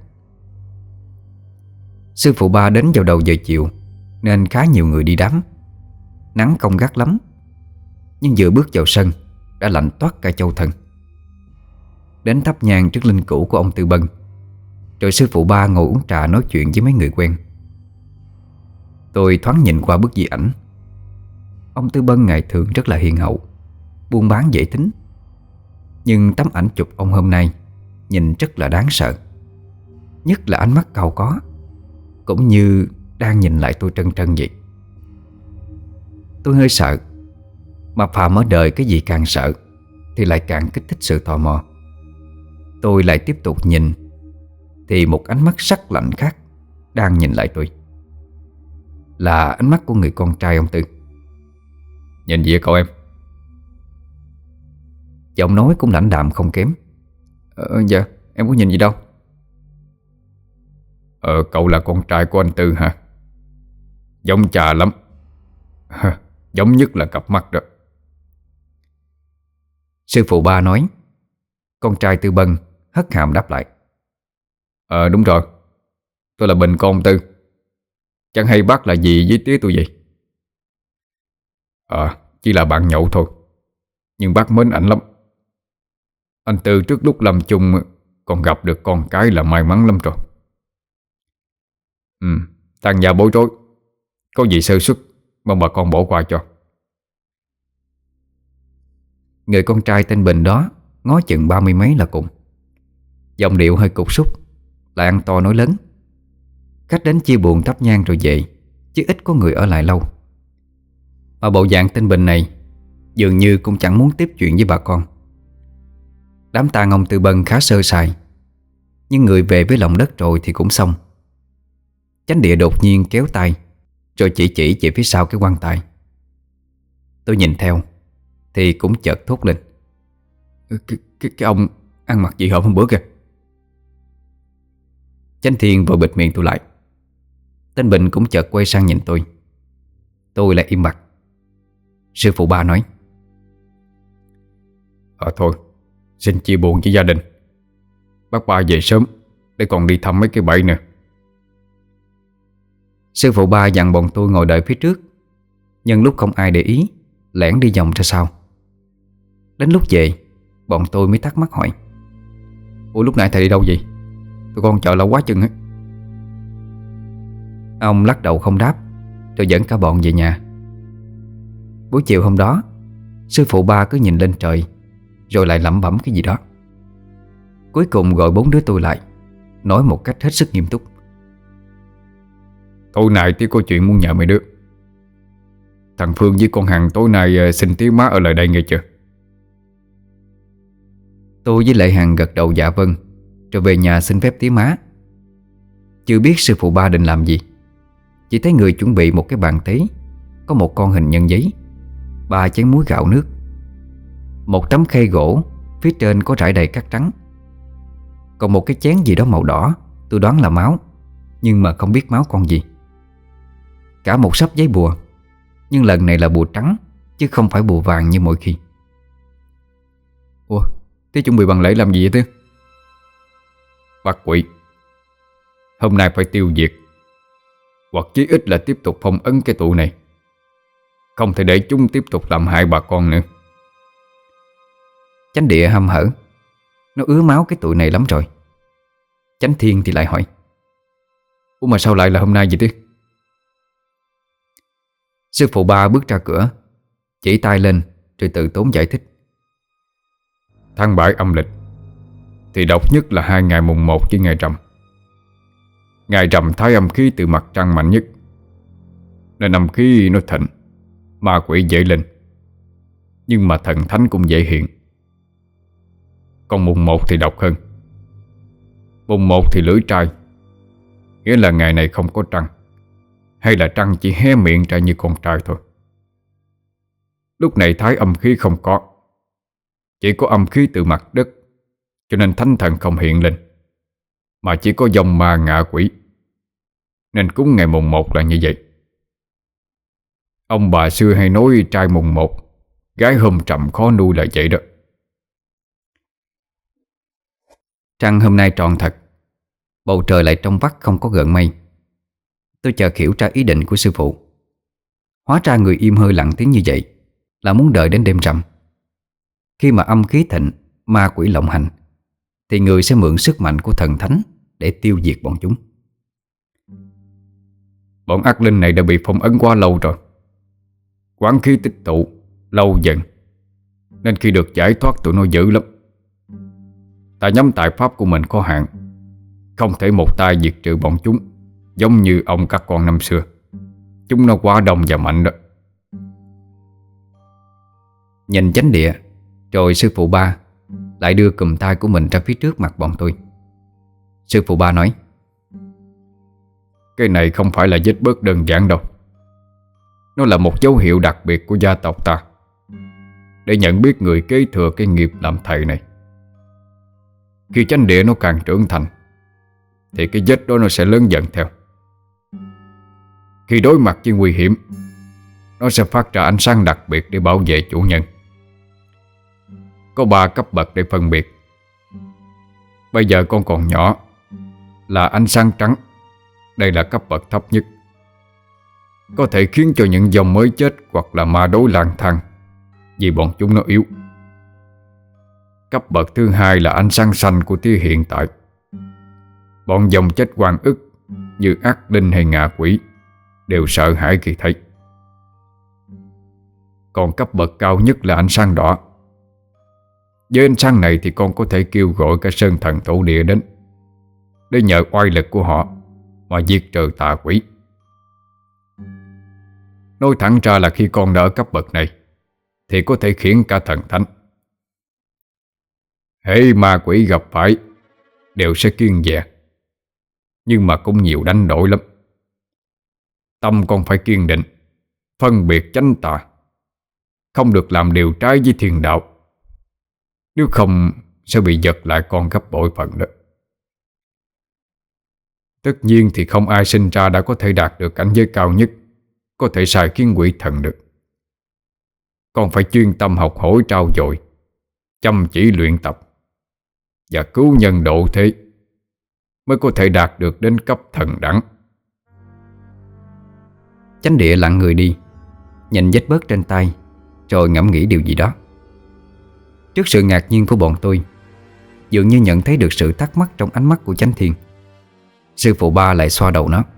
Sư phụ Ba đến vào đầu giờ chiều nên khá nhiều người đi đám. Nắng không gắt lắm, nhưng vừa bước vào sân đã lạnh toát cả châu thân. Đến thắp nhang trước linh cữu của ông Tư Bân, rồi sư phụ Ba ngồi uống trà nói chuyện với mấy người quen. Tôi thoáng nhìn qua bức di ảnh. Ông Tư Bân ngày thường rất là hiền hậu, buôn bán dễ tính, nhưng tấm ảnh chụp ông hôm nay nhìn rất là đáng sợ. Nhất là ánh mắt cau có, cũng như đang nhìn lại tôi trân trân vậy. Tôi hơi sợ, mà phàm ở đời cái gì càng sợ thì lại càng kích thích sự tò mò. Tôi lại tiếp tục nhìn thì một ánh mắt sắc lạnh khác đang nhìn lại tôi. là ánh mắt của người con trai ông Tư. Nhìn gì vậy cậu em? Giọng nói cũng lãnh đạm không kém. Dạ em có nhìn gì đâu. Cậu là con trai của anh Tư hả? Giống cha lắm. Giống nhất là cặp mắt đó. Sư phụ Ba nói. Con trai Tư Bân hất hàm đáp lại. Đúng rồi, tôi là Bình con ông Tư. Chẳng hay bác là gì với tía tôi vậy? Chỉ là bạn nhậu thôi, nhưng bác mến ảnh lắm. Anh Tư trước lúc lâm chung còn gặp được con cái là may mắn lắm rồi. Tàn nhà bối rối, có gì sơ suất mong bà con bỏ qua cho. Người con trai tên Bình đó ngó chừng 30 mấy là cùng. Giọng điệu hơi cục súc, lại ăn to nói lớn. Khách đến chia buồn thắp nhang rồi về, chứ ít có người ở lại lâu. Mà bộ dạng tên Bình này dường như cũng chẳng muốn tiếp chuyện với bà con. Đám tang ông Tư Bân khá sơ sài, nhưng người về với lòng đất rồi thì cũng xong. Chánh địa đột nhiên kéo tay, rồi chỉ về phía sau cái quan tài. Tôi nhìn theo thì cũng chợt thốt lên. Cái ông ăn mặc gì hôm bữa kìa. Chánh Thiên vội bịt miệng tôi lại. Tên Bình cũng chợt quay sang nhìn tôi. Tôi lại im bặt. Sư phụ Ba nói. Thôi, xin chia buồn với gia đình. Bác Ba về sớm để còn đi thăm mấy cái bẫy nữa. Sư phụ Ba dặn bọn tôi ngồi đợi phía trước. Nhưng lúc không ai để ý, lẻn đi vòng ra sau. Đến lúc về, bọn tôi mới thắc mắc hỏi. Ủa lúc nãy thầy đi đâu vậy? Tụi con chờ lâu quá chừng á. Ông lắc đầu không đáp, rồi dẫn cả bọn về nhà. Buổi chiều hôm đó, sư phụ Ba cứ nhìn lên trời, rồi lại lẩm bẩm cái gì đó. Cuối cùng gọi 4 đứa tôi lại, nói một cách hết sức nghiêm túc. Tối nay tía có chuyện muốn nhờ mấy đứa. Thằng Phương với con Hằng tối nay xin tía má ở lại đây nghe chưa? Tôi với lại Hằng gật đầu dạ vâng, rồi về nhà xin phép tía má. Chưa biết sư phụ Ba định làm gì, chỉ thấy người chuẩn bị một cái bàn tế, có một con hình nhân giấy, 3 chén muối gạo nước, một tấm khay gỗ, phía trên có rải đầy cát trắng. Còn một cái chén gì đó màu đỏ, tôi đoán là máu, nhưng mà không biết máu con gì. Cả một sấp giấy bùa, nhưng lần này là bùa trắng, chứ không phải bùa vàng như mọi khi. Ủa, thế chuẩn bị bằng lễ làm gì vậy thế? Bắt quỷ. Hôm nay phải tiêu diệt, hoặc chí ít là tiếp tục phong ấn cái tụi này. Không thể để chúng tiếp tục làm hại bà con nữa. Chánh địa hăm hở. Nó ứa máu cái tụi này lắm rồi. Chánh Thiên thì lại hỏi. Ủa mà sao lại là hôm nay vậy thế? Sư phụ Ba bước ra cửa, chỉ tay lên rồi từ tốn giải thích. Tháng 7 âm lịch thì độc nhất là 2 ngày mùng 1 với ngày rằm. Ngày rằm thái âm khí từ mặt trăng mạnh nhất, nên âm khí nó thịnh, ma quỷ dễ lên, nhưng mà thần thánh cũng dễ hiện. Còn mùng 1 thì độc hơn. Mùng 1 thì lưỡi trai, nghĩa là ngày này không có trăng, hay là trăng chỉ hé miệng ra như con trai thôi. Lúc này thái âm khí không có, chỉ có âm khí từ mặt đất, cho nên thánh thần không hiện lên, mà chỉ có dòng ma ngạ quỷ. Nên cúng ngày mùng 1 là như vậy. Ông bà xưa hay nói trai mùng 1, gái hôm trầm khó nuôi là vậy đó. Trăng hôm nay tròn thật, bầu trời lại trong vắt không có gợn mây. Tôi chợt hiểu ra ý định của sư phụ. Hóa ra người im hơi lặng tiếng như vậy là muốn đợi đến đêm rằm. Khi mà âm khí thịnh, ma quỷ lộng hành, thì người sẽ mượn sức mạnh của thần thánh để tiêu diệt bọn chúng. Bọn ác linh này đã bị phong ấn quá lâu rồi, quán khí tích tụ lâu dần, nên khi được giải thoát tụi nó dữ lắm. Ta nhắm tài pháp của mình có hạn, không thể một tay diệt trừ bọn chúng, giống như ông các con năm xưa. Chúng nó quá đông và mạnh đó. Nhìn chánh địa, rồi sư phụ Ba lại đưa cùm tay của mình ra phía trước mặt bọn tôi. Sư phụ Ba nói. Cái này không phải là vết bớt đơn giản đâu. Nó là một dấu hiệu đặc biệt của gia tộc ta, để nhận biết người kế thừa cái nghiệp làm thầy này. Khi chánh địa nó càng trưởng thành thì cái vết đó nó sẽ lớn dần theo. Khi đối mặt với nguy hiểm, nó sẽ phát ra ánh sáng đặc biệt để bảo vệ chủ nhân. Có 3 cấp bậc để phân biệt. Bây giờ con còn nhỏ, là ánh sáng trắng. Đây là cấp bậc thấp nhất, có thể khiến cho những dòng mới chết hoặc là ma đối lang thang, vì bọn chúng nó yếu. Cấp bậc thứ 2 là ánh sáng xanh của tia hiện tại. Bọn dòng chết oan ức như ác linh hay ngạ quỷ đều sợ hãi khi thấy. Còn cấp bậc cao nhất là ánh sáng đỏ. Với ánh sáng này thì con có thể kêu gọi cả sơn thần thổ địa đến, để nhờ oai lực của họ mà diệt trừ tà quỷ. Nói thẳng ra là khi con đã ở cấp bậc này thì có thể khiển cả thần thánh. Hễ ma quỷ gặp phải đều sẽ kiêng dè, nhưng mà cũng nhiều đánh đổi lắm. Tâm con phải kiên định, phân biệt chánh tà, không được làm điều trái với thiên đạo. Nếu không sẽ bị giật lại con gấp bội phần đó. Tất nhiên thì không ai sinh ra đã có thể đạt được cảnh giới cao nhất, có thể sai khiến quỷ thần được. Con phải chuyên tâm học hỏi trau dồi, chăm chỉ luyện tập và cứu nhân độ thế, mới có thể đạt được đến cấp thần đẳng. Chánh địa lặng người đi, nhìn vết bớt trên tay, rồi ngẫm nghĩ điều gì đó. Trước sự ngạc nhiên của bọn tôi, dường như nhận thấy được sự thắc mắc trong ánh mắt của Chánh Thiên, sư phụ Ba lại xoa đầu nó.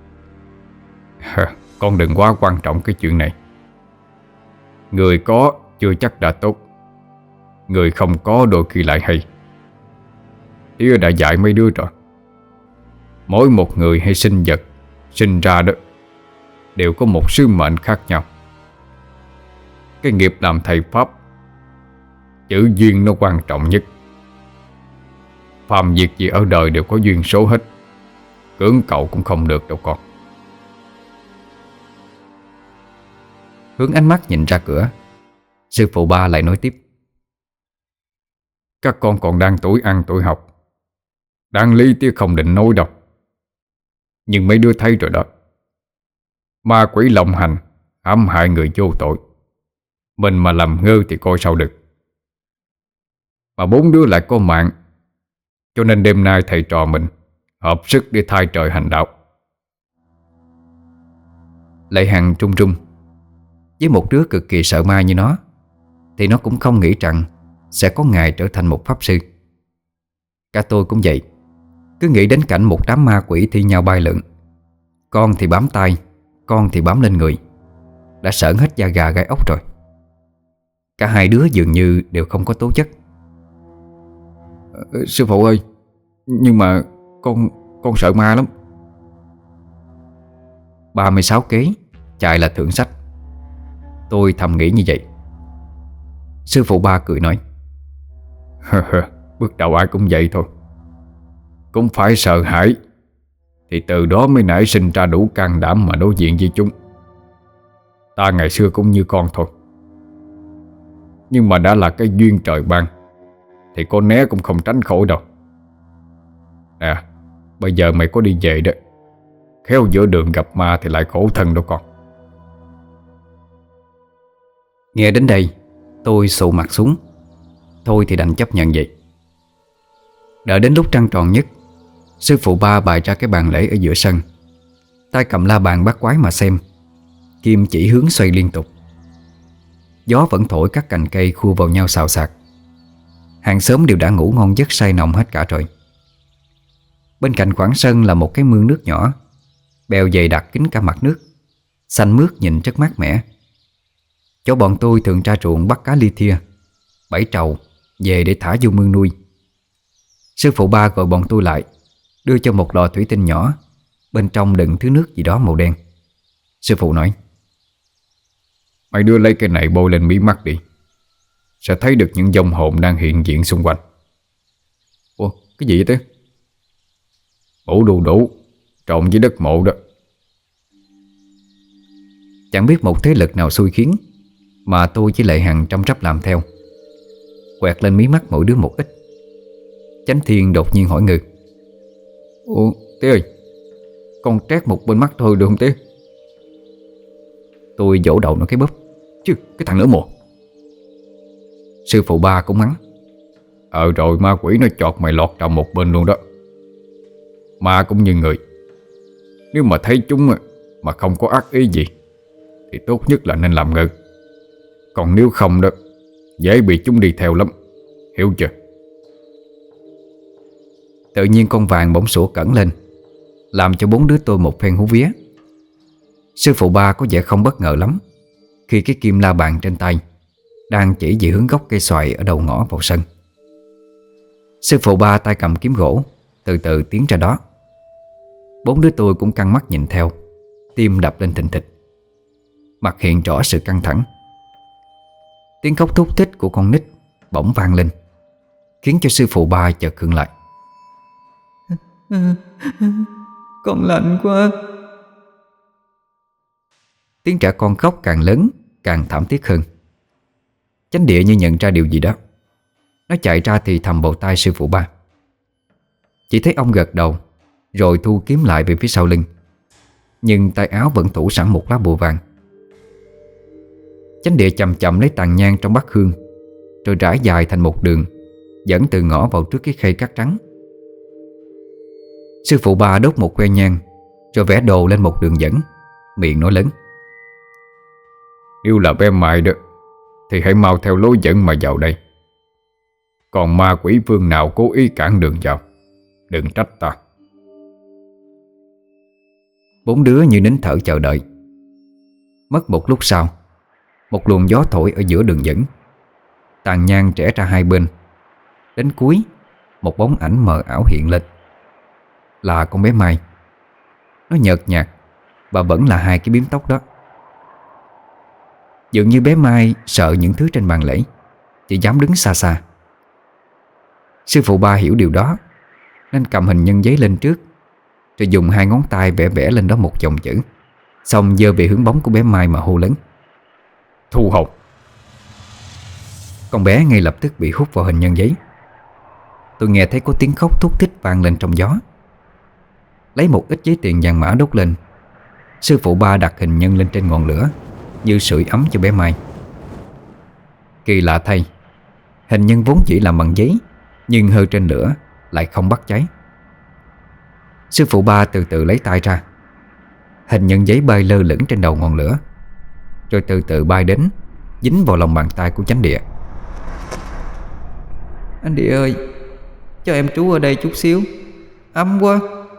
Con đừng quá quan trọng cái chuyện này. Người có chưa chắc đã tốt, người không có đôi khi lại hay. Tía đã dạy mấy đứa rồi, mỗi một người hay sinh vật sinh ra đó đều có một sứ mệnh khác nhau. Cái nghiệp làm thầy Pháp, chữ duyên nó quan trọng nhất. Phàm việc gì ở đời đều có duyên số hết, cưỡng cầu cũng không được đâu con. Hướng ánh mắt nhìn ra cửa, sư phụ Ba lại nói tiếp. Các con còn đang tuổi ăn tuổi học, đáng lý tía không định nói đâu, nhưng mấy đứa thấy rồi đó. Ma quỷ lộng hành, hãm hại người vô tội, mình mà làm ngơ thì coi sao được. Mà 4 đứa lại có mạng, cho nên đêm nay thầy trò mình hợp sức để thay trời hành đạo. Lại Hằng trung trung. Với một đứa cực kỳ sợ ma như nó, thì nó cũng không nghĩ rằng sẽ có ngày trở thành một pháp sư. Cả tôi cũng vậy, cứ nghĩ đến cảnh một đám ma quỷ thi nhau bay lượn, con thì bám tay, con thì bám lên người, đã sởn hết da gà gai ốc rồi. Cả hai đứa dường như đều không có tố chất. Sư phụ ơi, nhưng mà con sợ ma lắm. 36 kế, chạy là thượng sách. Tôi thầm nghĩ như vậy. Sư phụ Ba cười nói. Bước đầu ai cũng vậy thôi, cũng phải sợ hãi, thì từ đó mới nảy sinh ra đủ can đảm mà đối diện với chúng. Ta ngày xưa cũng như con thôi, nhưng mà đã là cái duyên trời ban thì con né cũng không tránh khỏi đâu. Nè, bây giờ mày có đi về đó, khéo giữa đường gặp ma thì lại khổ thân đâu con. Nghe đến đây, tôi sụ mặt xuống. Thôi thì đành chấp nhận vậy. Đợi đến lúc trăng tròn nhất, sư phụ Ba bày ra cái bàn lễ ở giữa sân, tay cầm la bàn bắt quái mà xem, kim chỉ hướng xoay liên tục. Gió vẫn thổi các cành cây khua vào nhau xào xạc. Hàng xóm đều đã ngủ ngon giấc say nồng hết cả rồi. Bên cạnh khoảng sân là một cái mương nước nhỏ, bèo dày đặc kín cả mặt nước, xanh mướt nhìn rất mát mẻ. Chỗ bọn tôi thường ra ruộng bắt cá ly thia, bẫy trầu về để thả vô mương nuôi. Sư phụ Ba gọi bọn tôi lại, đưa cho một lọ thủy tinh nhỏ, bên trong đựng thứ nước gì đó màu đen. Sư phụ nói. Mày đưa lấy cái này bôi lên mí mắt đi, sẽ thấy được những vong hồn đang hiện diện xung quanh. Ủa, cái gì vậy thế? Mũ đu đủ trộn với đất mộ đó. Chẳng biết một thế lực nào xui khiến mà tôi với Lệ Hằng trăm trắp làm theo, quẹt lên mí mắt mỗi đứa một ít. Chánh Thiên đột nhiên hỏi Ngư: "Ủa Tía ơi, con trét một bên mắt thôi được không Tía?" Tôi vỗ đầu nó cái bóp: "Chứ cái thằng lỡ mồ." Sư phụ Ba cũng mắng: Rồi ma quỷ nó chọt mày lọt trong một bên luôn đó. Ma cũng như người, nếu mà thấy chúng mà không có ác ý gì thì tốt nhất là nên làm ngơ. Còn nếu không đó, dễ bị chúng đi theo lắm, hiểu chưa?" Tự nhiên con vàng bỗng sủa cẩn lên, làm cho bốn đứa tôi một phen hú vía. Sư phụ Ba có vẻ không bất ngờ lắm khi cái kim la bàn trên tay đang chỉ về hướng gốc cây xoài ở đầu ngõ vào sân. Sư phụ Ba tay cầm kiếm gỗ, từ từ tiến ra đó. Bốn đứa tôi cũng căng mắt nhìn theo, tim đập lên thình thịch, mặt hiện rõ sự căng thẳng. Tiếng khóc thúc thích của con nít bỗng vang lên, khiến cho sư phụ Ba chợt khựng lại. Con lạnh quá. Tiếng trẻ con khóc càng lớn, càng thảm thiết hơn. Chánh Địa như nhận ra điều gì đó, nó chạy ra thì thầm vào tai sư phụ Ba. Chỉ thấy ông gật đầu, rồi thu kiếm lại về phía sau lưng, nhưng tay áo vẫn thủ sẵn một lá bùa vàng. Chánh Địa chậm chậm lấy tàn nhang trong bát hương, rồi rải dài thành một đường, dẫn từ ngõ vào trước cái khay cát trắng. Sư phụ Ba đốt một que nhang, rồi vẽ đồ lên một đường dẫn, miệng nói lớn: "Nếu là bé Mai đó thì hãy mau theo lối dẫn mà vào đây. Còn ma quỷ vương nào cố ý cản đường vào, đừng trách ta." Bốn đứa như nín thở chờ đợi. Mất một lúc sau, một luồng gió thổi ở giữa đường dẫn, tàn nhang trẻ ra hai bên. Đến cuối, một bóng ảnh mờ ảo hiện lên. Là con bé Mai. Nó nhợt nhạt và vẫn là hai cái bím tóc đó. Dường như bé Mai sợ những thứ trên bàn lễ, chỉ dám đứng xa xa. Sư phụ Ba hiểu điều đó, nên cầm hình nhân giấy lên trước, rồi dùng hai ngón tay vẽ vẽ lên đó một dòng chữ, xong giơ về hướng bóng của bé Mai mà hô lớn: "Thu hồn!" Con bé ngay lập tức bị hút vào hình nhân giấy. Tôi nghe thấy có tiếng khóc thúc thích vang lên trong gió. Lấy một ít giấy tiền vàng mã đốt lên, sư phụ Ba đặt hình nhân lên trên ngọn lửa, như sưởi ấm cho bé Mai. Kỳ lạ thay, hình nhân vốn chỉ làm bằng giấy, nhưng hơi trên lửa lại không bắt cháy. Sư phụ Ba từ từ lấy tay ra. Hình nhân giấy bay lơ lửng trên đầu ngọn lửa, rồi từ từ bay đến, dính vào lòng bàn tay của Chánh Địa. Anh Địa ơi, cho em trú ở đây chút xíu, ấm quá.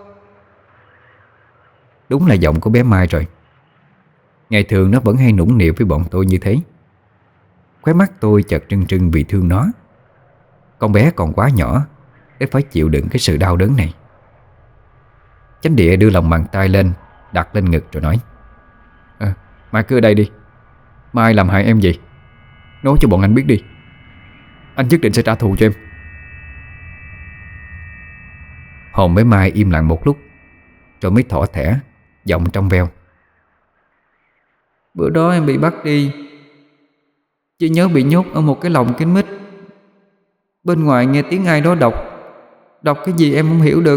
Đúng là giọng của bé Mai rồi. Ngày thường nó vẫn hay nũng nịu với bọn tôi như thế. Khóe mắt tôi chợt trưng trưng vì thương nó. Con bé còn quá nhỏ để phải chịu đựng cái sự đau đớn này. Chánh Địa đưa lòng bàn tay lên, đặt lên ngực rồi nói: Mai cứ ở đây đi. Mai làm hại em gì, nói cho bọn anh biết đi. Anh nhất định sẽ trả thù cho em. Hồn bé Mai im lặng một lúc, rồi mới thỏ thẻ, giọng trong veo: Bữa đó em bị bắt đi, chỉ nhớ bị nhốt ở một cái lồng kín mít. Bên ngoài nghe tiếng ai đó đọc cái gì em không hiểu được.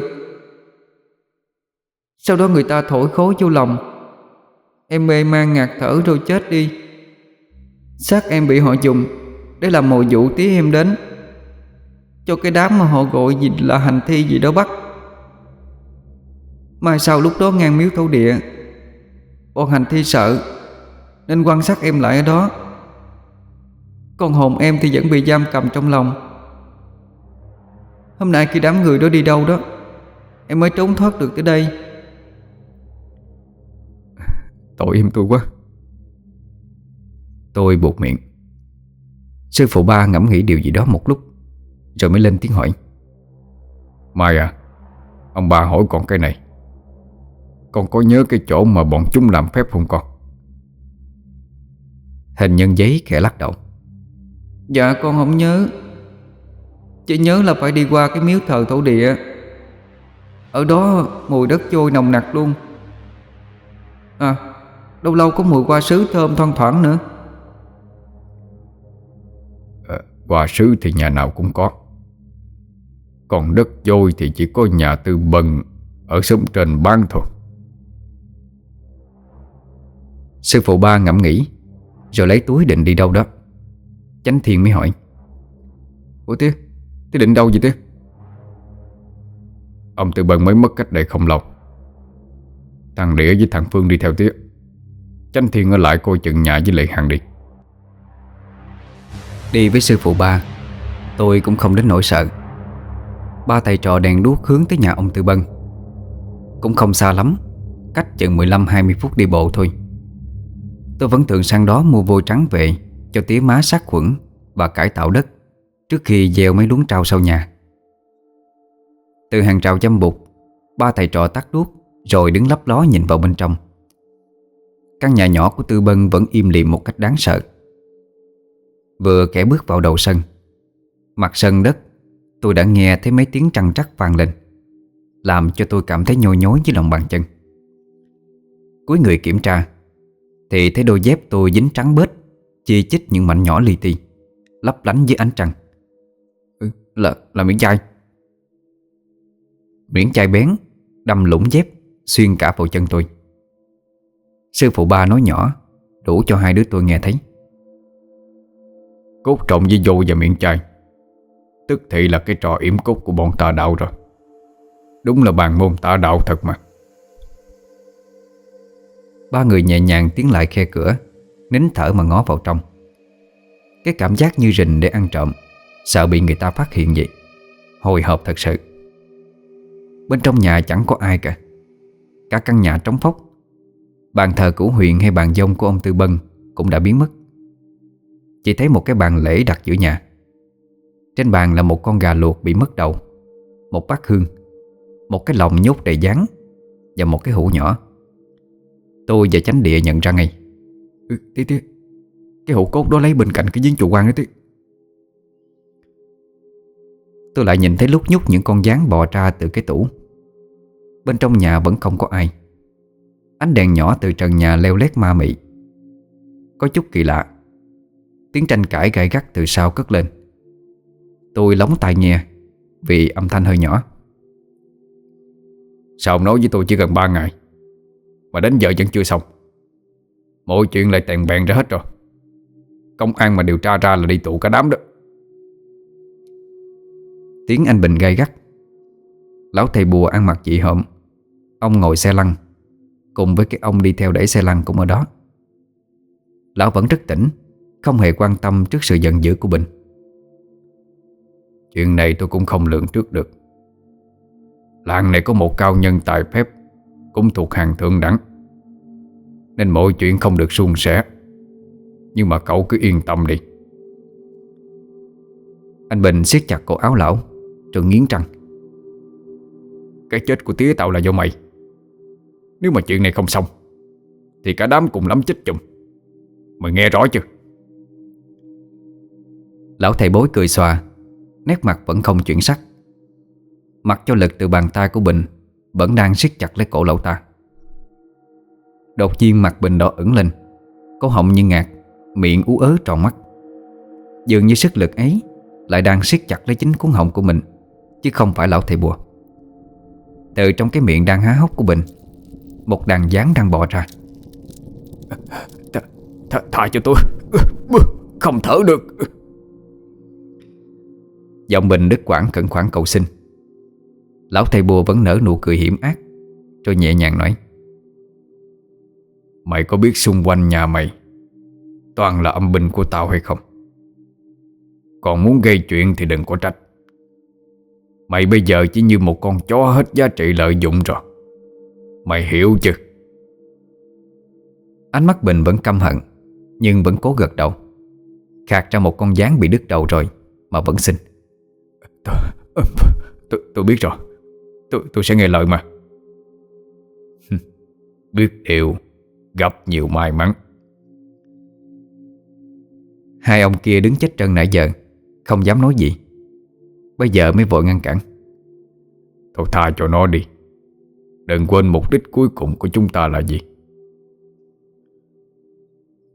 Sau đó người ta thổi khói vô lòng, em mê man ngạt thở rồi chết đi. Xác em bị họ dùng để làm mồi dụ tí em đến, cho cái đám mà họ gọi gì là hành thi gì đó bắt. Mai sau lúc đó ngang miếu thổ địa, bọn hành thi sợ nên quan sát em lại ở đó. Còn hồn em thì vẫn bị giam cầm trong lòng. Hôm nay khi đám người đó đi đâu đó, em mới trốn thoát được tới đây. Tội em tôi quá. Tôi buột miệng. Sư phụ Ba ngẫm nghĩ điều gì đó một lúc, rồi mới lên tiếng hỏi: Mai à, ông bà hỏi con cái này, con có nhớ cái chỗ mà bọn chúng làm phép không con? Hình nhân giấy khẽ lắc đầu: Dạ con không nhớ, chỉ nhớ là phải đi qua cái miếu thờ thổ địa. Ở đó mùi đất trôi nồng nặc luôn. À, Lâu lâu có mùi hoa sứ thơm thoang thoảng nữa. Hoa sứ thì nhà nào cũng có, còn đất vôi thì chỉ có nhà Tư Bân ở xóm trên bán thôi. Sư phụ Ba ngẫm nghĩ rồi lấy túi định đi đâu đó. Chánh Thiên mới hỏi: Ủa tía định đâu vậy tía? Ông Tư Bân mới mất cách đây không lâu. Thằng Địa với thằng Phương đi theo tía. Chánh Thiên ở lại coi chừng nhà với Lệ Hằng đi. Đi với sư phụ Ba, tôi cũng không đến nỗi sợ. Ba thầy trò đèn đuốc hướng tới nhà ông Tư Bân. Cũng không xa lắm, cách chừng 15-20 phút đi bộ thôi. Tôi vẫn thường sang đó mua vôi trắng về cho tía má sát khuẩn và cải tạo đất trước khi gieo mấy luống rau sau nhà. Từ hàng rào châm bụt, ba thầy trò tắt đuốc rồi đứng lấp ló nhìn vào bên trong. Căn nhà nhỏ của Tư Bân vẫn im lìm một cách đáng sợ. Vừa kẻ bước vào đầu sân, mặt sân đất, tôi đã nghe thấy mấy tiếng trăng trắc vang lên, làm cho tôi cảm thấy nhoi nhói dưới lòng bàn chân. Cúi người kiểm tra thì thấy đôi dép tôi dính trắng bết, chi chít những mảnh nhỏ li ti, lấp lánh dưới ánh trăng. Là miếng chai. Miếng chai bén đâm lũng dép xuyên cả vào chân tôi. Sư phụ Ba nói nhỏ đủ cho hai đứa tôi nghe thấy. Cốt trộn với vô và miệng chai, tức thị là cái trò yểm cốt của bọn tà đạo rồi. Đúng là bàn môn tà đạo thật mà. Ba người nhẹ nhàng tiến lại khe cửa, nín thở mà ngó vào trong. Cái cảm giác như rình để ăn trộm, sợ bị người ta phát hiện vậy. Hồi hộp thật sự. Bên trong nhà chẳng có ai cả. Cả căn nhà trống phốc. Bàn thờ cửu huyền hay bàn dông của ông Tư Bân cũng đã biến mất. Chỉ thấy một cái bàn lễ đặt giữa nhà. Trên bàn là một con gà luộc bị mất đầu, một bát hương, một cái lồng nhốt đầy gián và một cái hũ nhỏ. Tôi và Chánh Địa nhận ra ngay. Tía, cái hũ cốt đó lấy bên cạnh cái giếng chùa quan đó tía. Tôi lại nhìn thấy lúc nhúc những con gián bò ra từ cái tủ. Bên trong nhà vẫn không có ai. Ánh đèn nhỏ từ trần nhà leo lét ma mị. Có chút kỳ lạ. Tiếng tranh cãi gay gắt từ sau cất lên. Tôi lóng tai nghe vì âm thanh hơi nhỏ. Sao ông nói với tôi chỉ gần 3 ngày mà đến giờ vẫn chưa xong? Mọi chuyện lại tèn bèn ra hết rồi. Công an mà điều tra ra là đi tụ cả đám đó. Tiếng anh Bình gay gắt. Lão thầy bùa ăn mặc dị hợm. Ông ngồi xe lăn, cùng với cái ông đi theo đẩy xe lăn cũng ở đó. Lão vẫn rất tỉnh, không hề quan tâm trước sự giận dữ của Bình. Chuyện này tôi cũng không lường trước được. Làng này có một cao nhân tài phép, cũng thuộc hàng thượng đẳng, nên mọi chuyện không được suôn sẻ. Nhưng mà cậu cứ yên tâm đi. Anh Bình siết chặt cổ áo lão rồi nghiến răng. Cái chết của tía tạo là do mày. Nếu mà chuyện này không xong thì cả đám cùng lắm chết chùm. Mày nghe rõ chưa? Lão thầy bói cười xòa, nét mặt vẫn không chuyển sắc. Mặc cho lực từ bàn tay của Bình vẫn đang siết chặt lấy cổ lão ta. Đột nhiên mặt Bình đỏ ửng lên, cổ họng như ngạt, miệng ú ớ tròn mắt. Dường như sức lực ấy lại đang siết chặt lấy chính cuốn họng của mình, chứ không phải lão thầy bùa. Từ trong cái miệng đang há hốc của Bình, một đàn gián đang bò ra. Tha cho tôi, không thở được. Giọng Bình đứt quãng khẩn khoản cầu xin. Lão thầy bùa vẫn nở nụ cười hiểm ác, rồi nhẹ nhàng nói: Mày có biết xung quanh nhà mày toàn là âm binh của tao hay không? Còn muốn gây chuyện thì đừng có trách. Mày bây giờ chỉ như một con chó hết giá trị lợi dụng rồi. Mày hiểu chưa? Ánh mắt Bình vẫn căm hận, nhưng vẫn cố gật đầu, khạc ra một con gián bị đứt đầu rồi mà vẫn xin: Tôi biết rồi. Tôi sẽ nghe lời mà. Biết điều gặp nhiều may mắn. Hai ông kia đứng chết trân nãy giờ, không dám nói gì. Bây giờ mới vội ngăn cản: Thôi tha cho nó đi. Đừng quên mục đích cuối cùng của chúng ta là gì.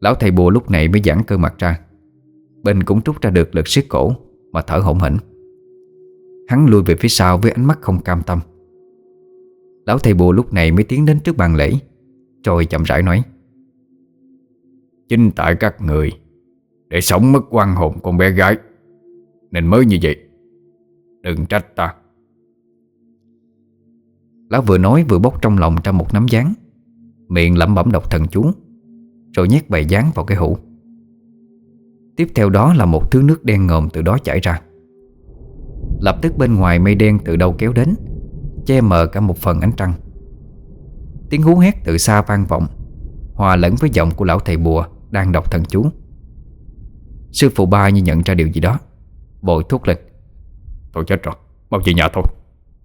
Lão thầy bùa lúc này mới giãn cơ mặt ra. Bình cũng trút ra được lực siết cổ mà thở hổn hển. Hắn lui về phía sau với ánh mắt không cam tâm. Lão thầy bùa lúc này mới tiến đến trước bàn lễ, rồi chậm rãi nói: Chính tại các người để sống mất oan hồn con bé gái nên mới như vậy. Đừng trách ta. Lão vừa nói vừa bốc trong lòng ra một nắm gián, miệng lẩm bẩm đọc thần chú, rồi nhét bầy gián vào cái hũ. Tiếp theo đó là một thứ nước đen ngòm từ đó chảy ra. Lập tức bên ngoài mây đen từ đâu kéo đến, che mờ cả một phần ánh trăng. Tiếng hú hét từ xa vang vọng, hòa lẫn với giọng của lão thầy bùa đang đọc thần chú. Sư phụ Ba như nhận ra điều gì đó, vội thốt lên: Tôi chết rồi, mau về nhà thôi.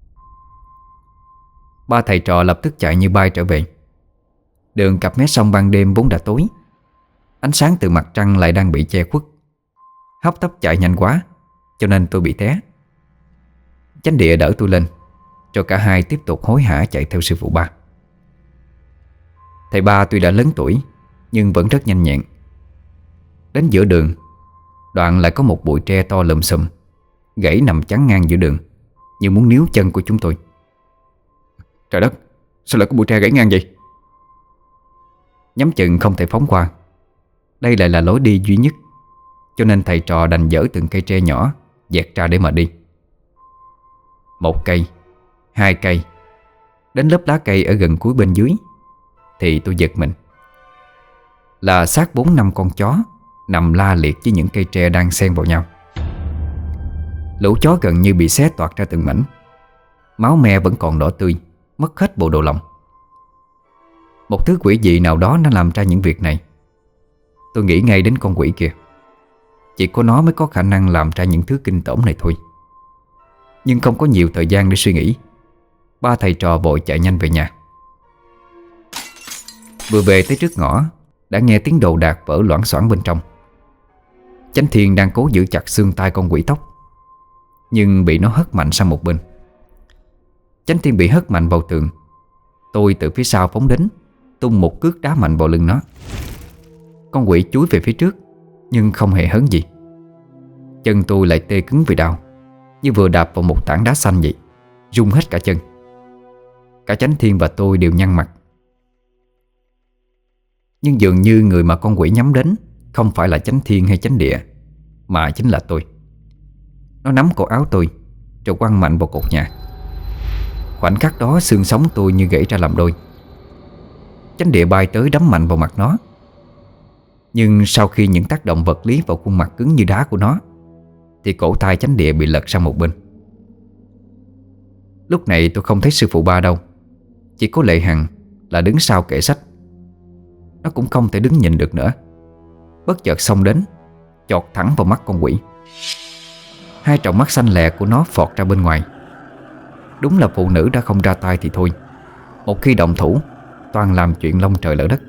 Ba thầy trò lập tức chạy như bay trở về. Đường cặp mé sông ban đêm vốn đã tối, ánh sáng từ mặt trăng lại đang bị che khuất. Hấp tấp chạy nhanh quá, cho nên tôi bị té. Chánh địa đỡ tôi lên, rồi cả hai tiếp tục hối hả chạy theo sư phụ Ba. Thầy Ba tuy đã lớn tuổi nhưng vẫn rất nhanh nhẹn. Đến giữa đường, đoạn lại có một bụi tre to lùm xùm gãy nằm chắn ngang giữa đường, như muốn níu chân của chúng tôi. Trời đất, sao lại có bụi tre gãy ngang vậy? Nhắm chừng không thể phóng qua. Đây lại là lối đi duy nhất, cho nên thầy trò đành dỡ từng cây tre nhỏ dẹt ra để mà đi. Một cây, hai cây, đến lớp lá cây ở gần cuối bên dưới thì tôi giật mình. Là xác 4-5 con chó nằm la liệt với những cây tre đang xen vào nhau. Lũ chó gần như bị xé toạc ra từng mảnh. Máu me vẫn còn đỏ tươi, mất hết bộ đồ lòng. Một thứ quỷ dị nào đó nó làm ra những việc này. Tôi nghĩ ngay đến con quỷ kia. Chỉ có nó mới có khả năng làm ra những thứ kinh tởm này thôi. Nhưng không có nhiều thời gian để suy nghĩ. Ba thầy trò vội chạy nhanh về nhà. Vừa về tới trước ngõ, đã nghe tiếng đồ đạc vỡ loảng xoảng bên trong. Chánh Thiên đang cố giữ chặt xương tay con quỷ tóc, nhưng bị nó hất mạnh sang một bên. Chánh Thiên bị hất mạnh vào tường. Tôi từ phía sau phóng đến, tung một cước đá mạnh vào lưng nó. Con quỷ chúi về phía trước, nhưng không hề hấn gì. Chân tôi lại tê cứng vì đau, như vừa đạp vào một tảng đá xanh vậy, rung hết cả chân. Cả Chánh Thiên và tôi đều nhăn mặt. Nhưng dường như người mà con quỷ nhắm đến không phải là Chánh Thiên hay Chánh Địa, mà chính là tôi. Nó nắm cổ áo tôi, rồi quăng mạnh vào cột nhà. Khoảnh khắc đó xương sống tôi như gãy ra làm đôi. Chánh Địa bay tới đấm mạnh vào mặt nó. Nhưng sau khi những tác động vật lý vào khuôn mặt cứng như đá của nó, thì cổ tay Chánh Địa bị lật sang một bên. Lúc này tôi không thấy sư phụ Ba đâu, chỉ có Lệ Hằng là đứng sau kệ sách. Nó cũng không thể đứng nhìn được nữa, bất chợt xông đến, chọt thẳng vào mắt con quỷ. Hai tròng mắt xanh lè của nó phọt ra bên ngoài. Đúng là phụ nữ đã không ra tay thì thôi, một khi động thủ toàn làm chuyện long trời lỡ đất.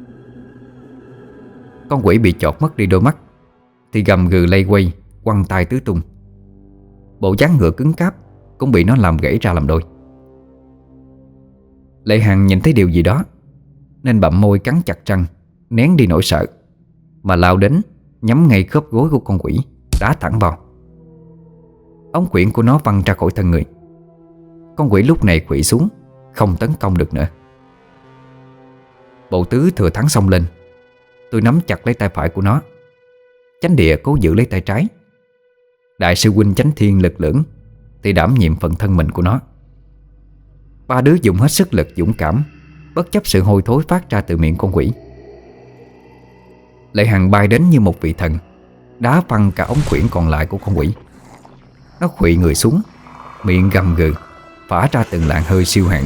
Con quỷ bị chọt mất đi đôi mắt thì gầm gừ lay quay, quăng tay tứ tung. Bộ dáng ngựa cứng cáp cũng bị nó làm gãy ra làm đôi. Lệ Hằng nhìn thấy điều gì đó nên bặm môi cắn chặt răng, nén đi nỗi sợ, mà lao đến nhắm ngay khớp gối của con quỷ, đá thẳng vào. Ống quyển của nó văng ra khỏi thân người. Con quỷ lúc này khuỵu xuống, không tấn công được nữa. Bộ tứ thừa thắng xông lên. Tôi nắm chặt lấy tay phải của nó. Chánh Địa cố giữ lấy tay trái. Đại sư huynh Chánh Thiên lực lưỡng thì đảm nhiệm phần thân mình của nó. Ba đứa dùng hết sức lực dũng cảm, bất chấp sự hôi thối phát ra từ miệng con quỷ. Lệ Hằng bay đến như một vị thần, đá văng cả ống quyển còn lại của con quỷ. Nó khuỵu người xuống, miệng gầm gừ, phả ra từng làn hơi siêu hạng.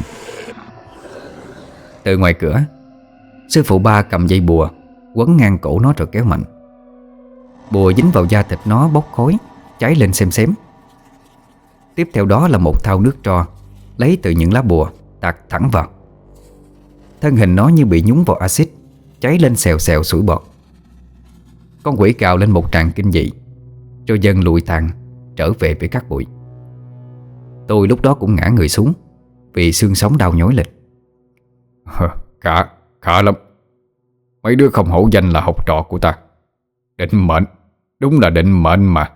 Từ ngoài cửa, sư phụ Ba cầm dây bùa quấn ngang cổ nó rồi kéo mạnh. Bùa dính vào da thịt nó bốc khói, cháy lên xem xém. Tiếp theo đó là một thau nước tro lấy từ những lá bùa tạt thẳng vào. Thân hình nó như bị nhúng vào axit, cháy lên xèo xèo sủi bọt. Con quỷ cào lên một tràng kinh dị, rồi dần lùi tàn trở về với các bụi. Tôi lúc đó cũng ngã người xuống vì xương sống đau nhói lên. Khá lắm. Mấy đứa không hổ danh là học trò của ta. Định mệnh, đúng là định mệnh mà.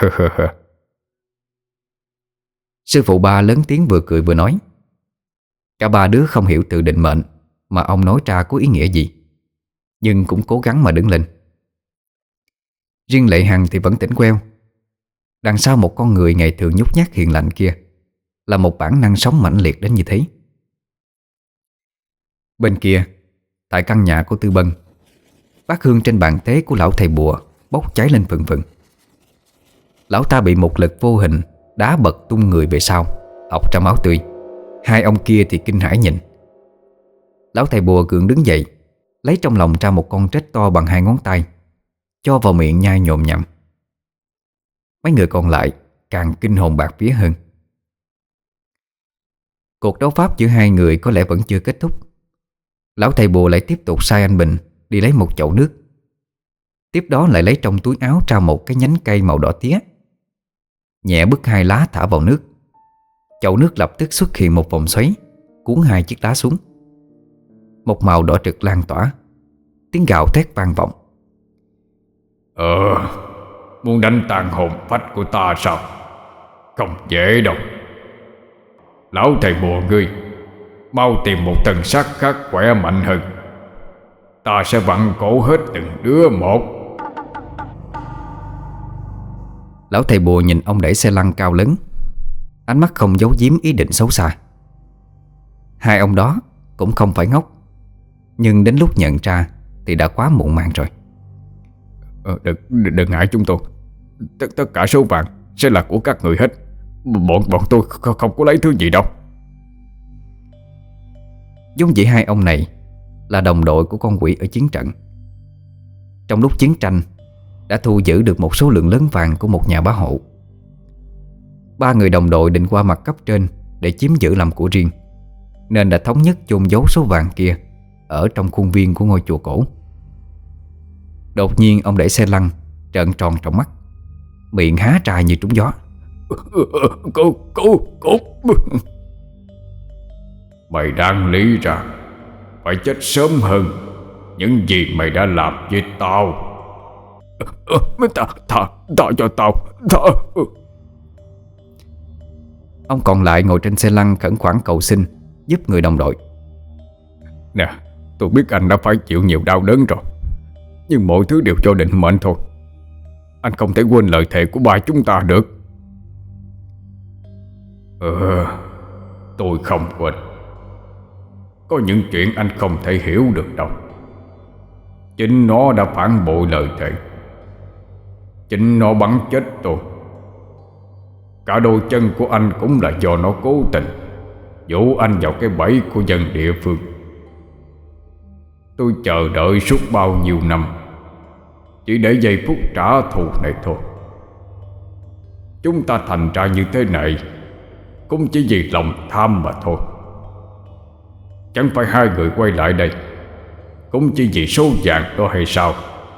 Sư phụ ba lớn tiếng vừa cười vừa nói. Cả ba đứa không hiểu từ định mệnh mà ông nói ra có ý nghĩa gì, nhưng cũng cố gắng mà đứng lên. Riêng Lệ Hằng thì vẫn tỉnh queo. Đằng sau một con người ngày thường nhút nhát hiền lành kia là một bản năng sống mãnh liệt đến như thế. Bên kia, tại căn nhà của Tư Bân, bát hương trên bàn tế của lão thầy bùa bốc cháy lên phừng phừng. Lão ta bị một lực vô hình đá bật tung người về sau, ọc ra máu tươi. Hai ông kia thì kinh hãi nhìn. Lão thầy bùa gượng đứng dậy, lấy trong lòng ra một con trếch to bằng 2 ngón tay, cho vào miệng nhai nhồm nhậm. Mấy người còn lại càng kinh hồn bạt vía hơn. Cuộc đấu pháp giữa hai người có lẽ vẫn chưa kết thúc. Lão thầy bùa lại tiếp tục sai anh Bình đi lấy một chậu nước. Tiếp đó lại lấy trong túi áo ra một cái nhánh cây màu đỏ tía, nhẹ bứt 2 lá thả vào nước. Chậu nước lập tức xuất hiện một vòng xoáy, cuốn 2 chiếc lá xuống. Một màu đỏ rực lan tỏa, tiếng gào thét vang vọng. Muốn đánh tan hồn phách của ta sao? Không dễ đâu. Lão thầy bùa ngươi, mau tìm một thần sắc khác khỏe mạnh hơn. Ta sẽ vặn cổ hết từng đứa một. Lão thầy bùa nhìn ông đẩy xe lăn cao lớn, ánh mắt không giấu giếm ý định xấu xa. Hai ông đó cũng không phải ngốc, nhưng đến lúc nhận ra thì đã quá muộn màng rồi. Đừng ngại chúng tôi. Tất cả số vàng sẽ là của các người hết. Bọn tôi không có lấy thứ gì đâu. Giống vậy hai ông này là đồng đội của con quỷ ở chiến trận. Trong lúc chiến tranh đã thu giữ được một số lượng lớn vàng của một nhà bá hộ. 3 người đồng đội định qua mặt cấp trên để chiếm giữ làm của riêng, nên đã thống nhất chôn giấu số vàng kia ở trong khuôn viên của ngôi chùa cổ. Đột nhiên ông đẩy xe lăn trợn tròn trong mắt, miệng há ra như trúng gió. Cô Mày đang lý ra phải chết sớm hơn những gì mày đã làm với tao. Tha cho tao. Ông còn lại ngồi trên xe lăn khẩn khoản cầu xin giúp người đồng đội. Nè, tôi biết anh đã phải chịu nhiều đau đớn rồi, nhưng mọi thứ đều cho định mệnh thôi. Anh không thể quên lời thề của ba chúng ta được. Tôi không quên. Có những chuyện anh không thể hiểu được đâu. Chính nó đã phản bội lời thề. Chính nó bắn chết tôi. Cả đôi chân của anh cũng là do nó cố tình dụ anh vào cái bẫy của dân địa phương. Tôi chờ đợi suốt bao nhiêu năm chỉ để giây phút trả thù này thôi. Chúng ta thành ra như thế này cũng chỉ vì lòng tham mà thôi. Chẳng phải hai người quay lại đây cũng chỉ vì số vàng đó hay sao?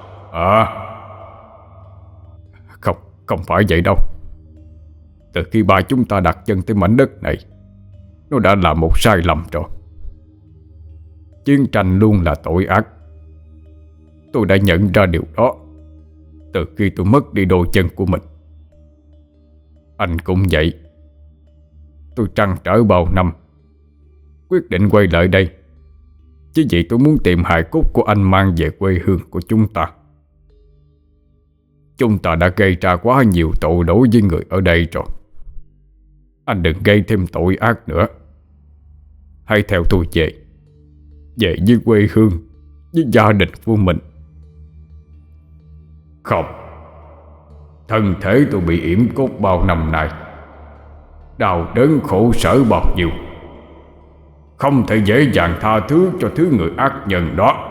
Không phải vậy đâu. Từ khi ba chúng ta đặt chân tới mảnh đất này, nó đã là một sai lầm rồi. Chiến tranh luôn là tội ác. Tôi đã nhận ra điều đó từ khi tôi mất đi đôi chân của mình. Anh cũng vậy. Tôi trăn trở bao năm, quyết định quay lại đây chỉ vì tôi muốn tìm hài cốt của anh mang về quê hương của chúng ta. Chúng ta đã gây ra quá nhiều tội lỗi với người ở đây rồi. Anh đừng gây thêm tội ác nữa. Hãy theo tôi về với quê hương, với gia đình của mình. Không, thân thể tôi bị yểm cốt bao năm nay, đau đớn khổ sở bao nhiêu, không thể dễ dàng tha thứ cho thứ người ác nhân đó.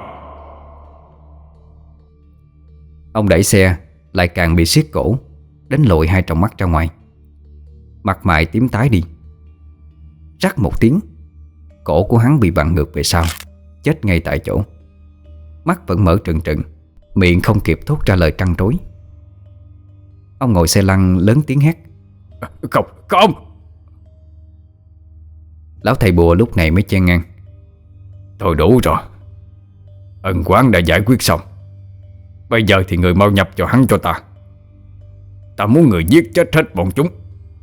Ông đẩy xe lại càng bị siết cổ, đến lồi 2 tròng mắt ra ngoài. Mặt mày tím tái đi. Rắc một tiếng, cổ của hắn bị vặn ngược về sau, chết ngay tại chỗ. Mắt vẫn mở trừng trừng, miệng không kịp thốt ra lời trăn trối. Ông ngồi xe lăn lớn tiếng hét: Không. Lão thầy bùa lúc này mới chen ngang: Thôi đủ rồi. Ân oán đã giải quyết xong. Bây giờ thì người mau nhập vào hắn cho ta. Ta muốn người giết chết hết bọn chúng.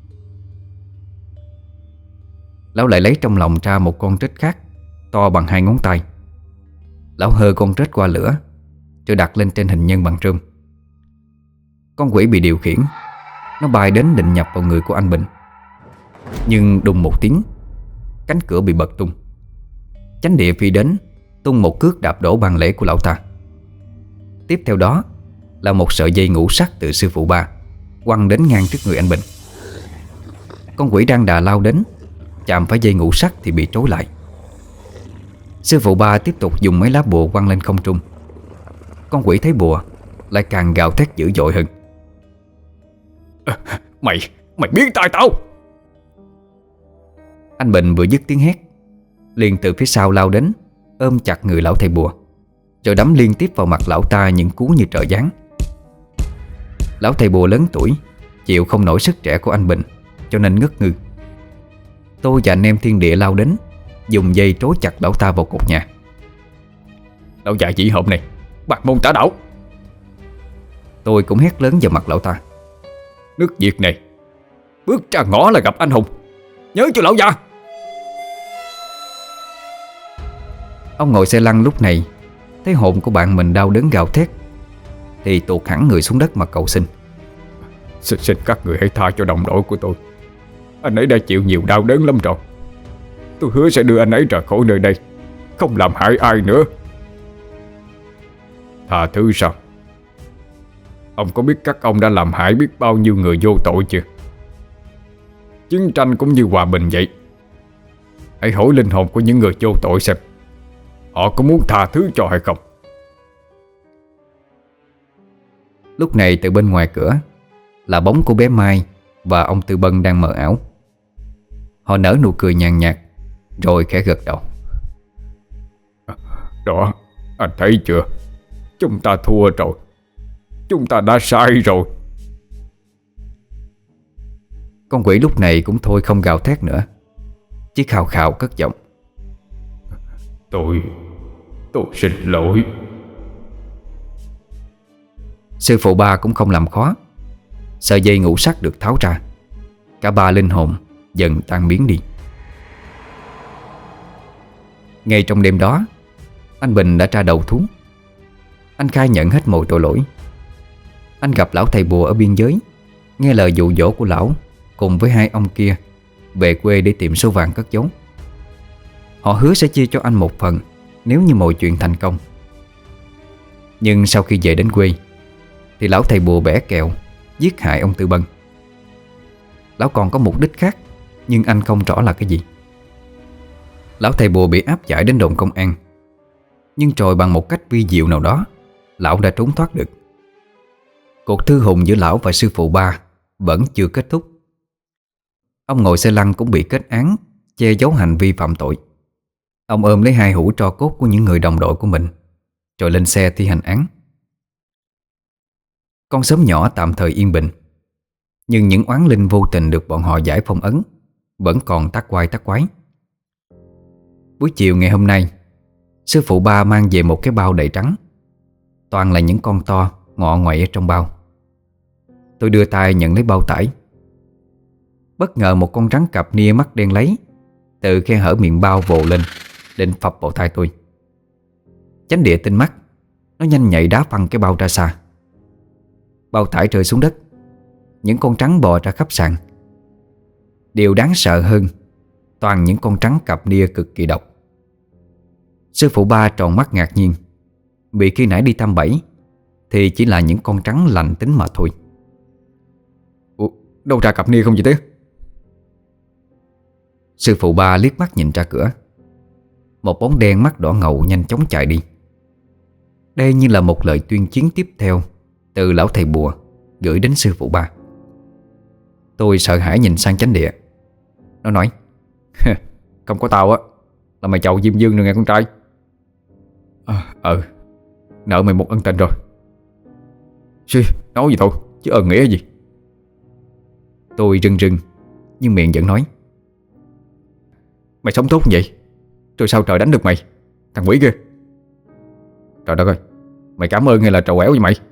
Lão lại lấy trong lòng ra một con trích khác, to bằng 2 ngón tay. Lão hơ con trích qua lửa, rồi đặt lên trên hình nhân bằng rơm. Con quỷ bị điều khiển. Nó bay đến định nhập vào người của anh Bình. Nhưng đùng một tiếng, cánh cửa bị bật tung. Chánh địa phi đến, tung một cước đạp đổ bàn lễ của lão ta. Tiếp theo đó là một sợi dây ngũ sắc từ sư phụ Ba quăng đến ngang trước người anh Bình. Con quỷ đang đà lao đến, chạm phải dây ngũ sắc thì bị trói lại. Sư phụ Ba tiếp tục dùng mấy lá bùa quăng lên không trung. Con quỷ thấy bùa lại càng gào thét dữ dội hơn. Mày biến tay tao! Anh Bình vừa dứt tiếng hét, liền từ phía sau lao đến, ôm chặt người lão thầy bùa, rồi đấm liên tiếp vào mặt lão ta những cú như trợ giáng. Lão thầy bùa lớn tuổi, chịu không nổi sức trẻ của anh Bình, cho nên ngất ngư. Tôi và anh em thiên địa lao đến, dùng dây trói chặt lão ta vào cột nhà. Lão già chỉ hộp này, bạc môn tả đảo! Tôi cũng hét lớn vào mặt lão ta. Nước Việt này, bước ra ngõ là gặp anh hùng, nhớ cho lão già! Ông ngồi xe lăn lúc này thấy hồn của bạn mình đau đớn gào thét, thì tuột hẳn người xuống đất mà cầu xin. Xin các người hãy tha cho đồng đội của tôi. Anh ấy đã chịu nhiều đau đớn lắm rồi. Tôi hứa sẽ đưa anh ấy ra khỏi nơi đây, không làm hại ai nữa. Tha thứ sao? Ông có biết các ông đã làm hại biết bao nhiêu người vô tội chưa? Chiến tranh cũng như hòa bình vậy. Hãy hỏi linh hồn của những người vô tội xem họ có muốn tha thứ cho hay không. Lúc này từ bên ngoài cửa là bóng của bé Mai và ông Tư Bân đang mờ ảo. Họ nở nụ cười nhàn nhạt, rồi khẽ gật đầu. Đó, anh thấy chưa? Chúng ta thua rồi. Chúng ta đã sai rồi. Con quỷ lúc này cũng thôi không gào thét nữa, chỉ khào khào cất giọng. Tôi xin lỗi. Sư phụ Ba cũng không làm khó. Sợi dây ngũ sắc được tháo ra. Cả ba linh hồn dần tan biến đi. Ngay trong đêm đó, anh Bình đã ra đầu thú. Anh khai nhận hết mọi tội lỗi. Anh gặp lão thầy bùa ở biên giới, nghe lời dụ dỗ của lão cùng với 2 ông kia về quê để tìm số vàng cất giấu. Họ hứa sẽ chia cho anh một phần nếu như mọi chuyện thành công. Nhưng sau khi về đến quê thì lão thầy bùa bẻ kèo giết hại ông Tư Bân. Lão còn có mục đích khác, nhưng anh không rõ là cái gì. Lão thầy bùa bị áp giải đến đồn công an, nhưng rồi bằng một cách vi diệu nào đó, lão đã trốn thoát được. Cuộc thư hùng giữa lão và sư phụ Ba vẫn chưa kết thúc. Ông ngồi xe lăn cũng bị kết án, che giấu hành vi phạm tội. Ông ôm lấy 2 hũ tro cốt của những người đồng đội của mình, rồi lên xe thi hành án. Con xóm nhỏ tạm thời yên bình, nhưng những oán linh vô tình được bọn họ giải phong ấn vẫn còn tác quái tác quái. Buổi chiều ngày hôm nay, sư phụ Ba mang về một cái bao đầy trắng. Toàn là những con to ngọ ngoại ở trong bao. Tôi đưa tay nhận lấy bao tải. Bất ngờ một con rắn cặp nia mắt đen láy từ khe hở miệng bao vồ lên, định phập vào tai tôi. Chánh địa tinh mắt, nó nhanh nhạy đá văng cái bao ra xa. Bao tải rơi xuống đất. Những con trắng bò ra khắp sàn. Điều đáng sợ hơn, toàn những con trắng cặp nia cực kỳ độc. Sư phụ Ba tròn mắt ngạc nhiên, vì khi nãy đi thăm bẫy thì chỉ là những con trắng lành tính mà thôi. Ủa, đâu ra cặp nia không vậy thế? Sư phụ Ba liếc mắt nhìn ra cửa. Một bóng đen mắt đỏ ngầu nhanh chóng chạy đi. Đây như là một lời tuyên chiến tiếp theo từ lão thầy bùa gửi đến sư phụ Ba. Tôi sợ hãi nhìn sang chánh địa. Nó nói: Không có tao á là mày chậu Diêm Dương rồi nghe con trai. Nợ mày một ân tình rồi. Nói gì thôi chứ ơn nghĩa gì. Tôi rưng rưng, nhưng miệng vẫn nói: Mày sống tốt như vậy, rồi sao trời đánh được mày, thằng quỷ kia? Trời đất ơi, mày cảm ơn hay là trầu ẻo vậy mày?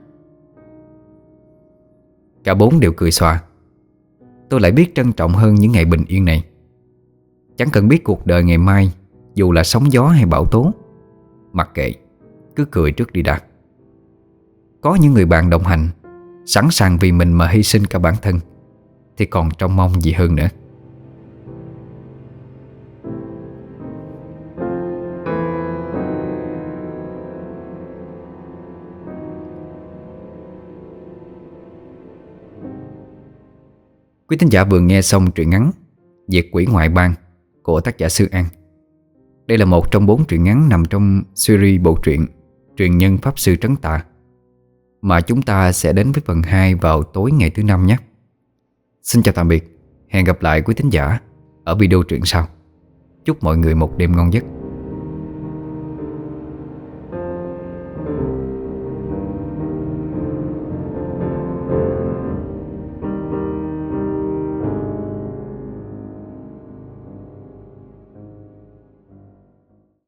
Cả bốn đều cười xòa. Tôi lại biết trân trọng hơn những ngày bình yên này. Chẳng cần biết cuộc đời ngày mai dù là sóng gió hay bão tố, mặc kệ, cứ cười trước đi đã. Có những người bạn đồng hành, sẵn sàng vì mình mà hy sinh cả bản thân, thì còn trông mong gì hơn nữa. Quý thính giả vừa nghe xong truyện ngắn Diệt Quỷ Ngoại Bang của tác giả Sư An. Đây là một trong 4 truyện ngắn nằm trong series bộ truyện Truyền nhân Pháp Sư Trấn Tà, mà chúng ta sẽ đến với phần 2 vào tối ngày thứ Năm nhé. Xin chào tạm biệt. Hẹn gặp lại quý thính giả ở video truyện sau. Chúc mọi người một đêm ngon giấc.